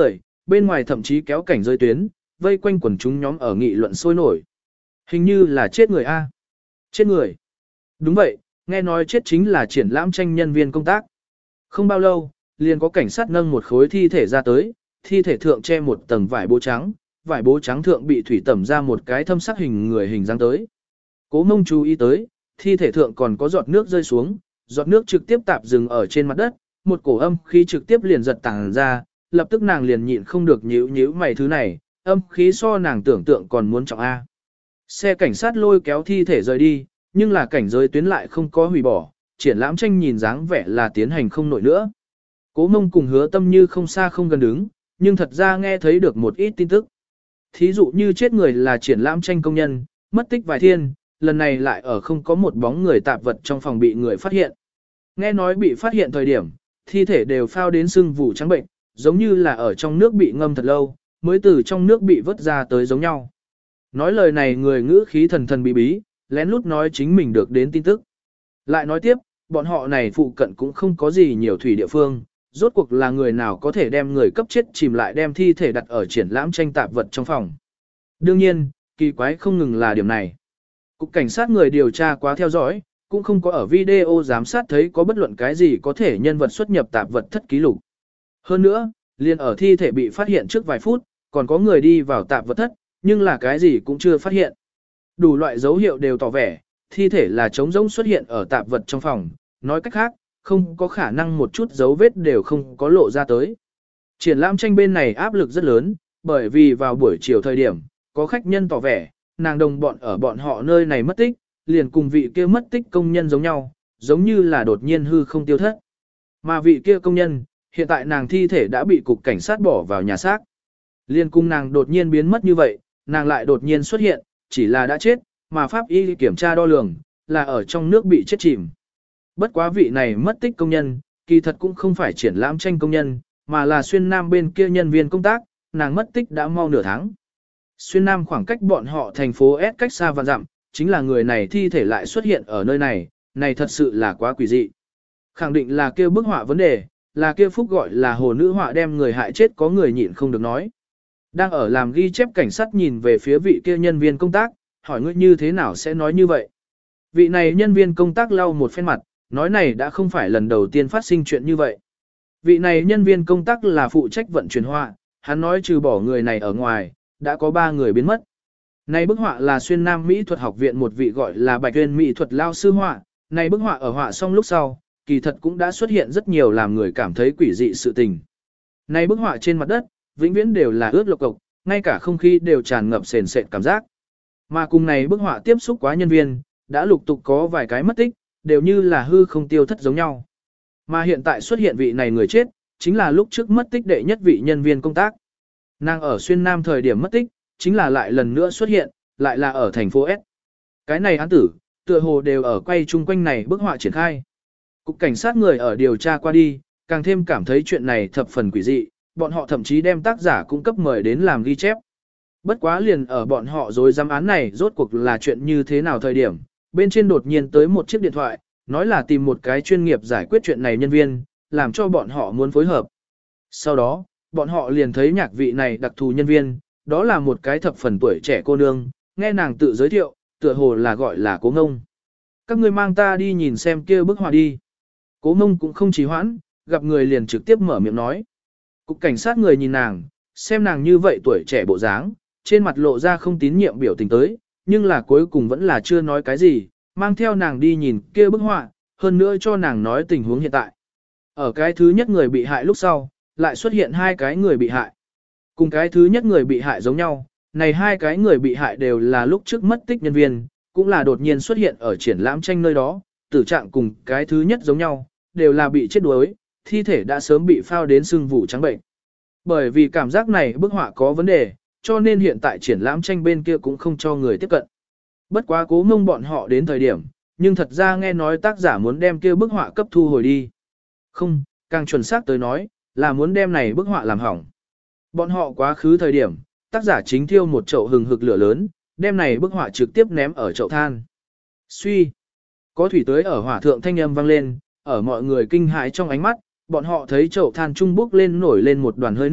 bên ngoài thậm chí kéo cảnh giới tuyến, vây quanh quần chúng nhóm ở nghị luận sôi nổi. Hình như là chết người A. Chết người. Đúng vậy, nghe nói chết chính là triển lãm tranh nhân viên công tác. Không bao lâu, liền có cảnh sát nâng một khối thi thể ra tới, thi thể thượng che một tầng vải bố trắng, vải bố trắng thượng bị thủy tẩm ra một cái thâm sắc hình người hình dáng tới. Cố Mông chú ý tới, thi thể thượng còn có giọt nước rơi xuống, giọt nước trực tiếp tạp dừng ở trên mặt đất, một cổ âm khí trực tiếp liền giật tàng ra, lập tức nàng liền nhịn không được nhíu nhíu mày thứ này, âm khí so nàng tưởng tượng còn muốn trọng A. Xe cảnh sát lôi kéo thi thể rời đi, nhưng là cảnh giới tuyến lại không có hủy bỏ, triển lãm tranh nhìn dáng vẻ là tiến hành không nổi nữa. Cố Mông cùng Hứa Tâm như không xa không gần đứng, nhưng thật ra nghe thấy được một ít tin tức. Thí dụ như chết người là triển lãm tranh công nhân, mất tích vài thiên, lần này lại ở không có một bóng người tạp vật trong phòng bị người phát hiện. Nghe nói bị phát hiện thời điểm, thi thể đều phao đến sưng vù trắng bệnh, giống như là ở trong nước bị ngâm thật lâu, mới từ trong nước bị vớt ra tới giống nhau. Nói lời này người ngữ khí thần thần bí bí, lén lút nói chính mình được đến tin tức. Lại nói tiếp, bọn họ này phụ cận cũng không có gì nhiều thủy địa phương, rốt cuộc là người nào có thể đem người cấp chết chìm lại đem thi thể đặt ở triển lãm tranh tạp vật trong phòng. Đương nhiên, kỳ quái không ngừng là điểm này. Cục cảnh sát người điều tra quá theo dõi, cũng không có ở video giám sát thấy có bất luận cái gì có thể nhân vật xuất nhập tạp vật thất ký lục. Hơn nữa, liền ở thi thể bị phát hiện trước vài phút, còn có người đi vào tạp vật thất, nhưng là cái gì cũng chưa phát hiện. Đủ loại dấu hiệu đều tỏ vẻ, thi thể là trống rỗng xuất hiện ở tạp vật trong phòng, nói cách khác, không có khả năng một chút dấu vết đều không có lộ ra tới. Triển lãm tranh bên này áp lực rất lớn, bởi vì vào buổi chiều thời điểm, có khách nhân tỏ vẻ, nàng đồng bọn ở bọn họ nơi này mất tích, liền cùng vị kia mất tích công nhân giống nhau, giống như là đột nhiên hư không tiêu thất. Mà vị kia công nhân, hiện tại nàng thi thể đã bị cục cảnh sát bỏ vào nhà xác. Liền cùng nàng đột nhiên biến mất như vậy, nàng lại đột nhiên xuất hiện, chỉ là đã chết, mà pháp y kiểm tra đo lường, là ở trong nước bị chết chìm. Bất quá vị này mất tích công nhân, kỳ thật cũng không phải triển lãm tranh công nhân, mà là xuyên nam bên kia nhân viên công tác, nàng mất tích đã mau nửa tháng. Xuyên nam khoảng cách bọn họ thành phố S cách xa và dặm, chính là người này thi thể lại xuất hiện ở nơi này, này thật sự là quá quỷ dị. Khẳng định là kia bức họa vấn đề, là kia phúc gọi là hồ nữ họa đem người hại chết có người nhịn không được nói. Đang ở làm ghi chép cảnh sát nhìn về phía vị kia nhân viên công tác, hỏi ngươi như thế nào sẽ nói như vậy. Vị này nhân viên công tác lau một phen mặt, nói này đã không phải lần đầu tiên phát sinh chuyện như vậy. Vị này nhân viên công tác là phụ trách vận chuyển họa, hắn nói trừ bỏ người này ở ngoài, đã có ba người biến mất. Này bức họa là xuyên nam mỹ thuật học viện một vị gọi là Bạch Uyên mỹ thuật lao sư họa, này bức họa ở họa xong lúc sau, kỳ thật cũng đã xuất hiện rất nhiều làm người cảm thấy quỷ dị sự tình. Này bức họa trên mặt đất, vĩnh viễn đều là ướt lộc cộc, ngay cả không khí đều tràn ngập sền sệt cảm giác. Mà cùng này bức họa tiếp xúc quá nhân viên, đã lục tục có vài cái mất tích, đều như là hư không tiêu thất giống nhau. Mà hiện tại xuất hiện vị này người chết, chính là lúc trước mất tích đệ nhất vị nhân viên công tác. Nàng ở xuyên nam thời điểm mất tích, chính là lại lần nữa xuất hiện, lại là ở thành phố S. Cái này án tử, tựa hồ đều ở quay chung quanh này bức họa triển khai. Cục cảnh sát người ở điều tra qua đi, càng thêm cảm thấy chuyện này thập phần quỷ dị, bọn họ thậm chí đem tác giả cung cấp mời đến làm ghi chép. Bất quá liền ở bọn họ rồi dám án này rốt cuộc là chuyện như thế nào thời điểm, bên trên đột nhiên tới một chiếc điện thoại, nói là tìm một cái chuyên nghiệp giải quyết chuyện này nhân viên, làm cho bọn họ muốn phối hợp. Sau đó, bọn họ liền thấy nhạc vị này đặc thù nhân viên, đó là một cái thập phần tuổi trẻ cô nương, nghe nàng tự giới thiệu, tựa hồ là gọi là Cố Ngông. Các ngươi mang ta đi nhìn xem kia bức họa đi. Cố Ngông cũng không trì hoãn, gặp người liền trực tiếp mở miệng nói. Cục cảnh sát người nhìn nàng, xem nàng như vậy tuổi trẻ bộ dáng, trên mặt lộ ra không tín nhiệm biểu tình tới, nhưng là cuối cùng vẫn là chưa nói cái gì, mang theo nàng đi nhìn kia bức họa, hơn nữa cho nàng nói tình huống hiện tại. Ở cái thứ nhất người bị hại lúc sau, lại xuất hiện hai cái người bị hại. Cùng cái thứ nhất người bị hại giống nhau, này hai cái người bị hại đều là lúc trước mất tích nhân viên, cũng là đột nhiên xuất hiện ở triển lãm tranh nơi đó, tử trạng cùng cái thứ nhất giống nhau, đều là bị chết đuối, thi thể đã sớm bị phao đến sưng vù trắng bệnh. Bởi vì cảm giác này bức họa có vấn đề, cho nên hiện tại triển lãm tranh bên kia cũng không cho người tiếp cận. Bất quá Cố Ngông bọn họ đến thời điểm, nhưng thật ra nghe nói tác giả muốn đem kia bức họa cấp thu hồi đi. Không, càng chuẩn xác tới nói, là muốn đem này bức họa làm hỏng. Bọn họ quá khứ thời điểm, tác giả chính thiêu một chậu hừng hực lửa lớn, đem này bức họa trực tiếp ném ở chậu than. Suy, có thủy tưới ở hỏa thượng thanh âm vang lên, ở mọi người kinh hãi trong ánh mắt, bọn họ thấy chậu than trung bốc lên nổi lên một đoàn hơi nước,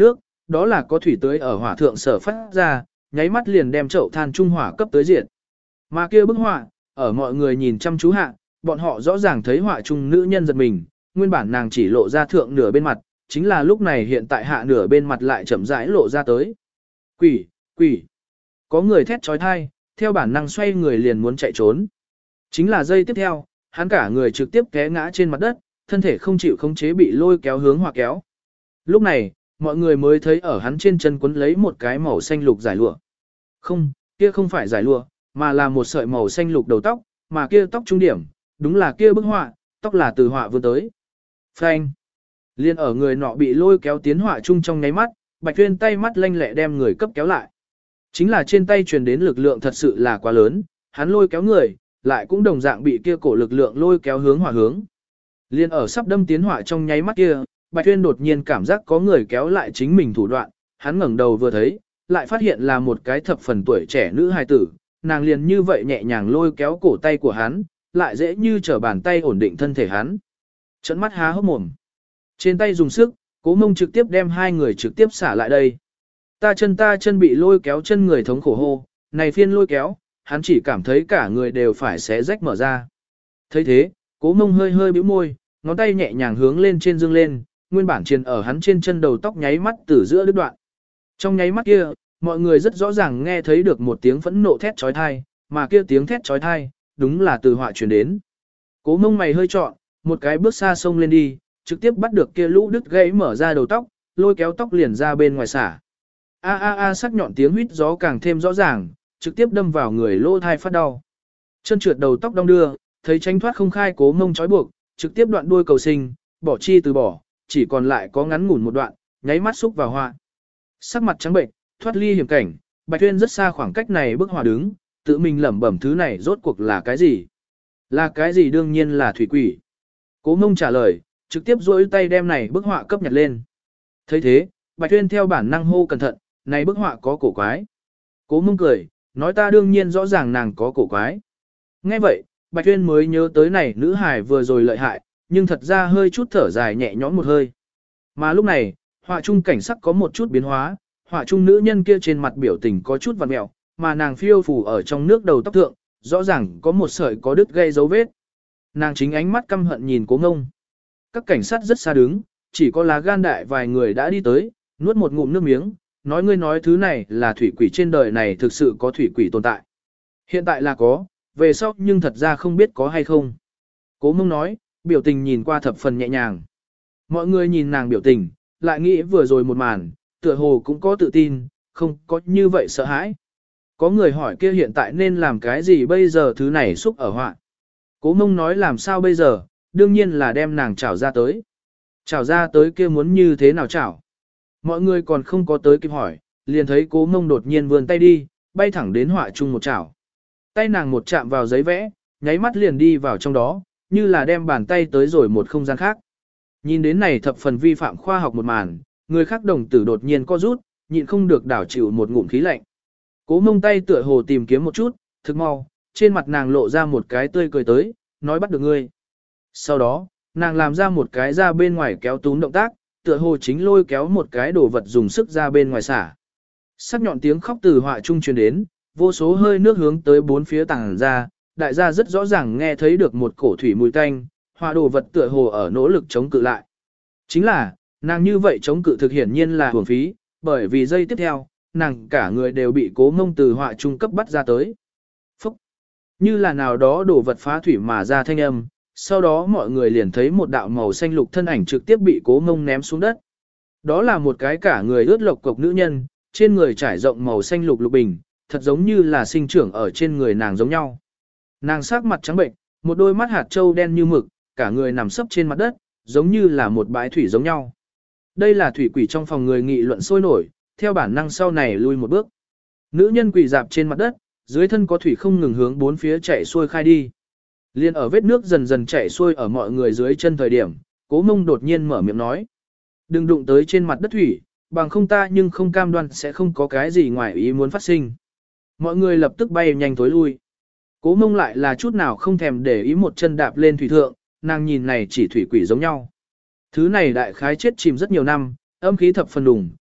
đó là có thủy tưới ở hỏa thượng sở phát ra, nháy mắt liền đem chậu than trung hỏa cấp tới diện. Mà kia bức họa, ở mọi người nhìn chăm chú hạ, bọn họ rõ ràng thấy họa trung nữ nhân giật mình, nguyên bản nàng chỉ lộ ra thượng nửa bên mặt, chính là lúc này hiện tại hạ nửa bên mặt lại chậm rãi lộ ra tới. Quỷ, quỷ. Có người thét trói thai, theo bản năng xoay người liền muốn chạy trốn. Chính là giây tiếp theo, hắn cả người trực tiếp té ngã trên mặt đất, thân thể không chịu khống chế bị lôi kéo hướng hỏa kéo. Lúc này, mọi người mới thấy ở hắn trên chân quấn lấy một cái màu xanh lục giải lụa. Không, kia không phải giải lụa, mà là một sợi màu xanh lục đầu tóc, mà kia tóc trung điểm, đúng là kia bức họa, tóc là từ họa vươn tới. Phanh. Liên ở người nọ bị lôi kéo tiến họa chung trong nháy mắt, Bạch Tuyên tay mắt lanh lẹ đem người cấp kéo lại. Chính là trên tay truyền đến lực lượng thật sự là quá lớn, hắn lôi kéo người, lại cũng đồng dạng bị kia cổ lực lượng lôi kéo hướng hỏa hướng. Liên ở sắp đâm tiến hỏa trong nháy mắt kia, Bạch Tuyên đột nhiên cảm giác có người kéo lại chính mình thủ đoạn, hắn ngẩng đầu vừa thấy, lại phát hiện là một cái thập phần tuổi trẻ nữ hài tử, nàng liền như vậy nhẹ nhàng lôi kéo cổ tay của hắn, lại dễ như trở bàn tay ổn định thân thể hắn. Trợn mắt há hốc mồm. Trên tay dùng sức, Cố Mông trực tiếp đem hai người trực tiếp xả lại đây. Ta chân ta chân bị lôi kéo chân người thống khổ hô, này phiên lôi kéo, hắn chỉ cảm thấy cả người đều phải xé rách mở ra. thấy thế, Cố Mông hơi hơi bĩu môi, ngón tay nhẹ nhàng hướng lên trên dương lên, nguyên bản triền ở hắn trên chân đầu tóc nháy mắt từ giữa đứt đoạn. Trong nháy mắt kia, mọi người rất rõ ràng nghe thấy được một tiếng phẫn nộ thét chói tai, mà kia tiếng thét chói tai, đúng là từ họa truyền đến. Cố Mông mày hơi trọn, một cái bước xa sông lên đi, trực tiếp bắt được kia lũ đứt gãy mở ra đầu tóc, lôi kéo tóc liền ra bên ngoài xả. A a a sắc nhọn tiếng huýt gió càng thêm rõ ràng, trực tiếp đâm vào người lỗ thai phát đau. Chân trượt đầu tóc đong đưa, thấy tránh thoát không khai Cố Mông trói buộc, trực tiếp đoạn đuôi cầu sinh, bỏ chi từ bỏ, chỉ còn lại có ngắn ngủn một đoạn, nháy mắt xúc vào họa. Sắc mặt trắng bệnh, thoát ly hiểm cảnh, Bạch Tuyên rất xa khoảng cách này bức họa đứng, tự mình lẩm bẩm thứ này rốt cuộc là cái gì? Là cái gì đương nhiên là thủy quỷ. Cố Mông trả lời, trực tiếp duỗi tay đem này bức họa cấp nhặt lên. thấy thế, Bạch Tuyên theo bản năng hô cẩn thận, này bức họa có cổ quái. Cố Mông cười, nói ta đương nhiên rõ ràng nàng có cổ quái. Nghe vậy, Bạch Tuyên mới nhớ tới này nữ hài vừa rồi lợi hại, nhưng thật ra hơi chút thở dài nhẹ nhõm một hơi. Mà lúc này, họa trung cảnh sắc có một chút biến hóa, họa trung nữ nhân kia trên mặt biểu tình có chút vặn mẹo, mà nàng phiêu phù ở trong nước đầu tóc thượng, rõ ràng có một sợi có đứt gây dấu vết. Nàng chính ánh mắt căm hận nhìn Cố Mông. Các cảnh sát rất xa đứng, chỉ có lá gan đại vài người đã đi tới, nuốt một ngụm nước miếng, nói ngươi nói thứ này là thủy quỷ, trên đời này thực sự có thủy quỷ tồn tại. Hiện tại là có, về sau nhưng thật ra không biết có hay không. Cố Mông nói, biểu tình nhìn qua thập phần nhẹ nhàng. Mọi người nhìn nàng biểu tình, lại nghĩ vừa rồi một màn, tựa hồ cũng có tự tin, không có như vậy sợ hãi. Có người hỏi kia hiện tại nên làm cái gì bây giờ, thứ này xúc ở họa. Cố Mông nói làm sao bây giờ, đương nhiên là đem nàng trảo ra tới. Trảo ra tới kia muốn như thế nào trảo? Mọi người còn không có tới kịp hỏi, liền thấy Cố Mông đột nhiên vươn tay đi, bay thẳng đến họa chung một chảo. Tay nàng một chạm vào giấy vẽ, nháy mắt liền đi vào trong đó, như là đem bàn tay tới rồi một không gian khác. Nhìn đến này thập phần vi phạm khoa học một màn, người khác đồng tử đột nhiên co rút, nhịn không được đảo chịu một ngụm khí lạnh. Cố Mông tay tựa hồ tìm kiếm một chút, thực mau, trên mặt nàng lộ ra một cái tươi cười tới, nói bắt được ngươi. Sau đó, nàng làm ra một cái ra bên ngoài kéo túm động tác, tựa hồ chính lôi kéo một cái đồ vật dùng sức ra bên ngoài xả. Sắc nhọn tiếng khóc từ họa trung truyền đến, vô số hơi nước hướng tới bốn phía tàng ra, đại gia rất rõ ràng nghe thấy được một cổ thủy mùi tanh, họa đồ vật tựa hồ ở nỗ lực chống cự lại. Chính là, nàng như vậy chống cự thực hiển nhiên là hưởng phí, bởi vì giây tiếp theo, nàng cả người đều bị Cố Mông từ họa trung cấp bắt ra tới. Phúc! Như là nào đó đồ vật phá thủy mà ra thanh âm, sau đó mọi người liền thấy một đạo màu xanh lục thân ảnh trực tiếp bị Cố Mông ném xuống đất. Đó là một cái cả người ướt lộc cục nữ nhân, trên người trải rộng màu xanh lục lục bình, thật giống như là sinh trưởng ở trên người nàng giống nhau. Nàng sắc mặt trắng bệnh, một đôi mắt hạt trâu đen như mực, cả người nằm sấp trên mặt đất, giống như là một bãi thủy giống nhau. Đây là thủy quỷ, trong phòng người nghị luận sôi nổi, theo bản năng sau này lui một bước. Nữ nhân quỳ dạp trên mặt đất, dưới thân có thủy không ngừng hướng bốn phía chạy xuôi khai đi. Liên ở vết nước dần dần chạy xuôi ở mọi người dưới chân thời điểm, Cố Mông đột nhiên mở miệng nói: đừng đụng tới trên mặt đất thủy, bằng không ta nhưng không cam đoan sẽ không có cái gì ngoài ý muốn phát sinh. Mọi người lập tức bay nhanh tối lui. Cố Mông lại là chút nào không thèm để ý, một chân đạp lên thủy thượng, nàng nhìn này chỉ thủy quỷ giống nhau. Thứ này đại khái chết chìm rất nhiều năm, âm khí thập phần đùng,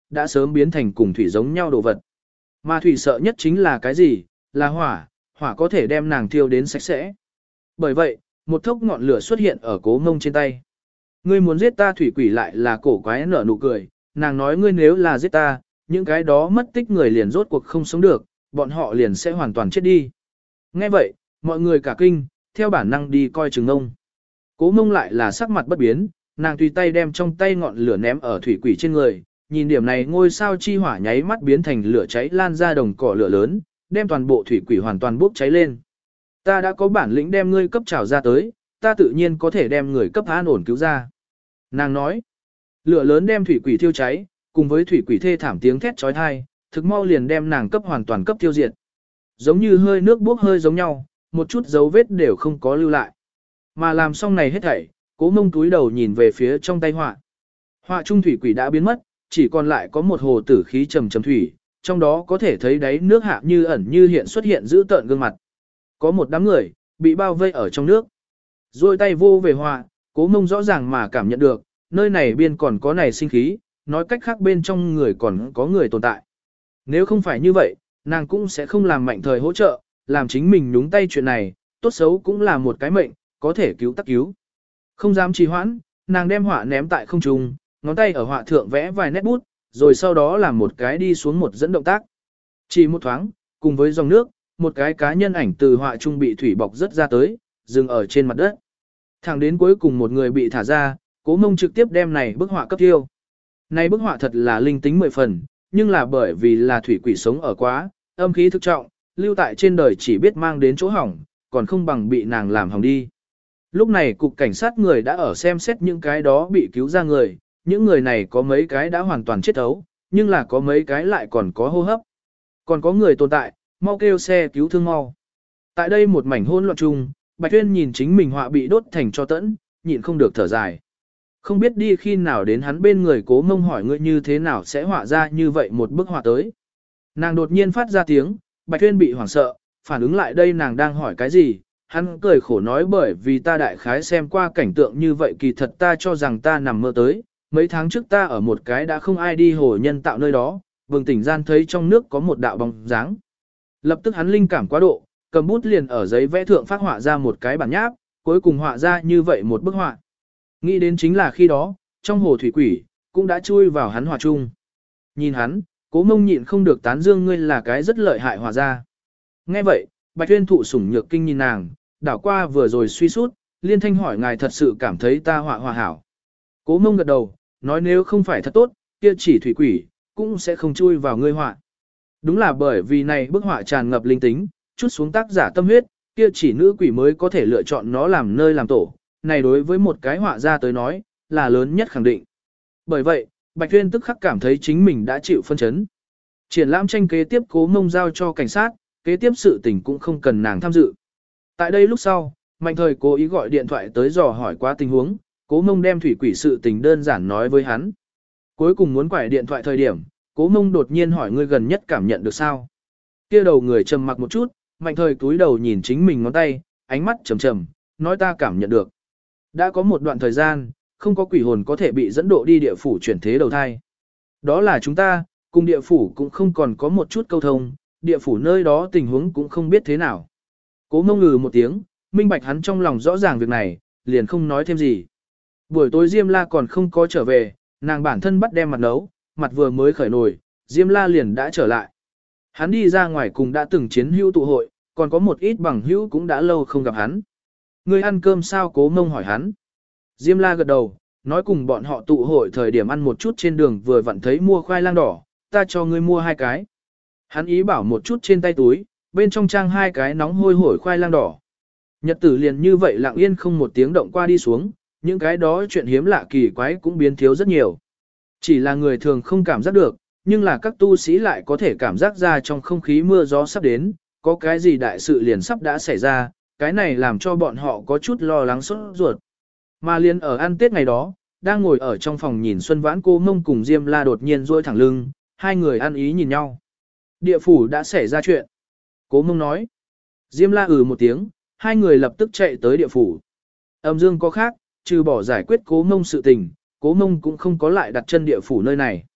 đã sớm biến thành cùng thủy giống nhau đồ vật. Mà thủy sợ nhất chính là cái gì? Là hỏa, hỏa có thể đem nàng thiêu đến sạch sẽ. Bởi vậy, một thốc ngọn lửa xuất hiện ở Cố Mông trên tay. Ngươi muốn giết ta, thủy quỷ lại là cổ quái nở nụ cười, nàng nói ngươi nếu là giết ta, những cái đó mất tích người liền rốt cuộc không sống được, bọn họ liền sẽ hoàn toàn chết đi. Nghe vậy, mọi người cả kinh, theo bản năng đi coi chừng ông. Cố Mông lại là sắc mặt bất biến, nàng tùy tay đem trong tay ngọn lửa ném ở thủy quỷ trên người, nhìn điểm này ngôi sao chi hỏa nháy mắt biến thành lửa cháy lan ra đồng cỏ lửa lớn, đem toàn bộ thủy quỷ hoàn toàn bốc cháy lên. Ta đã có bản lĩnh đem ngươi cấp trảo ra tới, ta tự nhiên có thể đem người cấp an ổn cứu ra. Nàng nói, lửa lớn đem thủy quỷ thiêu cháy, cùng với thủy quỷ thê thảm tiếng thét chói tai, thực mau liền đem nàng cấp hoàn toàn cấp tiêu diệt. Giống như hơi nước bốc hơi giống nhau, một chút dấu vết đều không có lưu lại. Mà làm xong này hết thảy, Cố Mông túi đầu nhìn về phía trong tay họa. Họa trung thủy quỷ đã biến mất, chỉ còn lại có một hồ tử khí trầm trầm thủy, trong đó có thể thấy đáy nước hạ như ẩn như hiện xuất hiện giữ tợn gương mặt. Có một đám người, bị bao vây ở trong nước. Rồi tay vô về họa, Cố Mông rõ ràng mà cảm nhận được, nơi này biên còn có này sinh khí, nói cách khác bên trong người còn có người tồn tại. Nếu không phải như vậy, nàng cũng sẽ không làm mạnh thời hỗ trợ, làm chính mình nhúng tay chuyện này, tốt xấu cũng là một cái mệnh, có thể cứu tắc cứu. Không dám trì hoãn, nàng đem họa ném tại không trung, ngón tay ở họa thượng vẽ vài nét bút, rồi sau đó làm một cái đi xuống một dẫn động tác. Chỉ một thoáng, cùng với dòng nước, một cái cá nhân ảnh từ họa trung bị thủy bọc rất ra tới, dừng ở trên mặt đất. Thẳng đến cuối cùng một người bị thả ra, Cố Mông trực tiếp đem này bức họa cấp tiêu. Này bức họa thật là linh tính mười phần, nhưng là bởi vì là thủy quỷ sống ở quá, âm khí thực trọng, lưu tại trên đời chỉ biết mang đến chỗ hỏng, còn không bằng bị nàng làm hỏng đi. Lúc này cục cảnh sát người đã ở xem xét những cái đó bị cứu ra người, những người này có mấy cái đã hoàn toàn chết thấu, nhưng là có mấy cái lại còn có hô hấp. Còn có người tồn tại, mau kêu xe cứu thương mau. Tại đây một mảnh hỗn loạn chung, Bạch Tuyên nhìn chính mình họa bị đốt thành tro tẫn, nhịn không được thở dài. Không biết đi khi nào đến hắn bên người Cố Mông hỏi ngươi như thế nào sẽ họa ra như vậy một bức họa tới. Nàng đột nhiên phát ra tiếng, Bạch Tuyên bị hoảng sợ, phản ứng lại đây nàng đang hỏi cái gì, hắn cười khổ nói bởi vì ta đại khái xem qua cảnh tượng như vậy kỳ thật ta cho rằng ta nằm mơ tới, mấy tháng trước ta ở một cái đã không ai đi hồ nhân tạo nơi đó, bừng tỉnh gian thấy trong nước có một đạo bóng dáng. Lập tức hắn linh cảm quá độ, cầm bút liền ở giấy vẽ thượng phát họa ra một cái bản nháp, cuối cùng họa ra như vậy một bức họa. Nghĩ đến chính là khi đó, trong hồ thủy quỷ, cũng đã chui vào hắn họa chung. Nhìn hắn, Cố Mông nhịn không được tán dương ngươi là cái rất lợi hại họa ra. Nghe vậy, Bạch Tuyên thụ sủng nhược kinh nhìn nàng, đảo qua vừa rồi suy sút, liên thanh hỏi ngài thật sự cảm thấy ta họa họa hảo. Cố Mông gật đầu, nói nếu không phải thật tốt, kia chỉ thủy quỷ, cũng sẽ không chui vào ngươi họa. Đúng là bởi vì này bức họa tràn ngập linh tính, chút xuống tác giả tâm huyết, kia chỉ nữ quỷ mới có thể lựa chọn nó làm nơi làm tổ. Này đối với một cái họa ra tới nói, là lớn nhất khẳng định. Bởi vậy, Bạch Tuyên tức khắc cảm thấy chính mình đã chịu phân chấn. Triển lãm tranh kế tiếp Cố Mông giao cho cảnh sát, kế tiếp sự tình cũng không cần nàng tham dự. Tại đây lúc sau, Mạnh Thời cố ý gọi điện thoại tới dò hỏi qua tình huống, Cố Mông đem thủy quỷ sự tình đơn giản nói với hắn. Cuối cùng muốn quải điện thoại thời điểm, Cố Mông đột nhiên hỏi ngươi gần nhất cảm nhận được sao? Kia đầu người trầm mặc một chút, Mạnh Thời cúi đầu nhìn chính mình ngón tay, ánh mắt trầm trầm, nói ta cảm nhận được. Đã có một đoạn thời gian, không có quỷ hồn có thể bị dẫn độ đi địa phủ chuyển thế đầu thai. Đó là chúng ta, cùng địa phủ cũng không còn có một chút câu thông, địa phủ nơi đó tình huống cũng không biết thế nào. Cố Mông ngừ một tiếng, minh bạch hắn trong lòng rõ ràng việc này, liền không nói thêm gì. Buổi tối Diêm La còn không có trở về, nàng bản thân bắt đem mặt nấu, mặt vừa mới khởi nồi, Diêm La liền đã trở lại. Hắn đi ra ngoài cùng đã từng chiến hữu tụ hội, còn có một ít bằng hữu cũng đã lâu không gặp hắn. Ngươi ăn cơm sao? Cố Mông hỏi hắn. Diêm La gật đầu, nói cùng bọn họ tụ hội thời điểm ăn một chút trên đường vừa vặn thấy mua khoai lang đỏ, ta cho ngươi mua hai cái. Hắn ý bảo một chút trên tay túi, bên trong trang hai cái nóng hôi hổi khoai lang đỏ. Nhật tử liền như vậy lặng yên không một tiếng động qua đi xuống, những cái đó chuyện hiếm lạ kỳ quái cũng biến thiếu rất nhiều. Chỉ là người thường không cảm giác được, nhưng là các tu sĩ lại có thể cảm giác ra trong không khí mưa gió sắp đến, có cái gì đại sự liền sắp đã xảy ra, cái này làm cho bọn họ có chút lo lắng sốt ruột. Mà liền ở ăn Tết ngày đó, đang ngồi ở trong phòng nhìn Xuân Vãn Cô Mông cùng Diêm La đột nhiên duỗi thẳng lưng, hai người ăn ý nhìn nhau. Địa phủ đã xảy ra chuyện. Cố Mông nói. Diêm La ừ một tiếng, hai người lập tức chạy tới địa phủ. Âm dương có khác, trừ bỏ giải quyết Cố Mông sự tình, Cố Mông cũng không có lại đặt chân địa phủ nơi này.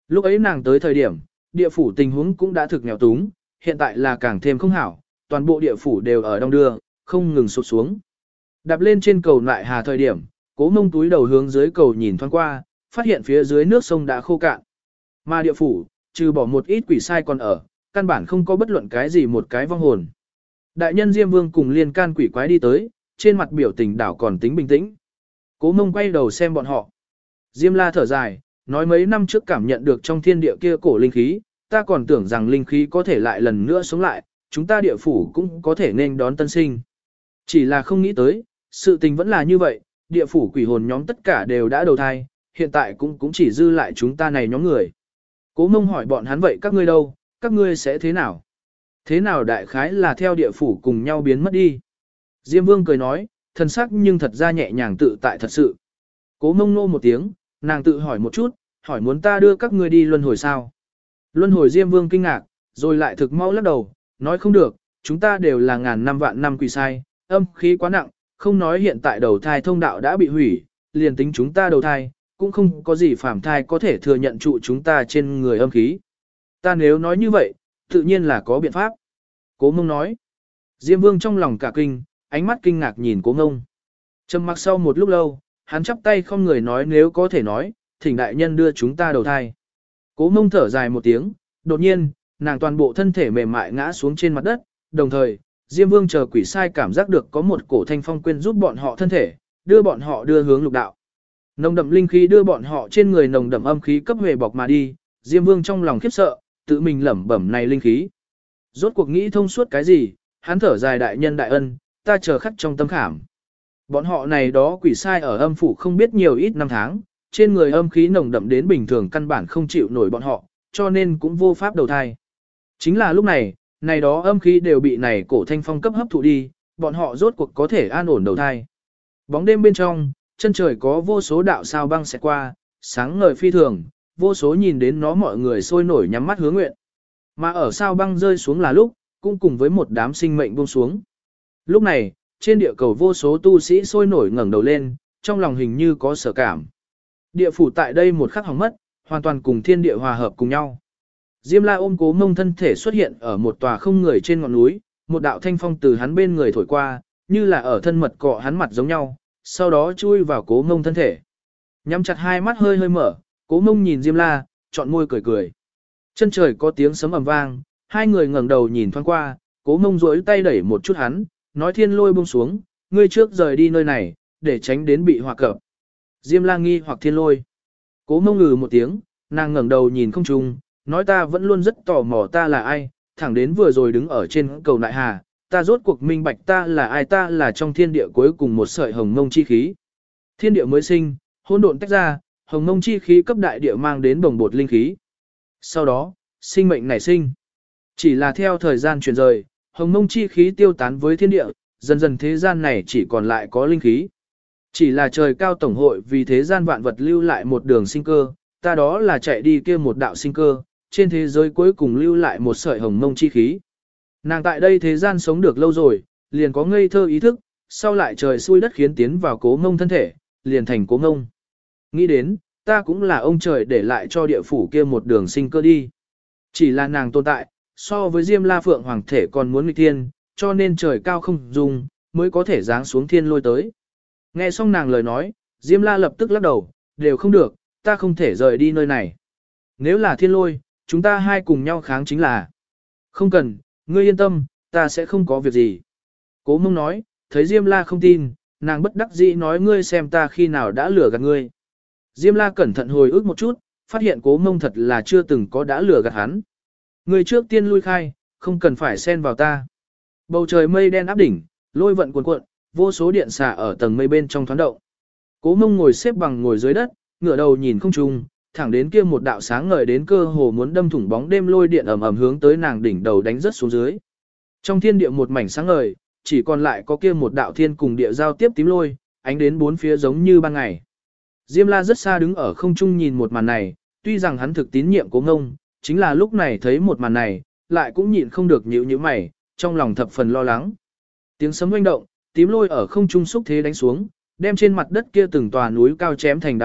Lúc ấy nàng tới thời điểm, địa phủ tình huống cũng đã thực nghèo túng, hiện tại là càng thêm không hảo, toàn bộ địa phủ đều ở đông đưa, không ngừng sụt xuống. Đạp lên trên cầu lại hà thời điểm, Cố Mông túi đầu hướng dưới cầu nhìn thoáng qua, phát hiện phía dưới nước sông đã khô cạn. Mà địa phủ, trừ bỏ một ít quỷ sai còn ở, căn bản không có bất luận cái gì một cái vong hồn. Đại nhân Diêm Vương cùng liên can quỷ quái đi tới, trên mặt biểu tình đảo còn tính bình tĩnh. Cố Mông quay đầu xem bọn họ. Diêm La thở dài, nói mấy năm trước cảm nhận được trong thiên địa kia cổ linh khí, ta còn tưởng rằng linh khí có thể lại lần nữa sống lại, chúng ta địa phủ cũng có thể nên đón tân sinh. Chỉ là không nghĩ tới, sự tình vẫn là như vậy, địa phủ quỷ hồn nhóm tất cả đều đã đầu thai, hiện tại cũng cũng chỉ dư lại chúng ta này nhóm người. Cố Mông hỏi bọn hắn vậy các ngươi đâu, các ngươi sẽ thế nào? Thế nào đại khái là theo địa phủ cùng nhau biến mất đi? Diêm Vương cười nói, thần sắc nhưng thật ra nhẹ nhàng tự tại thật sự. Cố Mông nô một tiếng, nàng tự hỏi một chút, hỏi muốn ta đưa các ngươi đi luân hồi sao? Luân hồi Diêm Vương kinh ngạc, rồi lại thực mau lắc đầu, nói không được, chúng ta đều là ngàn năm vạn năm quỷ sai, âm khí quá nặng, không nói hiện tại đầu thai thông đạo đã bị hủy, liền tính chúng ta đầu thai, cũng không có gì phàm thai có thể thừa nhận trụ chúng ta trên người âm khí. Ta nếu nói như vậy, tự nhiên là có biện pháp. Cố Mông nói. Diêm Vương trong lòng cả kinh, ánh mắt kinh ngạc nhìn Cố Mông. Trầm mặc sau một lúc lâu, hắn chắp tay không người nói nếu có thể nói, thỉnh đại nhân đưa chúng ta đầu thai. Cố Mông thở dài một tiếng, đột nhiên, nàng toàn bộ thân thể mềm mại ngã xuống trên mặt đất, đồng thời, Diêm Vương chờ quỷ sai cảm giác được có một cổ thanh phong quên giúp bọn họ thân thể, đưa bọn họ đưa hướng lục đạo. Nồng đậm linh khí đưa bọn họ trên người nồng đậm âm khí cấp về bọc mà đi, Diêm Vương trong lòng khiếp sợ, tự mình lẩm bẩm này linh khí. Rốt cuộc nghĩ thông suốt cái gì, hắn thở dài đại nhân đại ân, ta chờ khắc trong tâm khảm. Bọn họ này đó quỷ sai ở âm phủ không biết nhiều ít năm tháng, trên người âm khí nồng đậm đến bình thường căn bản không chịu nổi bọn họ, cho nên cũng vô pháp đầu thai. Chính là lúc này, này đó âm khí đều bị này cổ thanh phong cấp hấp thụ đi, bọn họ rốt cuộc có thể an ổn đầu thai. Bóng đêm bên trong, chân trời có vô số đạo sao băng sẽ qua, sáng ngời phi thường, vô số nhìn đến nó mọi người sôi nổi nhắm mắt hướng nguyện. Mà ở sao băng rơi xuống là lúc, cũng cùng với một đám sinh mệnh buông xuống. Lúc này, trên địa cầu vô số tu sĩ sôi nổi ngẩng đầu lên, trong lòng hình như có sở cảm. Địa phủ tại đây một khắc hỏng mất, hoàn toàn cùng thiên địa hòa hợp cùng nhau. Diêm La ôm Cố Mông thân thể xuất hiện ở một tòa không người trên ngọn núi, một đạo thanh phong từ hắn bên người thổi qua, như là ở thân mật cọ hắn mặt giống nhau, sau đó chui vào Cố Mông thân thể. Nhắm chặt hai mắt hơi hơi mở, Cố Mông nhìn Diêm La, chọn môi cười cười. Chân trời có tiếng sấm ầm vang, hai người ngẩng đầu nhìn thoáng qua, Cố Mông duỗi tay đẩy một chút hắn, nói thiên lôi buông xuống, ngươi trước rời đi nơi này, để tránh đến bị hỏa cập. Diêm La nghi hoặc thiên lôi. Cố Mông ngừ một tiếng, nàng ngẩng đầu nhìn không trung, nói ta vẫn luôn rất tò mò ta là ai, thẳng đến vừa rồi đứng ở trên cầu nại hà, ta rốt cuộc minh bạch ta là ai ta là trong thiên địa cuối cùng một sợi hồng mông chi khí. Thiên địa mới sinh, hỗn độn tách ra, hồng mông chi khí cấp đại địa mang đến bồng bột linh khí. Sau đó, sinh mệnh nảy sinh. Chỉ là theo thời gian chuyển rời, hồng mông chi khí tiêu tán với thiên địa, dần dần thế gian này chỉ còn lại có linh khí. Chỉ là trời cao tổng hội vì thế gian vạn vật lưu lại một đường sinh cơ, ta đó là chạy đi kia một đạo sinh cơ, trên thế giới cuối cùng lưu lại một sợi hồng mông chi khí. Nàng tại đây thế gian sống được lâu rồi, liền có ngây thơ ý thức, sau lại trời xui đất khiến tiến vào Cố Mông thân thể, liền thành Cố Mông. Nghĩ đến, ta cũng là ông trời để lại cho địa phủ kia một đường sinh cơ đi. Chỉ là nàng tồn tại, so với Diêm La Phượng Hoàng thể còn muốn nghịch thiên, cho nên trời cao không dùng, mới có thể giáng xuống thiên lôi tới. Nghe xong nàng lời nói, Diêm La lập tức lắc đầu, đều không được, ta không thể rời đi nơi này. Nếu là thiên lôi, chúng ta hai cùng nhau kháng chính là. Không cần, ngươi yên tâm, ta sẽ không có việc gì. Cố Mông nói, thấy Diêm La không tin, nàng bất đắc dĩ nói ngươi xem ta khi nào đã lừa gạt ngươi. Diêm La cẩn thận hồi ức một chút, phát hiện Cố Mông thật là chưa từng có đã lừa gạt hắn. Ngươi trước tiên lui khai, không cần phải xen vào ta. Bầu trời mây đen áp đỉnh, lôi vận cuồn cuộn, vô số điện xả ở tầng mây bên trong thoáng động. Cố Mông ngồi xếp bằng ngồi dưới đất, ngửa đầu nhìn không trung, thẳng đến kia một đạo sáng ngời đến cơ hồ muốn đâm thủng bóng đêm lôi điện ầm ầm hướng tới nàng đỉnh đầu đánh rất xuống dưới. Trong thiên địa một mảnh sáng ngời, chỉ còn lại có kia một đạo thiên cùng địa giao tiếp tím lôi, ánh đến bốn phía giống như ban ngày. Diêm La rất xa đứng ở không trung nhìn một màn này, tuy rằng hắn thực tín nhiệm Cố Mông, chính là lúc này thấy một màn này, lại cũng nhịn không được nhíu nhíu mày, trong lòng thập phần lo lắng. Tiếng sấm oanh động, tím lôi ở không trung xúc thế đánh xuống, đem trên mặt đất kia từng tòa núi cao chém thành đá vụn,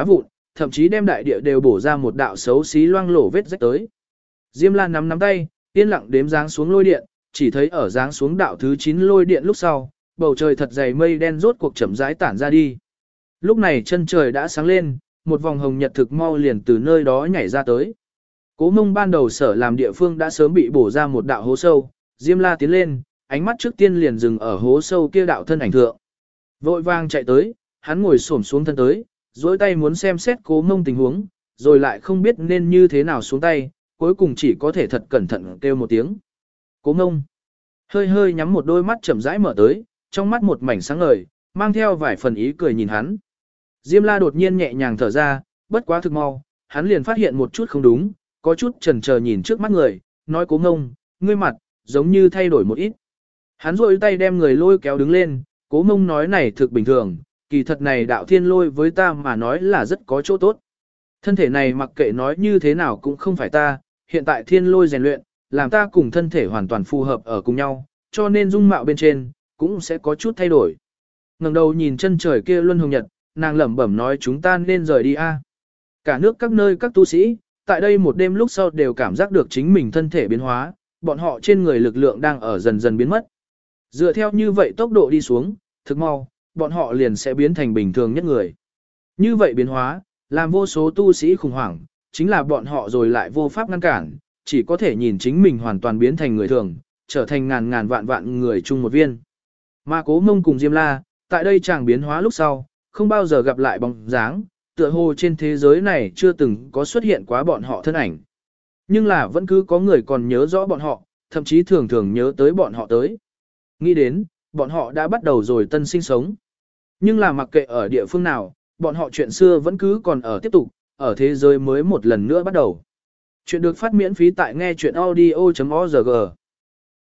thậm chí đem đại địa đều bổ ra một đạo xấu xí loang lổ vết rách tới. Diêm La nắm nắm tay, yên lặng đếm dáng xuống lôi điện, chỉ thấy ở dáng xuống đạo thứ chín lôi điện lúc sau, bầu trời thật dày mây đen rốt cuộc chậm rãi tản ra đi. Lúc này chân trời đã sáng lên, một vòng hồng nhật thực mau liền từ nơi đó nhảy ra tới. Cố Mông ban đầu sở làm địa phương đã sớm bị bổ ra một đạo hố sâu, Diêm La tiến lên, ánh mắt trước tiên liền dừng ở hố sâu kia đạo thân ảnh thượng. Vội vàng chạy tới, hắn ngồi xổm xuống thân tới, duỗi tay muốn xem xét Cố Mông tình huống, rồi lại không biết nên như thế nào xuống tay, cuối cùng chỉ có thể thật cẩn thận kêu một tiếng. Cố Mông hơi hơi nhắm một đôi mắt chậm rãi mở tới, trong mắt một mảnh sáng ngời, mang theo vài phần ý cười nhìn hắn. Diêm La đột nhiên nhẹ nhàng thở ra, bất quá thực mau, hắn liền phát hiện một chút không đúng, có chút chần chờ nhìn trước mắt người, nói Cố Mông, ngươi mặt, giống như thay đổi một ít. Hắn rôi tay đem người lôi kéo đứng lên, Cố Mông nói này thực bình thường, kỳ thật này đạo thiên lôi với ta mà nói là rất có chỗ tốt. Thân thể này mặc kệ nói như thế nào cũng không phải ta, hiện tại thiên lôi rèn luyện, làm ta cùng thân thể hoàn toàn phù hợp ở cùng nhau, cho nên dung mạo bên trên, cũng sẽ có chút thay đổi. Ngẩng đầu nhìn chân trời kia luân hồng nhật, nàng lẩm bẩm nói chúng ta nên rời đi a. Cả nước các nơi các tu sĩ, tại đây một đêm lúc sau đều cảm giác được chính mình thân thể biến hóa, bọn họ trên người lực lượng đang ở dần dần biến mất. Dựa theo như vậy tốc độ đi xuống, thực mau, bọn họ liền sẽ biến thành bình thường nhất người. Như vậy biến hóa, làm vô số tu sĩ khủng hoảng, chính là bọn họ rồi lại vô pháp ngăn cản, chỉ có thể nhìn chính mình hoàn toàn biến thành người thường, trở thành ngàn ngàn vạn vạn người chung một viên. Mà Cố Mông cùng Diêm La, tại đây chàng biến hóa lúc sau, không bao giờ gặp lại bóng dáng, tựa hồ trên thế giới này chưa từng có xuất hiện quá bọn họ thân ảnh. Nhưng là vẫn cứ có người còn nhớ rõ bọn họ, thậm chí thường thường nhớ tới bọn họ tới. Nghĩ đến, bọn họ đã bắt đầu rồi tân sinh sống. Nhưng là mặc kệ ở địa phương nào, bọn họ chuyện xưa vẫn cứ còn ở tiếp tục, ở thế giới mới một lần nữa bắt đầu. Chuyện được phát miễn phí tại nghe chuyện audio chấm org.